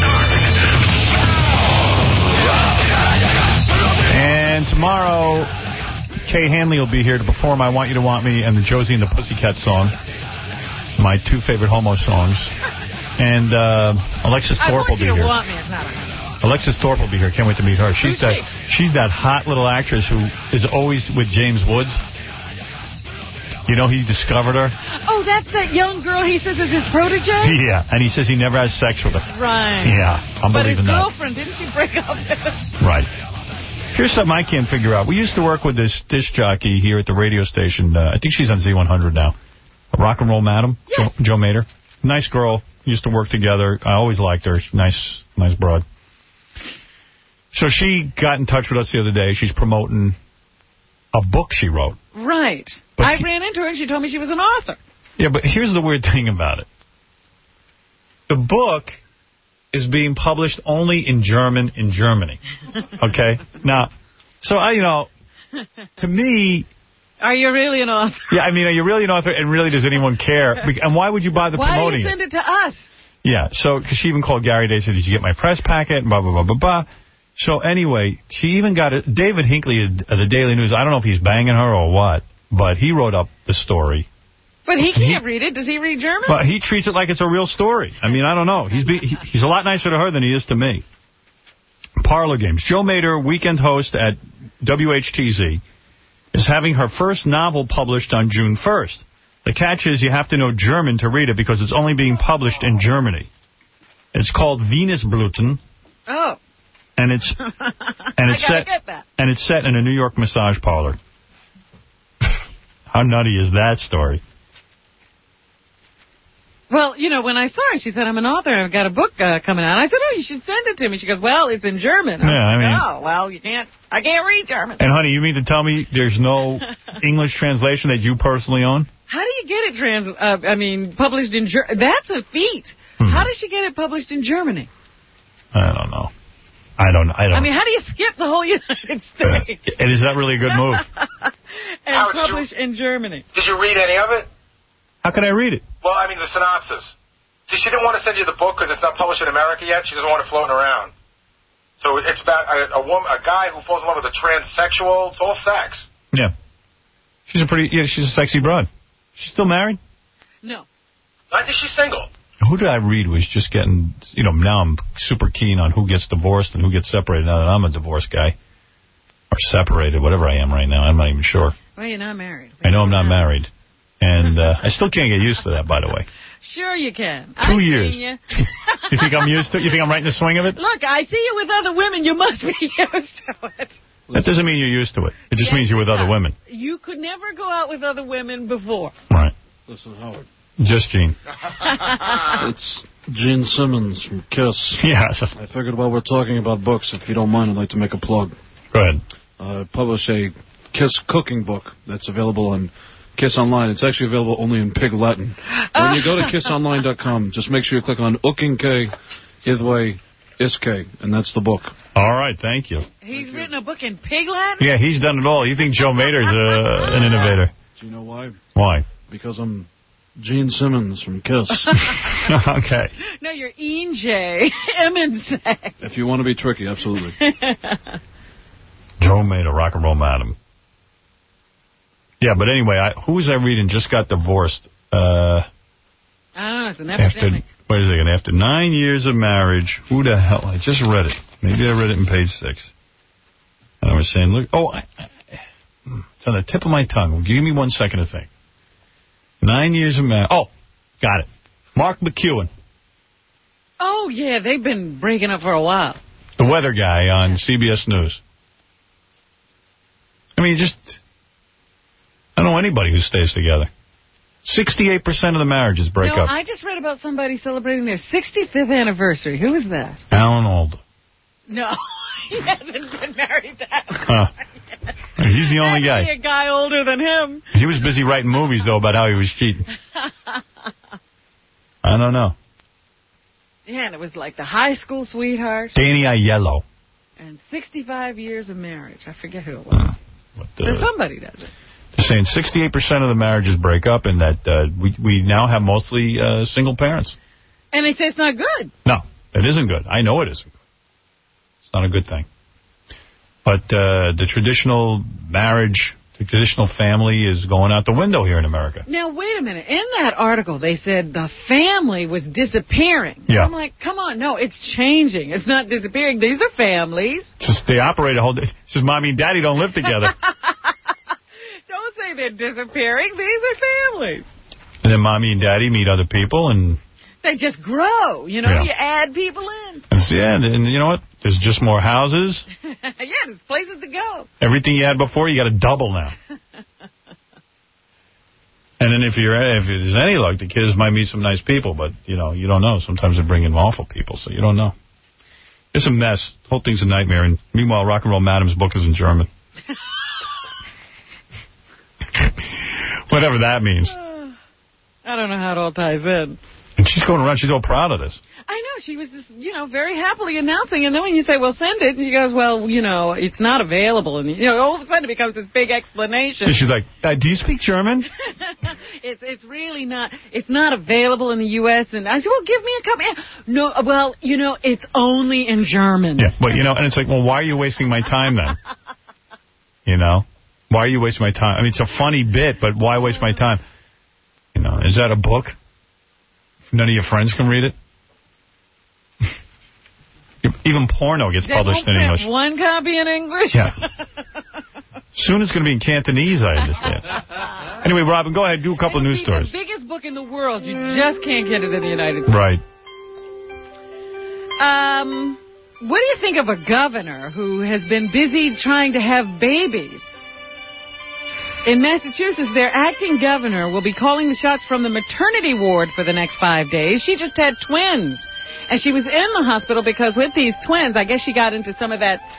Stern And tomorrow, Kay Hanley will be here to perform I Want You to Want Me and the Josie and the Pussycat song, my two favorite homo songs. And uh, Alexis I Thorpe want will be you to here. want me. It's not a Alexis Thorpe will be here. Can't wait to meet her. She's Who's that she? she's that hot little actress who is always with James Woods. You know, he discovered her. Oh, that's that young girl he says is his protege? Yeah, and he says he never has sex with her. Right. Yeah, I'm But his believing that. girlfriend, didn't she break up with him? Right. Here's something I can't figure out. We used to work with this disc jockey here at the radio station. Uh, I think she's on Z one hundred now. Rock and Roll Madam, Yes. Jo, Jo Mater. Nice girl. Used to work together. I always liked her. Nice, nice broad. So she got in touch with us the other day. She's promoting a book she wrote. Right. But I he- ran into her and she told me she was an author. Yeah, but here's the weird thing about it. The book is being published only in German in Germany. Okay? Now, so I, you know, to me... Are you really an author? Yeah, I mean, are you really an author, and really does anyone care? And why would you bother Why do promoting you it? send it to us? Yeah, so, because she even called Gary Day, said, did you get my press packet, and blah, blah, blah, blah, blah. So anyway, she even got it. David Hinckley of the Daily News, I don't know if he's banging her or what, but he wrote up the story. But he can't read it. Does he read German? But he treats it like it's a real story. I mean, I don't know. He's be, he, he's a lot nicer to her than he is to me. Parlor games. Joe Mater, weekend host at W H T Z, is having her first novel published on June first. The catch is you have to know German to read it because it's only being published in Germany. It's called Venusblüten. Oh. And it's and it's I gotta set get that. and it's set in a New York massage parlor. How nutty is that story? Well, you know, when I saw her, she said, I'm an author. I've got a book uh, coming out. I said, oh, you should send it to me. She goes, well, it's in German. Yeah, I mean... Oh, well, you can't... I can't read German. And, honey, you mean to tell me there's no English translation that you personally own? How do you get it trans... Uh, I mean, published in Germany? That's a feat. Hmm. How does she get it published in Germany? I don't know. I don't I don't... I mean, how do you skip the whole United States? And is that really a good move? and Howard, publish you, in Germany. Did you read any of it? How can I read it? Well, I mean, the synopsis. See, she didn't want to send you the book because it's not published in America yet. She doesn't want it floating around. So it's about a, a woman, a guy who falls in love with a transsexual. It's all sex. Yeah. She's a pretty, yeah, she's a sexy broad. She's still married? No. I think she's single. Who did I read was just getting, you know, now I'm super keen on who gets divorced and who gets separated now that I'm a divorce guy. Or separated, whatever I am right now. I'm not even sure. Well, you're not married. I know I'm not married. And uh, I still can't get used to that, by the way. Sure you can. Two I've years. seen you. You think I'm used to it? You think I'm right in the swing of it? Look, I see you with other women. You must be used to it. That doesn't mean you're used to it. It just yes, means you're with other women. You could never go out with other women before. Right. Listen, Howard. Just Gene. It's Gene Simmons from KISS. Yeah. I figured while we're talking about books, if you don't mind, I'd like to make a plug. Go ahead. Uh, publish a KISS cooking book that's available on KISS Online. It's actually available only in Pig Latin. When you go to kiss online dot com, just make sure you click on Ukinke Idwe Iske, and that's the book. All right, thank you. He's thank written you. a book in Pig Latin? Yeah, he's done it all. You think Joe Mater's uh, an innovator. Do you know why? Why? Because I'm Gene Simmons from KISS. Okay. No, you're Ian J. Emmons. If you want to be tricky, absolutely. Joe Mater, Rock and Roll Madam. Yeah, but anyway, I, who was I reading just got divorced? Uh, I don't know, it's an epidemic. After, wait a second, after nine years of marriage, who the hell? I just read it. Maybe I read it in page six. And I was saying, look, oh, I, I, it's on the tip of my tongue. Give me one second to think. Nine years of marriage. Oh, got it. Mark McEwen. Oh, yeah, they've been breaking up for a while. The weather guy on C B S News. I mean, just... I don't know anybody who stays together. sixty-eight percent of the marriages break no, up. I just read about somebody celebrating their sixty-fifth anniversary. Who is that? Alan Alda. No, he hasn't been married that huh. He's the only guy. Be a guy older than him. He was busy writing movies, though, about how he was cheating. I don't know. Yeah, and it was like the high school sweetheart. Danny Aiello. And sixty-five years of marriage. I forget who it was. Uh, but, uh, so somebody does it. They're saying sixty-eight percent of the marriages break up and that uh, we, we now have mostly uh, single parents. And they say it's not good. No, it isn't good. I know it isn't good. It's not a good thing. But uh, the traditional marriage, the traditional family is going out the window here in America. Now, wait a minute. In that article, they said the family was disappearing. Yeah. I'm like, come on. No, it's changing. It's not disappearing. These are families. It's just they operate a whole... It's just mommy and daddy don't live together. Don't say they're disappearing. These are families. And then mommy and daddy meet other people and... They just grow. You know, yeah. you add people in. And, yeah, and you know what? There's just more houses. Yeah, there's places to go. Everything you had before, you got to double now. And then if you're if there's any luck, the kids might meet some nice people, but, you know, you don't know. Sometimes they bring in awful people, so you don't know. It's a mess. The whole thing's a nightmare. And meanwhile, Rock and Roll Madam's book is in German. Whatever that means. Uh, I don't know how it all ties in. And she's going around. She's all proud of this. I know. She was just, you know, very happily announcing. And then when you say, well, send it, and she goes, well, you know, it's not available. And, you know, all of a sudden it becomes this big explanation. And she's like, uh, do you speak German? it's it's really not. It's not available in the U S And I said, well, give me a copy. No, well, you know, it's only in German. Yeah, but, you know, and it's like, well, why are you wasting my time then? You know? Why are you wasting my time? I mean, it's a funny bit, but why waste my time? You know, is that a book? None of your friends can read it? Even porno gets They published in won't English. print one copy in English? Yeah. Soon it's going to be in Cantonese, I understand. Anyway, Robin, go ahead. Do a couple of news stories. The biggest book in the world. You just can't get it in the United States. Right. Um, what do you think of a governor who has been busy trying to have babies? In Massachusetts, their acting governor will be calling the shots from the maternity ward for the next five days. She just had twins. And she was in the hospital because with these twins, I guess she got into some of that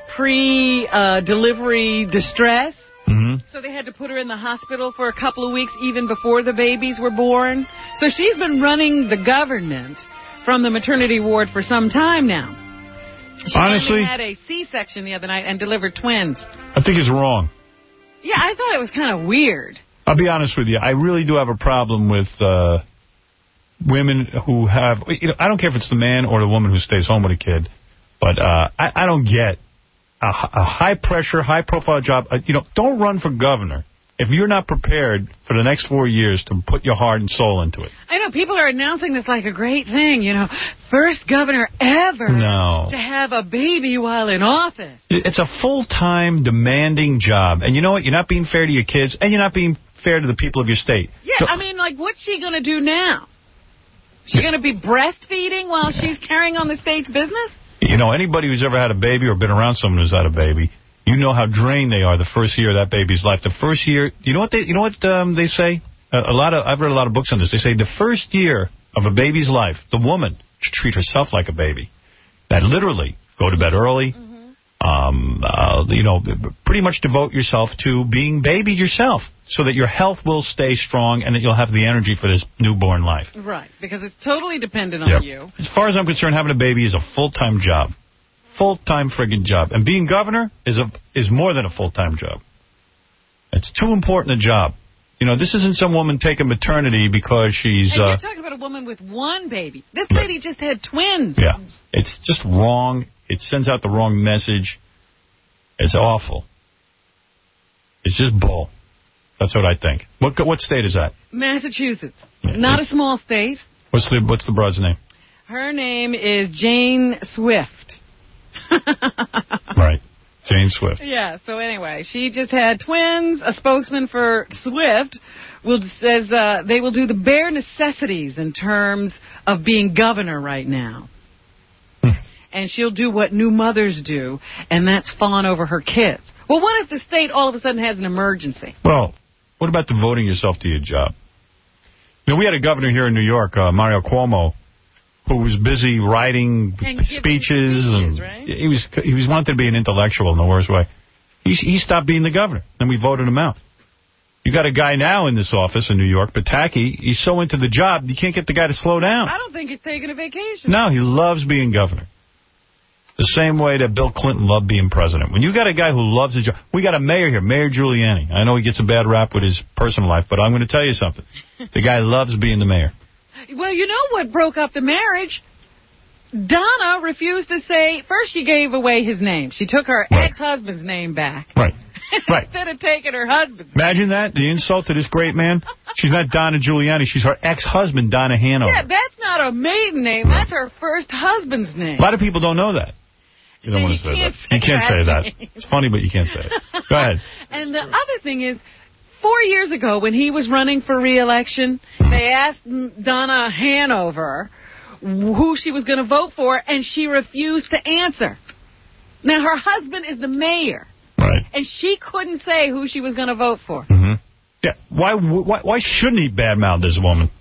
pre-delivery uh, distress. Mm-hmm. So they had to put her in the hospital for a couple of weeks even before the babies were born. So she's been running the government from the maternity ward for some time now. She Honestly, had a C-section the other night and delivered twins. I think it's wrong. Yeah, I thought it was kind of weird. I'll be honest with you. I really do have a problem with uh, women who have... You know, I don't care if it's the man or the woman who stays home with a kid, but uh, I, I don't get a, a high-pressure, high-profile job. Uh, you know, don't run for governor if you're not prepared for the next four years to put your heart and soul into it. I know, people are announcing this like a great thing, you know. First governor ever No. to have a baby while in office. It's a full-time, demanding job. And you know what? You're not being fair to your kids, and you're not being fair to the people of your state. Yeah, So- I mean, like, what's she going to do now? She going to be breastfeeding while she's carrying on the state's business? You know, anybody who's ever had a baby or been around someone who's had a baby, you know how drained they are the first year of that baby's life. The first year, you know what they, you know what um, they say? A, a lot of, I've read a lot of books on this. They say the first year of a baby's life, the woman should treat herself like a baby. That literally, go to bed early, mm-hmm. um, uh, you know, pretty much devote yourself to being babied yourself so that your health will stay strong and that you'll have the energy for this newborn life. Right, because it's totally dependent on Yep. you. As far as I'm concerned, having a baby is a full-time job. Full-time friggin' job. And being governor is a is more than a full-time job. It's too important a job. You know, this isn't some woman taking maternity because she's... And uh, you're talking about a woman with one baby. This lady just had twins. Yeah. It's just wrong. It sends out the wrong message. It's awful. It's just bull. That's what I think. What what state is that? Massachusetts. Not a small state. What's the what's the broad's name? Her name is Jane Swift. Right. Jane Swift. Yeah, so anyway, she just had twins. A spokesman for Swift will says uh, they will do the bare necessities in terms of being governor right now. And she'll do what new mothers do, and that's fawn over her kids. Well, what if the state all of a sudden has an emergency? Well, what about devoting yourself to your job? You know, we had a governor here in New York, uh, Mario Cuomo, who was busy writing And speeches. speeches, and right? He was he was wanted to be an intellectual in the worst way. He, he stopped being the governor. Then we voted him out. You got a guy now in this office in New York, Pataki. He's so into the job, you can't get the guy to slow down. I don't think he's taking a vacation. No, he loves being governor. The same way that Bill Clinton loved being president. When you got a guy who loves his job, we got a mayor here, Mayor Giuliani. I know he gets a bad rap with his personal life, but I'm going to tell you something. The guy loves being the mayor. Well, you know what broke up the marriage? Donna refused to say... First, she gave away his name. She took her Right. ex-husband's name back. Right. Right. Instead of taking her husband's. Imagine that, the insult to this great man. She's not Donna Giuliani. She's her ex-husband, Donna Hanover. Yeah, that's not a maiden name. That's her first husband's name. A lot of people don't know that. You don't You want to say can't that. say You can't that, say that. James. It's funny, but you can't say it. Go ahead. And the other thing is, four years ago when he was running for re-election, they asked Donna Hanover who she was going to vote for, and she refused to answer. Now, her husband is the mayor. Right. And she couldn't say who she was going to vote for. Mm-hmm. Yeah. Why, why Why shouldn't he badmouth this woman?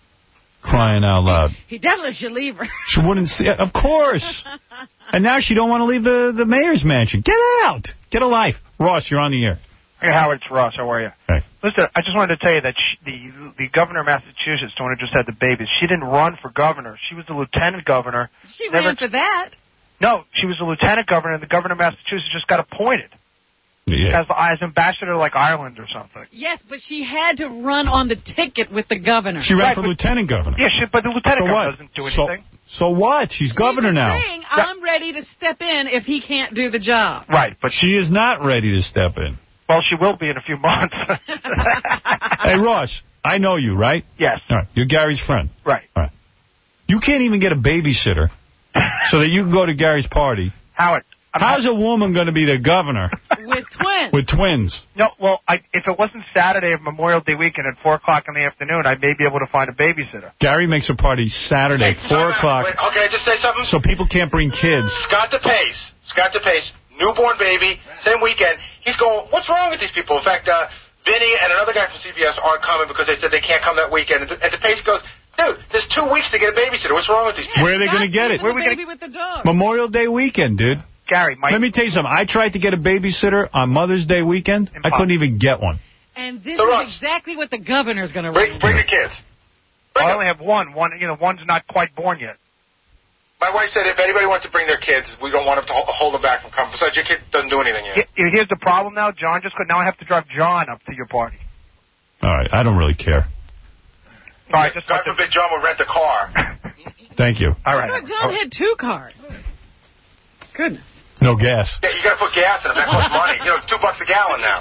Crying out loud. He definitely should leave her. She wouldn't see Of course. And now she don't want to leave the, the mayor's mansion. Get out. Get a life. Ross, you're on the air. Hey, Howard, it's Ross. How are you? Hey. Listen, I just wanted to tell you that she, the the governor of Massachusetts, the one who just had the babies, she didn't run for governor. She was the lieutenant governor. She Never- ran for that. No, she was the lieutenant governor, and the governor of Massachusetts just got appointed Yeah. as, as ambassador to, like, Ireland or something. Yes, but she had to run on the ticket with the governor. She ran Right, for but- lieutenant governor. Yeah, she, but the lieutenant So governor what? doesn't do So- anything. So what? She's governor she was now. saying, I'm ready to step in if he can't do the job. Right, but she is not ready to step in. Well, she will be in a few months. Hey, Ross, I know you, right? Yes. All right. You're Gary's friend. Right. All right. You can't even get a babysitter so that you can go to Gary's party. Howard. I'm How's a woman going to be the governor? With twins. With twins. No, well, I, if it wasn't Saturday of Memorial Day weekend at four o'clock in the afternoon, I may be able to find a babysitter. Gary makes a party Saturday, Hey, four time out. o'clock, Wait, oh, can I just say something? so people can't bring kids. Scott DePace. Scott DePace. Newborn baby. Same weekend. He's going, what's wrong with these people? In fact, uh, Vinny and another guy from C B S aren't coming because they said they can't come that weekend. And, and DePace goes, dude, there's two weeks to get a babysitter. What's wrong with these people? Where are they going to get it? Where are we baby with the dog? Memorial Day weekend, dude. Gary, my... Let me tell you something. I tried to get a babysitter on Mother's Day weekend. I couldn't even get one. And this So, is Russ, exactly what the governor's going to Bring, bring the kids. I only have one. One, you know, one's not quite born yet. My wife said if anybody wants to bring their kids, we don't want them to ho- hold them back from coming. Besides, your kid doesn't do anything yet. Here- Here's the problem now. John just could. Now I have to drive John up to your party. All right. I don't really care. All right, just God forbid John would rent a car. Thank you. All I thought John had two cars. Goodness. No gas. Yeah, you got to put gas in them. That costs money. You know, two bucks a gallon now.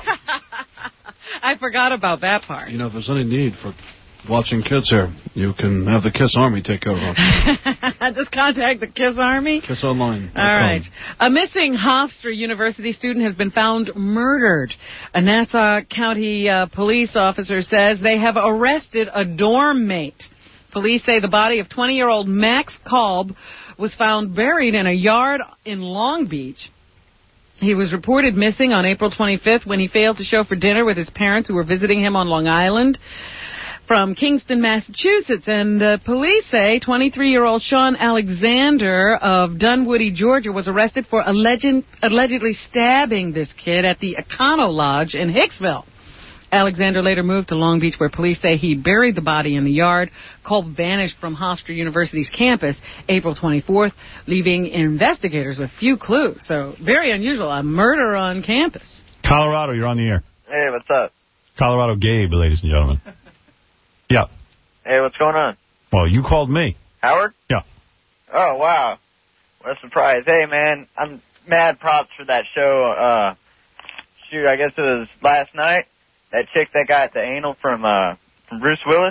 I forgot about that part. You know, if there's any need for watching kids here, you can have the KISS Army take care of them. Just contact the KISS Army. KISS Online. All right. A missing Hofstra University student has been found murdered. A Nassau County uh, police officer says they have arrested a dorm mate. Police say the body of twenty-year-old Max Kolb was found buried in a yard in Long Beach. He was reported missing on April twenty-fifth when he failed to show for dinner with his parents who were visiting him on Long Island from Kingston, Massachusetts. And the police say twenty-three-year-old Sean Alexander of Dunwoody, Georgia, was arrested for alleged, allegedly stabbing this kid at the Econo Lodge in Hicksville. Alexander later moved to Long Beach, where police say he buried the body in the yard. Kolb vanished from Hofstra University's campus April twenty-fourth, leaving investigators with few clues. So, very unusual, a murder on campus. Colorado, you're on the air. Hey, what's up? Colorado Gabe, ladies and gentlemen. Yeah. Hey, what's going on? Well, you called me. Howard? Yeah. Oh, wow. What a surprise. Hey, man, I'm mad props for that show. Uh, shoot, I guess it was last night. That chick that got the anal from uh, from Bruce Willis.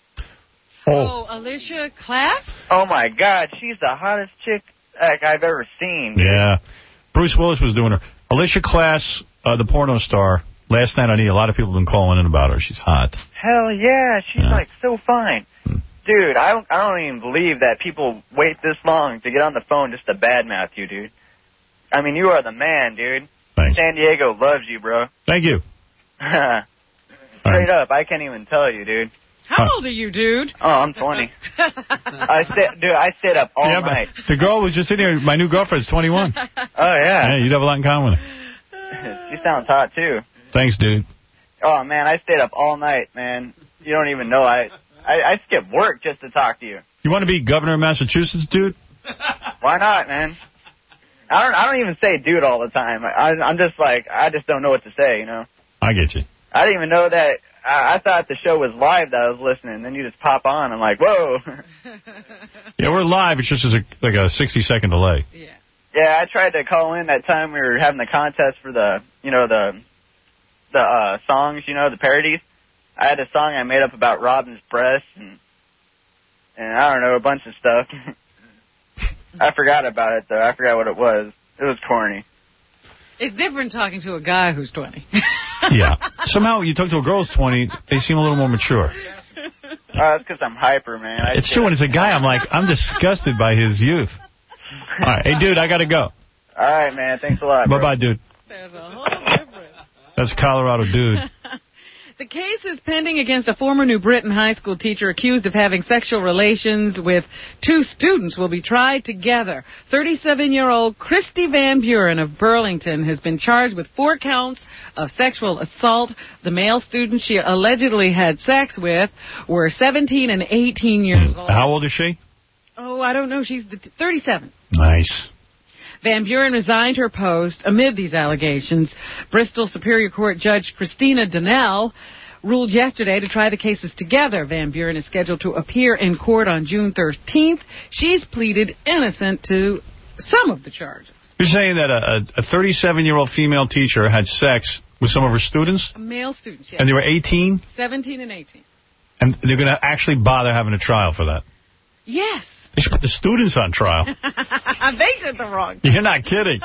Oh, Alicia Class? Oh, my God. She's the hottest chick like, I've ever seen. Yeah. Bruce Willis was doing her. Alicia Class, uh, the porno star, last night on E! A lot of people have been calling in about her. She's hot. Hell yeah. She's, Yeah. like, so fine. Hmm. Dude, I don't, I don't even believe that people wait this long to get on the phone just to badmouth you, dude. I mean, you are the man, dude. Thanks. San Diego loves you, bro. Thank you. Straight up, I can't even tell you, dude. How old are you, dude? Oh, I'm twenty. I stay, dude, I stayed up all yeah, night. but the girl was just sitting here. My new girlfriend's twenty-one. Oh, yeah. Yeah, you'd have a lot in common with her. She sounds hot, too. Thanks, dude. Oh, man, I stayed up all night, man. You don't even know. I, I, I skipped work just to talk to you. You want to be governor of Massachusetts, dude? Why not, man? I don't I don't even say dude all the time. I, I'm just like, I just don't know what to say, you know? I get you. I didn't even know that. I, I thought the show was live that I was listening, and then you just pop on. I'm like, whoa. Yeah, we're live. It's just as a, like a sixty-second delay. Yeah, I tried to call in that time we were having the contest for the, you know, the the uh, songs, you know, the parodies. I had a song I made up about Robin's breasts and, and I don't know, a bunch of stuff. I forgot about it, though. I forgot what it was. It was corny. It's different talking to a guy who's twenty. Yeah. Somehow you talk to a girl who's twenty, they seem a little more mature. Oh, that's because I'm hyper, man. I It's true. When it's a guy, I'm like, I'm disgusted by his youth. All right. Hey, dude, I got to go. All right, man. Thanks a lot. Bye-bye, dude. There's a whole difference. That's Colorado dude. The case is pending against a former New Britain high school teacher accused of having sexual relations with two students will be tried together. thirty-seven-year-old Christy Van Buren of Burlington has been charged with four counts of sexual assault. The male students she allegedly had sex with were seventeen and eighteen years old. How old is she? Oh, I don't know. She's thirty-seven. Nice. Van Buren resigned her post amid these allegations. Bristol Superior Court Judge Christina Donnell ruled yesterday to try the cases together. Van Buren is scheduled to appear in court on June thirteenth. She's pleaded innocent to some of the charges. You're saying that a thirty-seven-year-old female teacher had sex with some of her students? Male students, yes. And they were eighteen? seventeen and eighteen. And they're going to actually bother having a trial for that? Yes. They should put the students on trial. They did the wrong thing. You're not kidding.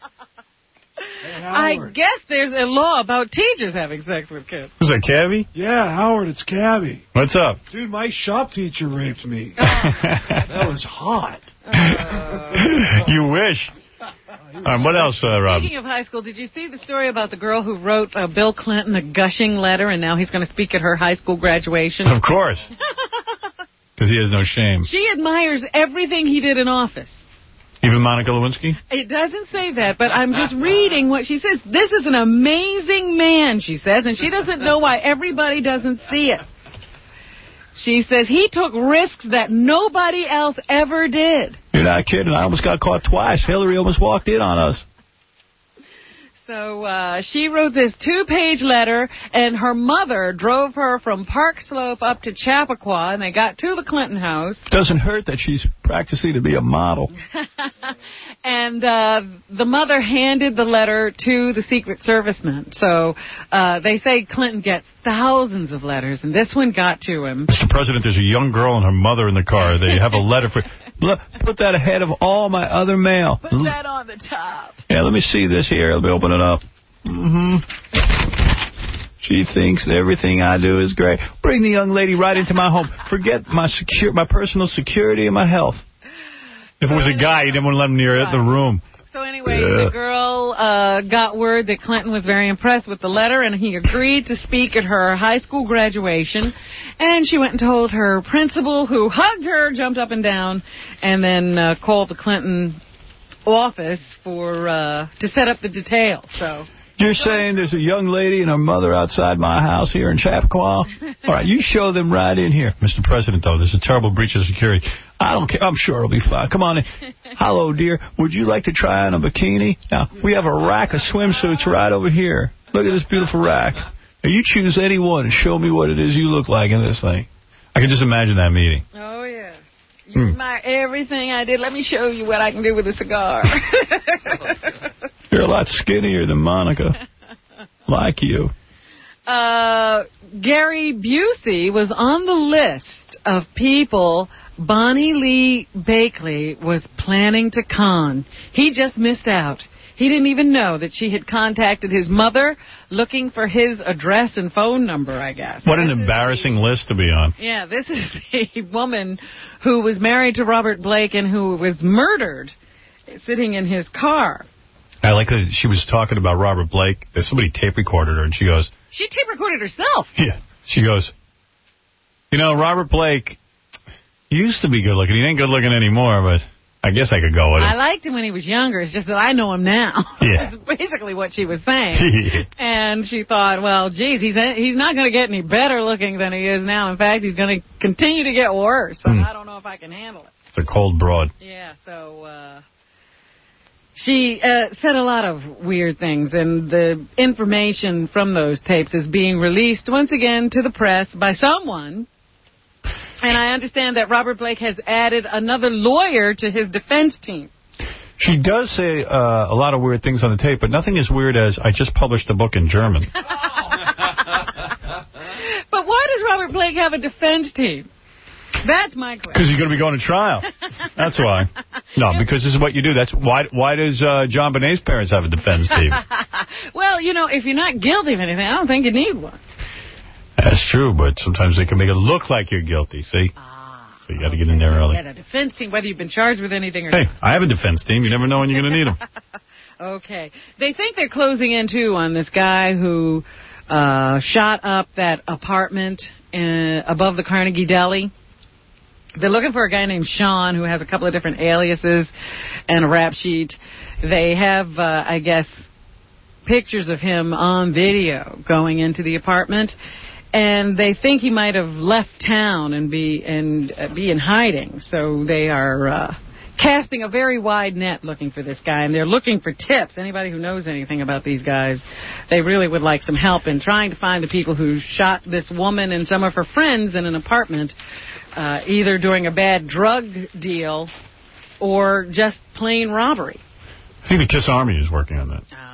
I guess there's a law about teachers having sex with kids. Was that Cabby? Yeah, Howard, it's Cabby. What's up? Dude, my shop teacher raped me. That was hot. Uh, you wish. Um, what else, uh, Rob? Speaking of high school, did you see the story about the girl who wrote uh, Bill Clinton a gushing letter, and now he's going to speak at her high school graduation? Of course. Because he has no shame. She admires everything he did in office. Even Monica Lewinsky? It doesn't say that, but I'm just reading what she says. This is an amazing man, she says, and she doesn't know why everybody doesn't see it. She says he took risks that nobody else ever did. You're not kidding. I almost got caught twice. Hillary almost walked in on us. So uh, she wrote this two-page letter, and her mother drove her from Park Slope up to Chappaqua, and they got to the Clinton house. Doesn't hurt that she's practicing to be a model. And uh, the mother handed the letter to the Secret Serviceman. So uh, they say Clinton gets thousands of letters, and this one got to him. Mister President, there's a young girl and her mother in the car. They have a letter for... Put that ahead of all my other mail. Put that on the top. Yeah, let me see this here. Let me open it up. Mm-hmm. She thinks everything I do is great. Bring the young lady right into my home. Forget my secure, my personal security and my health. If it was a guy, you didn't want to let him near the room. So anyway, yeah. the girl uh, got word that Clinton was very impressed with the letter, and he agreed to speak at her high school graduation. And she went and told her principal, who hugged her, jumped up and down, and then uh, called the Clinton office for uh, to set up the details. So you're saying there's a young lady and her mother outside my house here in Chappaqua? All right, you show them right in here. Mister President, though, there's a terrible breach of security. I don't care. I'm sure it'll be fine. Come on in. Hello, dear. Would you like to try on a bikini? Now, we have a rack of swimsuits right over here. Look at this beautiful rack. Now, you choose any one and show me what it is you look like in this thing. I can just imagine that meeting. Oh, yes. You hmm. admire everything I did. Let me show you what I can do with a cigar. You're a lot skinnier than Monica. Like you. Uh, Gary Busey was on the list of people Bonnie Lee Bakley was planning to con. He just missed out. He didn't even know that she had contacted his mother looking for his address and phone number, I guess. What an embarrassing list to be on. Yeah, this is the woman who was married to Robert Blake and who was murdered sitting in his car. I like that she was talking about Robert Blake. Somebody tape recorded her, and she goes... She tape recorded herself. Yeah. She goes, you know, Robert Blake used to be good looking. He ain't good looking anymore, but I guess I could go with it. I liked him when he was younger. It's just that I know him now. Yeah. That's basically what she was saying. And she thought, well, geez, he's he's not going to get any better looking than he is now. In fact, he's going to continue to get worse. So mm. I don't know if I can handle it. It's a cold broad. Yeah, so... Uh, She uh, said a lot of weird things, and the information from those tapes is being released once again to the press by someone. And I understand that Robert Blake has added another lawyer to his defense team. She does say uh, a lot of weird things on the tape, but nothing as weird as, I just published a book in German. But why does Robert Blake have a defense team? That's my question. Because he's going to be going to trial. That's why. No, because this is what you do. That's why. Why does uh, John Bonet's parents have a defense team? Well, you know, if you're not guilty of anything, I don't think you need one. That's true, but sometimes they can make it look like you're guilty, see? Ah, so you got to get in there early. You got a defense team, whether you've been charged with anything or not. Hey, I have a defense team. You never know when you're going to need them. Okay. They think they're closing in, too, on this guy who uh, shot up that apartment uh, above the Carnegie Deli. They're looking for a guy named Sean who has a couple of different aliases and a rap sheet. They have, uh, I guess, pictures of him on video going into the apartment, and they think he might have left town and be and uh, be in hiding. So they are uh, casting a very wide net looking for this guy, and they're looking for tips. Anybody who knows anything about these guys, they really would like some help in trying to find the people who shot this woman and some of her friends in an apartment. Uh, either during a bad drug deal or just plain robbery. I think the KISS Army is working on that. Ah.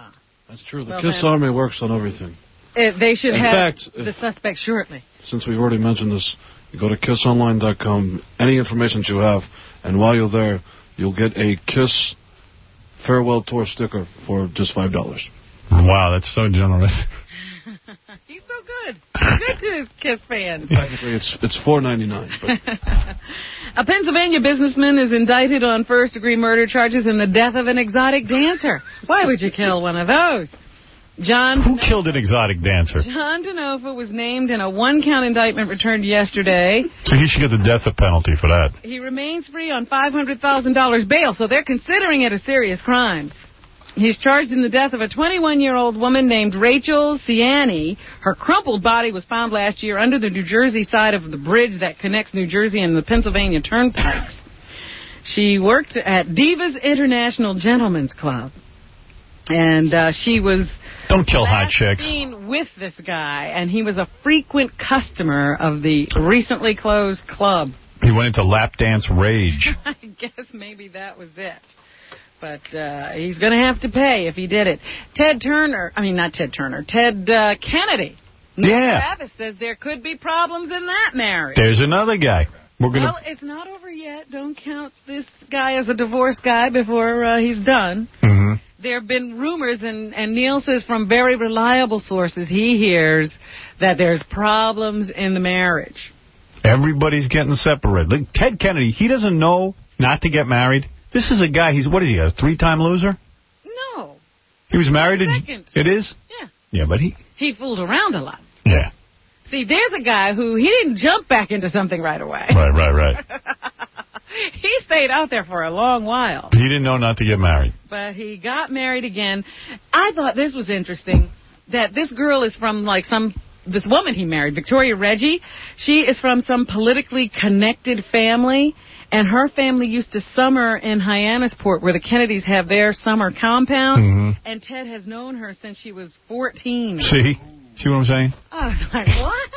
That's true. The Well, KISS then- Army works on everything. It, they should In have fact, the if- suspect shortly. Since we've already mentioned this, you go to kiss online dot com, any information that you have, and while you're there, you'll get a KISS farewell tour sticker for just five dollars. Wow, that's so generous. He's so good. He's good to his KISS fans. Technically, it's it's four ninety-nine. But A Pennsylvania businessman is indicted on first-degree murder charges in the death of an exotic dancer. Why would you kill one of those? John Who killed an exotic dancer? John Denova was named in a one-count indictment returned yesterday. So he should get the death penalty for that. He remains free on five hundred thousand dollars bail, so they're considering it a serious crime. He's charged in the death of a twenty-one-year-old woman named Rachel Ciani. Her crumpled body was found last year under the New Jersey side of the bridge that connects New Jersey and the Pennsylvania turnpikes. She worked at Divas International Gentlemen's Club, and uh, she was Don't kill hot last chicks. seen with this guy, and he was a frequent customer of the recently closed club. He went into lap dance rage. I guess maybe that was it. But uh, he's going to have to pay if he did it. Ted Turner, I mean, not Ted Turner, Ted uh, Kennedy. Yeah. Travis says there could be problems in that marriage. There's another guy. We're gonna. Well, it's not over yet. Don't count this guy as a divorced guy before uh, he's done. Mm-hmm. There have been rumors, and, and Neil says from very reliable sources he hears that there's problems in the marriage. Everybody's getting separated. Like Ted Kennedy, he doesn't know not to get married. This is a guy, he's, what is he, a three-time loser? No. He was married to... Second. It is? Yeah. Yeah, but he... He fooled around a lot. Yeah. See, there's a guy who, he didn't jump back into something right away. Right, right, right. He stayed out there for a long while. He didn't know not to get married. But he got married again. I thought this was interesting, that this girl is from, like, some... This woman he married, Victoria Reggie, she is from some politically connected family, and her family used to summer in Hyannisport, where the Kennedys have their summer compound, Mm-hmm. and Ted has known her since she was fourteen. See? See what I'm saying? I was like,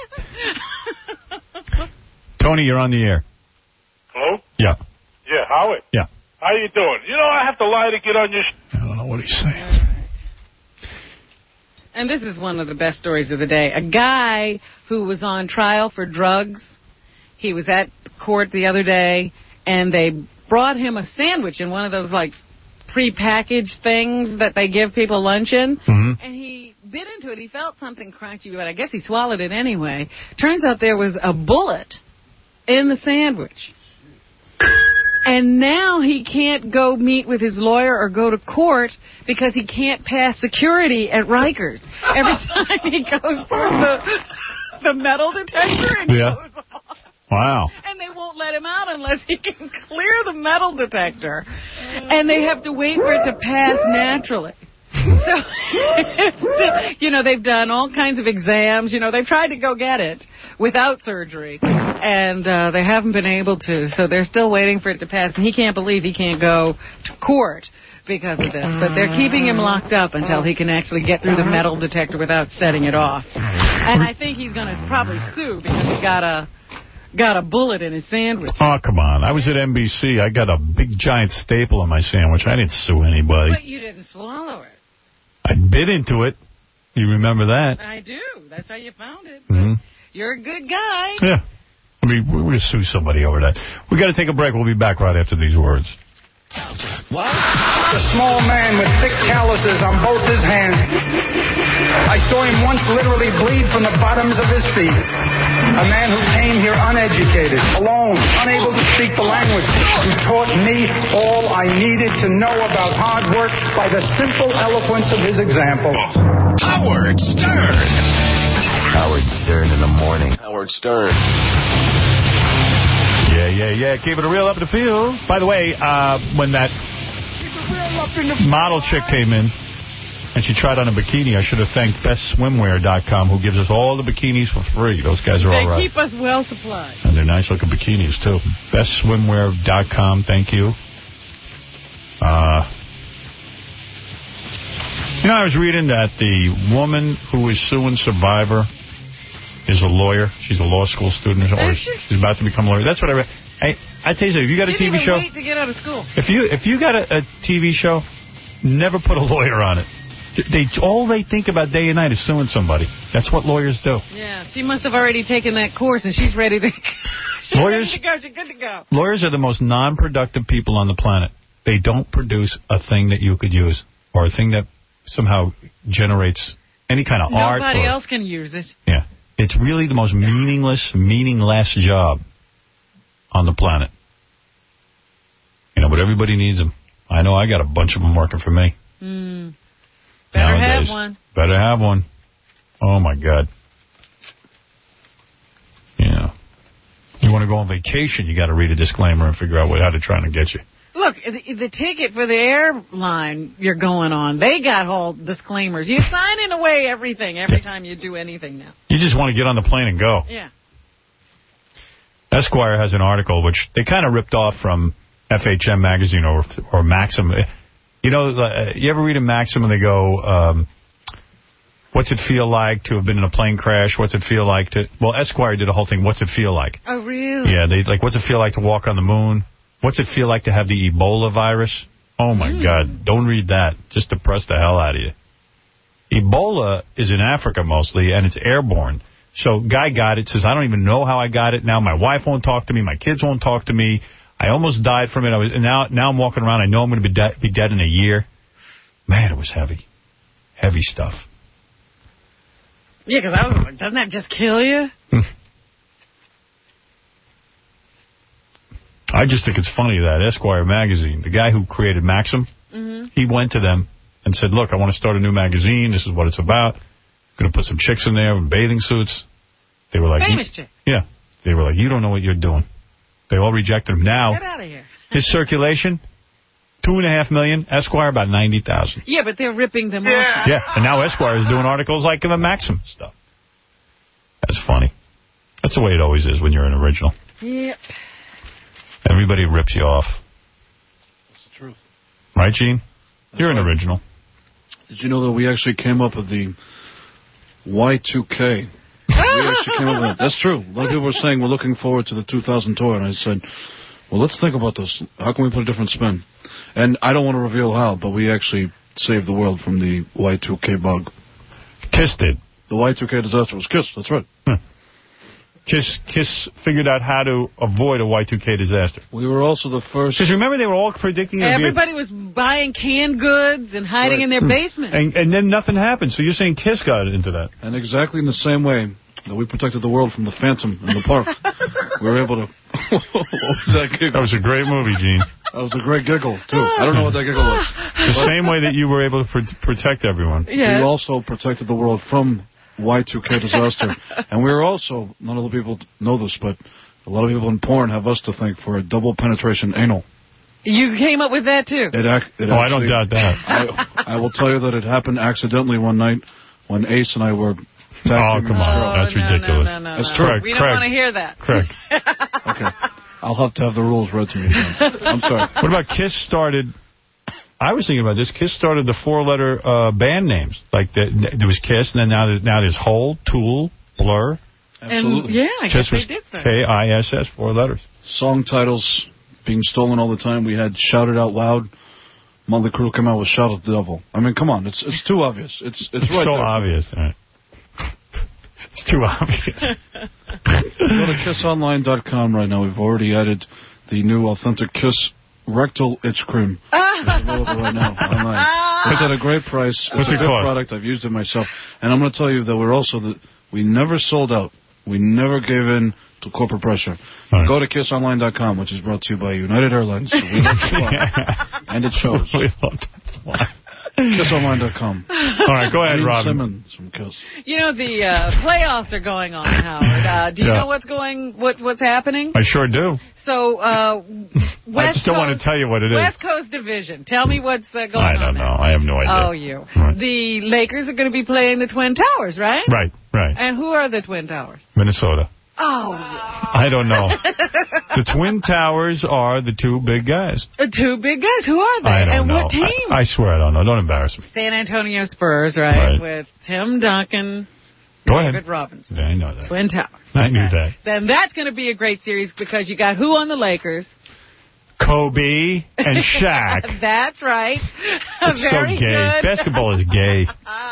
what? Tony, you're on the air. Hello? Yeah. Yeah, Howard. Yeah. How you doing? You know I have to lie to get on your... Sh- I don't know what he's saying. And this is one of the best stories of the day. A guy who was on trial for drugs, he was at court the other day, and they brought him a sandwich in one of those, like, pre-packaged things that they give people lunch in. Mm-hmm. And he bit into it. He felt something crunchy, but I guess he swallowed it anyway. Turns out there was a bullet in the sandwich. And now he can't go meet with his lawyer or go to court because he can't pass security at Rikers. Every time he goes through the, the metal detector, it Yeah. goes off. Wow. And they won't let him out unless he can clear the metal detector. And they have to wait for it to pass naturally. So, it's, you know, they've done all kinds of exams. You know, they've tried to go get it without surgery, and uh, they haven't been able to. So they're still waiting for it to pass, and he can't believe he can't go to court because of this. But they're keeping him locked up until he can actually get through the metal detector without setting it off. And I think he's going to probably sue because he got a got a bullet in his sandwich. Oh, come on. I was at N B C. I got a big, giant staple in my sandwich. I didn't sue anybody. But you didn't swallow it. I bit into it. You remember that? I do. That's how you found it. Mm-hmm. You're a good guy. Yeah. I mean, we're going to sue somebody over that. We got to take a break. We'll be back right after these words. What? A small man with thick calluses on both his hands. I saw him once literally bleed from the bottoms of his feet. A man who came here uneducated, alone, unable to speak the language, who taught me all I needed to know about hard work by the simple eloquence of his example. Howard Stern. Howard Stern in the morning. Howard Stern. Yeah, yeah, yeah. Keeping it real up in the field. By the way, uh, when that model chick came in and she tried on a bikini, I should have thanked best swimwear dot com, who gives us all the bikinis for free. Those guys are They all right. keep us well supplied. And they're nice-looking bikinis, too. best swimwear dot com, thank you. Uh, you know, I was reading that the woman who is suing Survivor is a lawyer. She's a law school student, or she's about to become a lawyer. That's what I read. Hey, I tell you something, if you got a Didn't T V even show... wait to get out of school. If you if you got a, a T V show, never put a lawyer on it. They all they think about day and night is suing somebody. That's what lawyers do. Yeah, she must have already taken that course, and she's ready to. she's Lawyers, ready to go. She's good to go. Lawyers are the most non-productive people on the planet. They don't produce a thing that you could use, or a thing that somehow generates any kind of art. Nobody or, else can use it. Yeah, it's really the most meaningless, meaningless job on the planet. You know, but everybody needs them. I know I got a bunch of them working for me. Mm. Better Nowadays. have one. Better have one. Oh, my God. Yeah. You want to go on vacation, you got to read a disclaimer and figure out what, how they're trying to get you. Look, the, the ticket for the airline you're going on, they got all disclaimers. You're signing away everything every time you do anything now. You just want to get on the plane and go. Yeah. Esquire has an article which they kind of ripped off from F H M magazine or or Maxim. You know, uh, you ever read a Maxim and they go, um, what's it feel like to have been in a plane crash? What's it feel like to... Well, Esquire did a whole thing, what's it feel like? Oh, really? Yeah, they like, what's it feel like to walk on the moon? What's it feel like to have the Ebola virus? Oh, my mm. God. Don't read that. Just depress the hell out of you. Ebola is in Africa mostly, and it's airborne. So guy got it, says, I don't even know how I got it. Now my wife won't talk to me. My kids won't talk to me. I almost died from it. I was and now now I'm walking around. I know I'm going to be, de be dead in a year. Man, it was heavy. Heavy stuff. Yeah, because I was like, doesn't that just kill you? I just think it's funny that Esquire magazine, the guy who created Maxim, mm-hmm. he went to them and said, look, I want to start a new magazine. This is what it's about. I'm going to put some chicks in there with bathing suits. They were like, famous chick. Yeah. They were like, you don't know what you're doing. They all rejected him. Now, get out of here. His circulation, two and a half million. Esquire, about ninety thousand. Yeah, but they're ripping them yeah. off. Yeah, and now Esquire is doing articles like the Maxim stuff. That's funny. That's the way it always is when you're an original. Yep. Everybody rips you off. That's the truth. Right, Gene? That's you're right. an original. Did you know that we actually came up with the Y two K? We actually came up with it. That's true. A lot of people were saying we're looking forward to the two thousand tour, and I said, well, let's think about this. How can we put a different spin? And I don't want to reveal how, but we actually saved the world from the Y two K bug. Kiss did. The Y two K disaster was Kiss. That's right. Huh. Kiss, Kiss figured out how to avoid a Y two K disaster. We were also the first... Because remember, they were all predicting... Everybody was buying canned goods and hiding right. in their basement. And, and then nothing happened. So you're saying Kiss got into that. And exactly in the same way that we protected the world from the Phantom in the park, we were able to... What was that giggle? That was a great movie, Gene. That was a great giggle, too. I don't know what that giggle was. The but same way that you were able to pr protect everyone. Yeah. We also protected the world from Y two K disaster. And we were also, none of the people know this, but a lot of people in porn have us to thank for a double penetration anal. You came up with that, too? It, ac it oh, actually, I don't doubt that. I, I will tell you that it happened accidentally one night when Ace and I were... Oh, come on. Oh, That's no, ridiculous. No, no, no, That's no. true. Craig, We don't Craig. want to hear that. Craig. Okay. I'll have to have the rules read to me again. I'm sorry. What about Kiss started... I was thinking about this. Kiss started the four-letter uh, band names. Like, the, there was Kiss, and then now, now there's Hole, Tool, Blur. Absolutely. And, yeah, I Kiss guess was they did so. K I S S, four letters. Song titles being stolen all the time. We had Shout It Out Loud. Motley Crue came out with Shout at the Devil. I mean, come on. It's it's too obvious. It's it's, It's right so there. obvious. Right. It's too obvious. Go to kiss online dot com right now. We've already added the new authentic Kiss rectal itch cream. It's available right now online. It's at a great price. What's it's it a good cost? product. I've used it myself. And I'm going to tell you that we're also the, we never sold out. We never gave in to corporate pressure. Right. Go to kiss online dot com, which is brought to you by United Airlines. We love to fly. And it shows. We love to fly. kiss online dot com. All right, go ahead, Gene Robin. Simmons from Kiss. You know, the uh, playoffs are going on, Howard. Uh, do you Yeah. know what's going, what's, what's happening? I sure do. So, uh, West I just don't Coast, want to tell you what it is. West Coast Division. Tell me what's uh, going on I don't there. know. I have no idea. Oh, you. Right. The Lakers are going to be playing the Twin Towers, right? Right, right. And who are the Twin Towers? Minnesota. Oh. I don't know. The Twin Towers are the two big guys. Uh, two big guys. Who are they? I don't and know. what team? I, I swear I don't know. Don't embarrass me. San Antonio Spurs, right? Right. With Tim Duncan, Go David ahead. Robinson. Yeah, I know that. Twin Towers. I knew that. Then that's going to be a great series because you got who on the Lakers? Kobe and Shaq. That's right. It's so Very gay. good. Basketball is gay.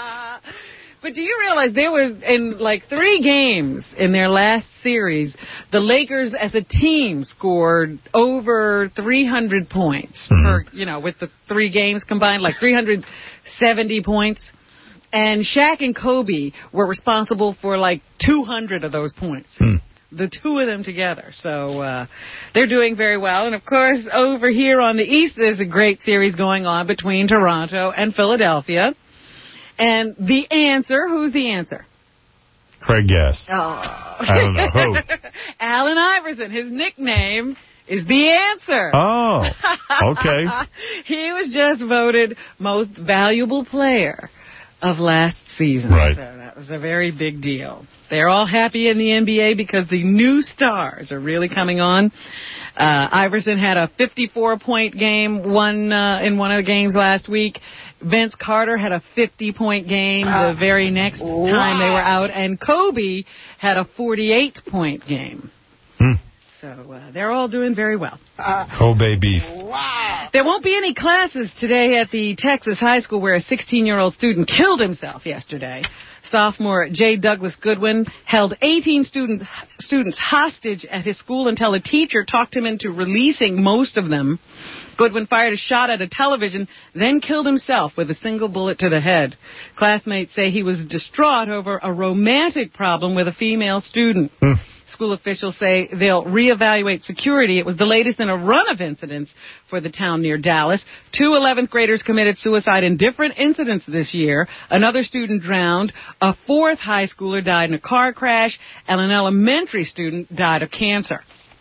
But do you realize there was, in like three games in their last series, the Lakers as a team scored over three hundred points Mm-hmm. for, you know, with the three games combined, like three hundred seventy points. And Shaq and Kobe were responsible for like two hundred of those points. Mm. The two of them together. So uh, they're doing very well. And, of course, over here on the East, there's a great series going on between Toronto and Philadelphia. And the answer, who's the answer? Craig Gass. Oh. I don't know who. Allen Iverson. His nickname is the answer. Oh, okay. He was just voted most valuable player of last season. Right. So that was a very big deal. They're all happy in the N B A because the new stars are really coming on. Uh, Iverson had a fifty-four point game one uh, in one of the games last week. Vince Carter had a fifty point game the very next time they were out. And Kobe had a forty-eight point game. Hmm. So uh, they're all doing very well. Kobe beef. There won't be any classes today at the Texas high school where a sixteen-year-old student killed himself yesterday. Sophomore J. Douglas Goodwin held eighteen student, students hostage at his school until a teacher talked him into releasing most of them. Goodwin fired a shot at a television, then killed himself with a single bullet to the head. Classmates say he was distraught over a romantic problem with a female student. Hmm. School officials say they'll reevaluate security. It was the latest in a run of incidents for the town near Dallas. Two eleventh graders committed suicide in different incidents this year. Another student drowned. A fourth high schooler died in a car crash. And an elementary student died of cancer.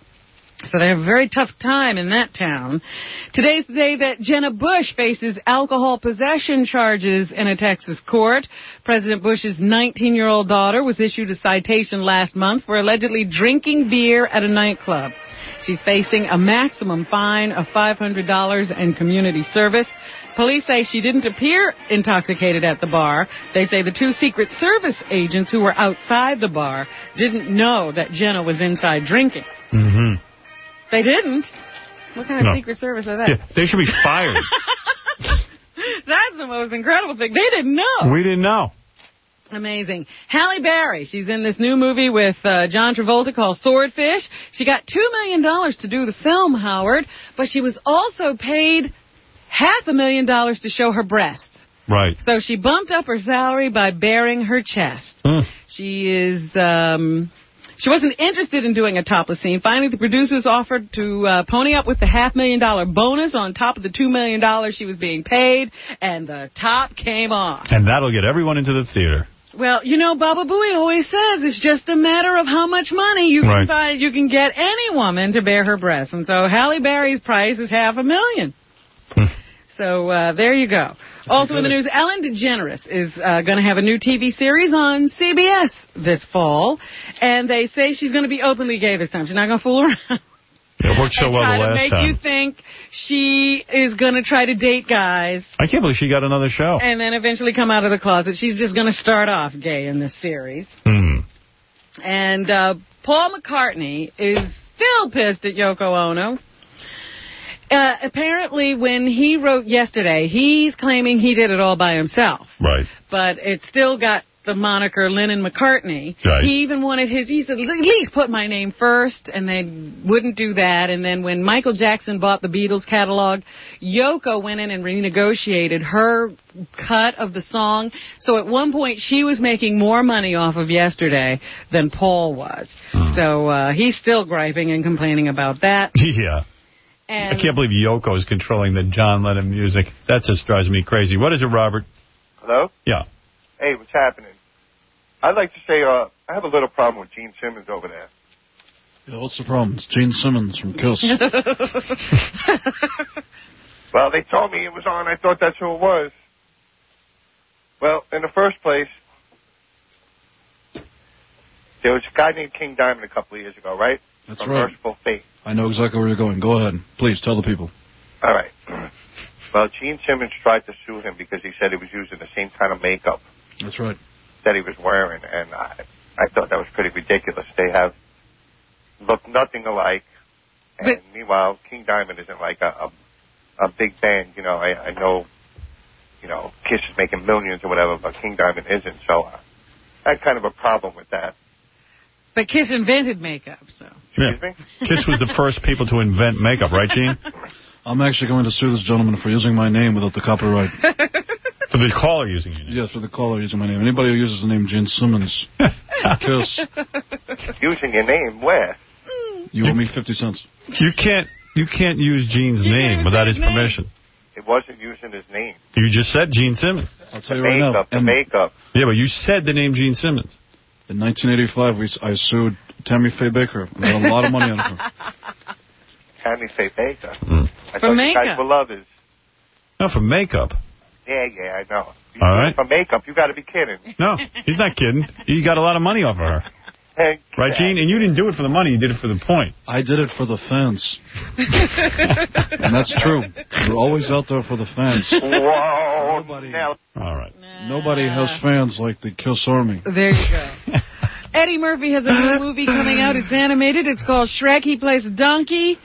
So they have a very tough time in that town. Today's the day that Jenna Bush faces alcohol possession charges in a Texas court. President Bush's nineteen-year-old daughter was issued a citation last month for allegedly drinking beer at a nightclub. She's facing a maximum fine of five hundred dollars and community service. Police say she didn't appear intoxicated at the bar. They say the two Secret Service agents who were outside the bar didn't know that Jenna was inside drinking. Mm-hmm. They didn't? What kind of No. Secret Service are that? Yeah, they should be fired. That's the most incredible thing. They didn't know. We didn't know. Amazing. Halle Berry, she's in this new movie with uh, John Travolta called Swordfish. She got two million dollars to do the film, Howard, but she was also paid half a million dollars to show her breasts. Right. So she bumped up her salary by baring her chest. Mm. She is... Um, She wasn't interested in doing a topless scene. Finally, the producers offered to uh, pony up with the half million dollar bonus on top of the two million dollars she was being paid, and the top came off. And that'll get everyone into the theater. Well, you know, Baba Booey always says it's just a matter of how much money you Right. can find. You can get any woman to bare her breasts, and so Halle Berry's price is half a million. So uh, there you go. Also in the news, Ellen DeGeneres is uh, going to have a new T V series on C B S this fall, and they say she's going to be openly gay this time. She's not going to fool around. It worked so and well try the to last make time. you think she is going to try to date guys I can't believe she got another show. and then eventually come out of the closet. She's just going to start off gay in this series. Hmm. And uh, Paul McCartney is still pissed at Yoko Ono. Uh, apparently, when he wrote Yesterday, he's claiming he did it all by himself. Right. But it still got the moniker Lennon McCartney. Right. He even wanted his, he said, at least put my name first, and they wouldn't do that. And then when Michael Jackson bought the Beatles catalog, Yoko went in and renegotiated her cut of the song. So at one point, she was making more money off of Yesterday than Paul was. Hmm. So uh, he's still griping and complaining about that. Yeah. And I can't believe Yoko is controlling the John Lennon music. That just drives me crazy. What is it, Robert? Hello? Yeah. Hey, what's happening? I'd like to say uh, I have a little problem with Gene Simmons over there. Yeah, what's the problem? It's Gene Simmons from Kiss. Well, they told me it was on. I thought that's who it was. Well, in the first place, there was a guy named King Diamond a couple of years ago, right? That's From right. Merciful Fate. I know exactly where you're going. Go ahead. Please, tell the people. All right. Well, Gene Simmons tried to sue him because he said he was using the same kind of makeup That's right. that he was wearing, and I, I thought that was pretty ridiculous. They have look nothing alike. And meanwhile, King Diamond isn't like a, a, a big band. You know, I, I know, you know, Kiss is making millions or whatever, but King Diamond isn't. So uh, I had kind of a problem with that. But Kiss invented makeup, so. Yeah. Kiss was the first people to invent makeup, right, Gene? I'm actually going to sue this gentleman for using my name without the copyright. For the caller using your name? Yes, for the caller using my name. Anybody who uses the name Gene Simmons, Kiss. Using your name, where? You owe me fifty cents. You can't you can't use Gene's name without his permission. It wasn't using his name. You just said Gene Simmons. I'll tell The you right makeup, now. the makeup. Yeah, but you said the name Gene Simmons. In nineteen eighty-five, we, I sued Tammy Faye Baker. I got a lot of money out of her. Tammy Faye Baker. Mm. I For thought you makeup. guys were lovers. No, for makeup. Yeah, yeah, I know. You All do it right. For makeup, you got to be kidding. No, he's not kidding. He got a lot of money off of her. Hey, Right, Gene? And you didn't do it for the money. You did it for the point. I did it for the fans. And that's true. We're always out there for the fans. Whoa. Nobody, Now, All right. nobody has fans like the Kiss Army. There you go. Eddie Murphy has a new movie coming out. It's animated. It's called Shrek. He plays a donkey.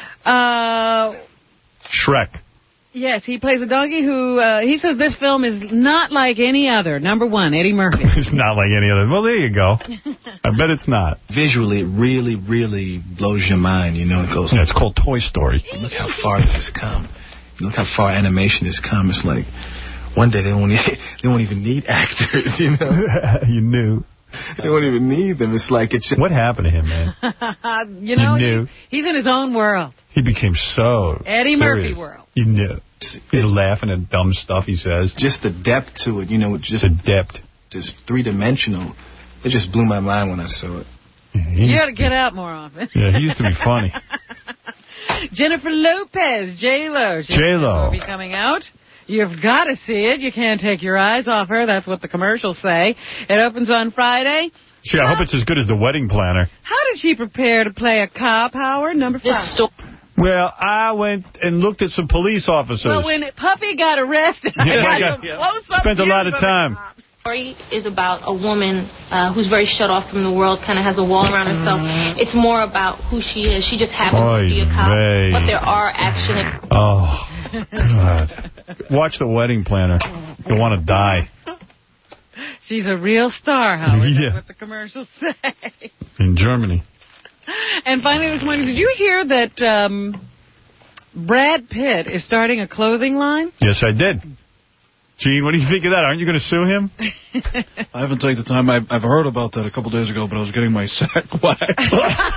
Uh, Shrek. yes, he plays a donkey who, uh, he says this film is not like any other. Number one, Eddie Murphy. It's not like any other. Well, there you go. I bet it's not. Visually, it really, really blows your mind, you know. It goes, Yeah, it's called Toy Story. look how far this has come. Look how far animation has come. It's like, one day they won't, e- they won't even need actors, you know. You knew. They won't even need them. It's like it's. What happened to him, man? you know, You knew. He's, he's in his own world. He became so Eddie serious. Murphy world. You knew. He's laughing at dumb stuff he says. Just the depth to it, you know, just the depth. Just three dimensional. It just blew my mind when I saw it. You got to get out more often. Yeah, he used to be funny. Jennifer Lopez, J-Lo. She's J-Lo. got a movie coming out. You've got to see it. You can't take your eyes off her. That's what the commercials say. It opens on Friday. Gee, I hope it's as good as The Wedding Planner. How did she prepare to play a cop, Howard? Number five. Well, I went and looked at some police officers. Well, when Puppy got arrested, I Yeah, got I some got- close-up spent a lot of views time. The story is about a woman uh, who's very shut off from the world, kind of has a wall around herself. It's more about who she is. She just happens Oy to be a cop, vey. but there are action. Oh, God. Watch The Wedding Planner. You'll want to die. She's a real star, Howard. Yeah. That's what the commercials say. In Germany. And finally this morning, did you hear that um, Brad Pitt is starting a clothing line? Yes, I did. Gene, what do you think of that? Aren't you going to sue him? I haven't taken the time. I've, I've heard about that a couple days ago, but I was getting my sack waxed.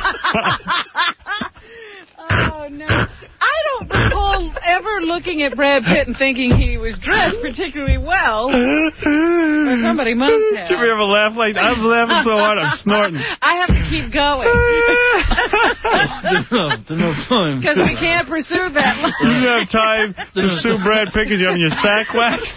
Oh, no. I don't recall ever looking at Brad Pitt and thinking he was dressed particularly well. Or somebody must have. Did we ever laugh like that? I'm laughing so hard I'm snorting. I have to keep going. Didn't have time. Because we can't pursue that line. You didn't have time to sue Brad Pitt because you're having your sack waxed?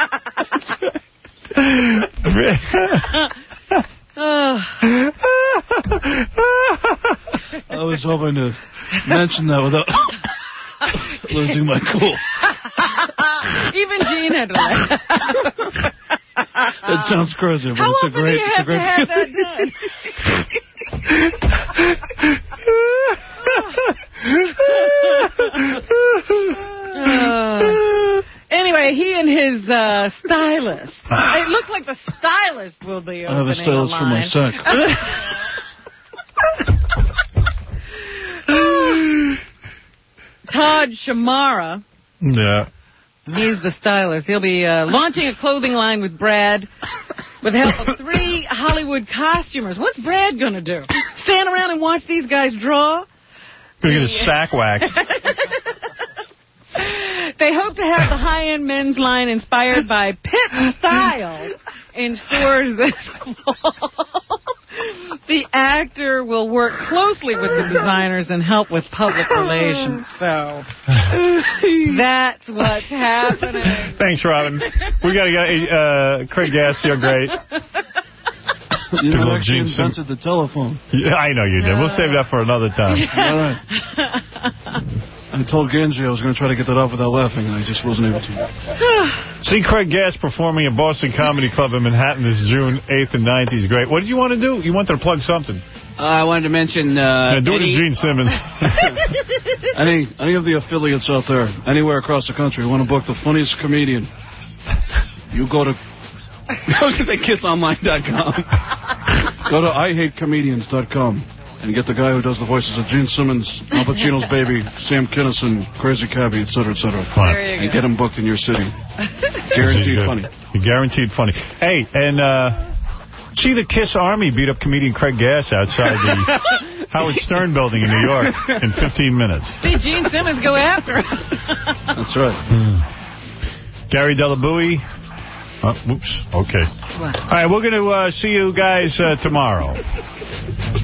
I was hoping to mention that without losing my cool. Even Gene had to laugh. That sounds crazy, but How it's a often great, do you it's a have great to have that done? Uh, anyway, he and his uh, stylist. It looks like the stylist will be I have opening a stylist for my sack. Todd Shamara. Yeah. He's the stylist. He'll be uh, launching a clothing line with Brad with the help of three Hollywood costumers. What's Brad going to do? Stand around and watch these guys draw? Gonna get his sack waxed. They hope to have the high-end men's line inspired by Pitt's style in stores this fall. The actor will work closely with the designers and help with public relations. So that's what's happening. Thanks, Robin. We got to get uh, Craig Gass. You're great. You To know, little actually Gene Sim- invented the telephone. Yeah, I know you did. We'll save that for another time. All right. I told Genji I was going to try to get that off without laughing, and I just wasn't able to. See Craig Gass performing at Boston Comedy Club in Manhattan this June eighth and ninth. He's great. What did you want to do? You wanted to plug something. Uh, I wanted to mention... Uh, yeah, do any, it to Gene Simmons. any, any of the affiliates out there, anywhere across the country, want to book the funniest comedian, you go to... I was going to say kiss online dot com. Go to I hate comedians dot com and get the guy who does the voices of Gene Simmons, Al Pacino's Baby, Sam Kinison, Crazy Cabby, et cetera, et cetera. And get him booked in your city. Guaranteed funny. Guaranteed funny. Hey, and... uh see the KISS Army beat up comedian Craig Gass outside the Howard Stern building in New York in fifteen minutes. See Gene Simmons go after him. That's right. Mm. Gary Delabouie. Oh, oops. Okay. All right, we're going to uh, see you guys uh, tomorrow.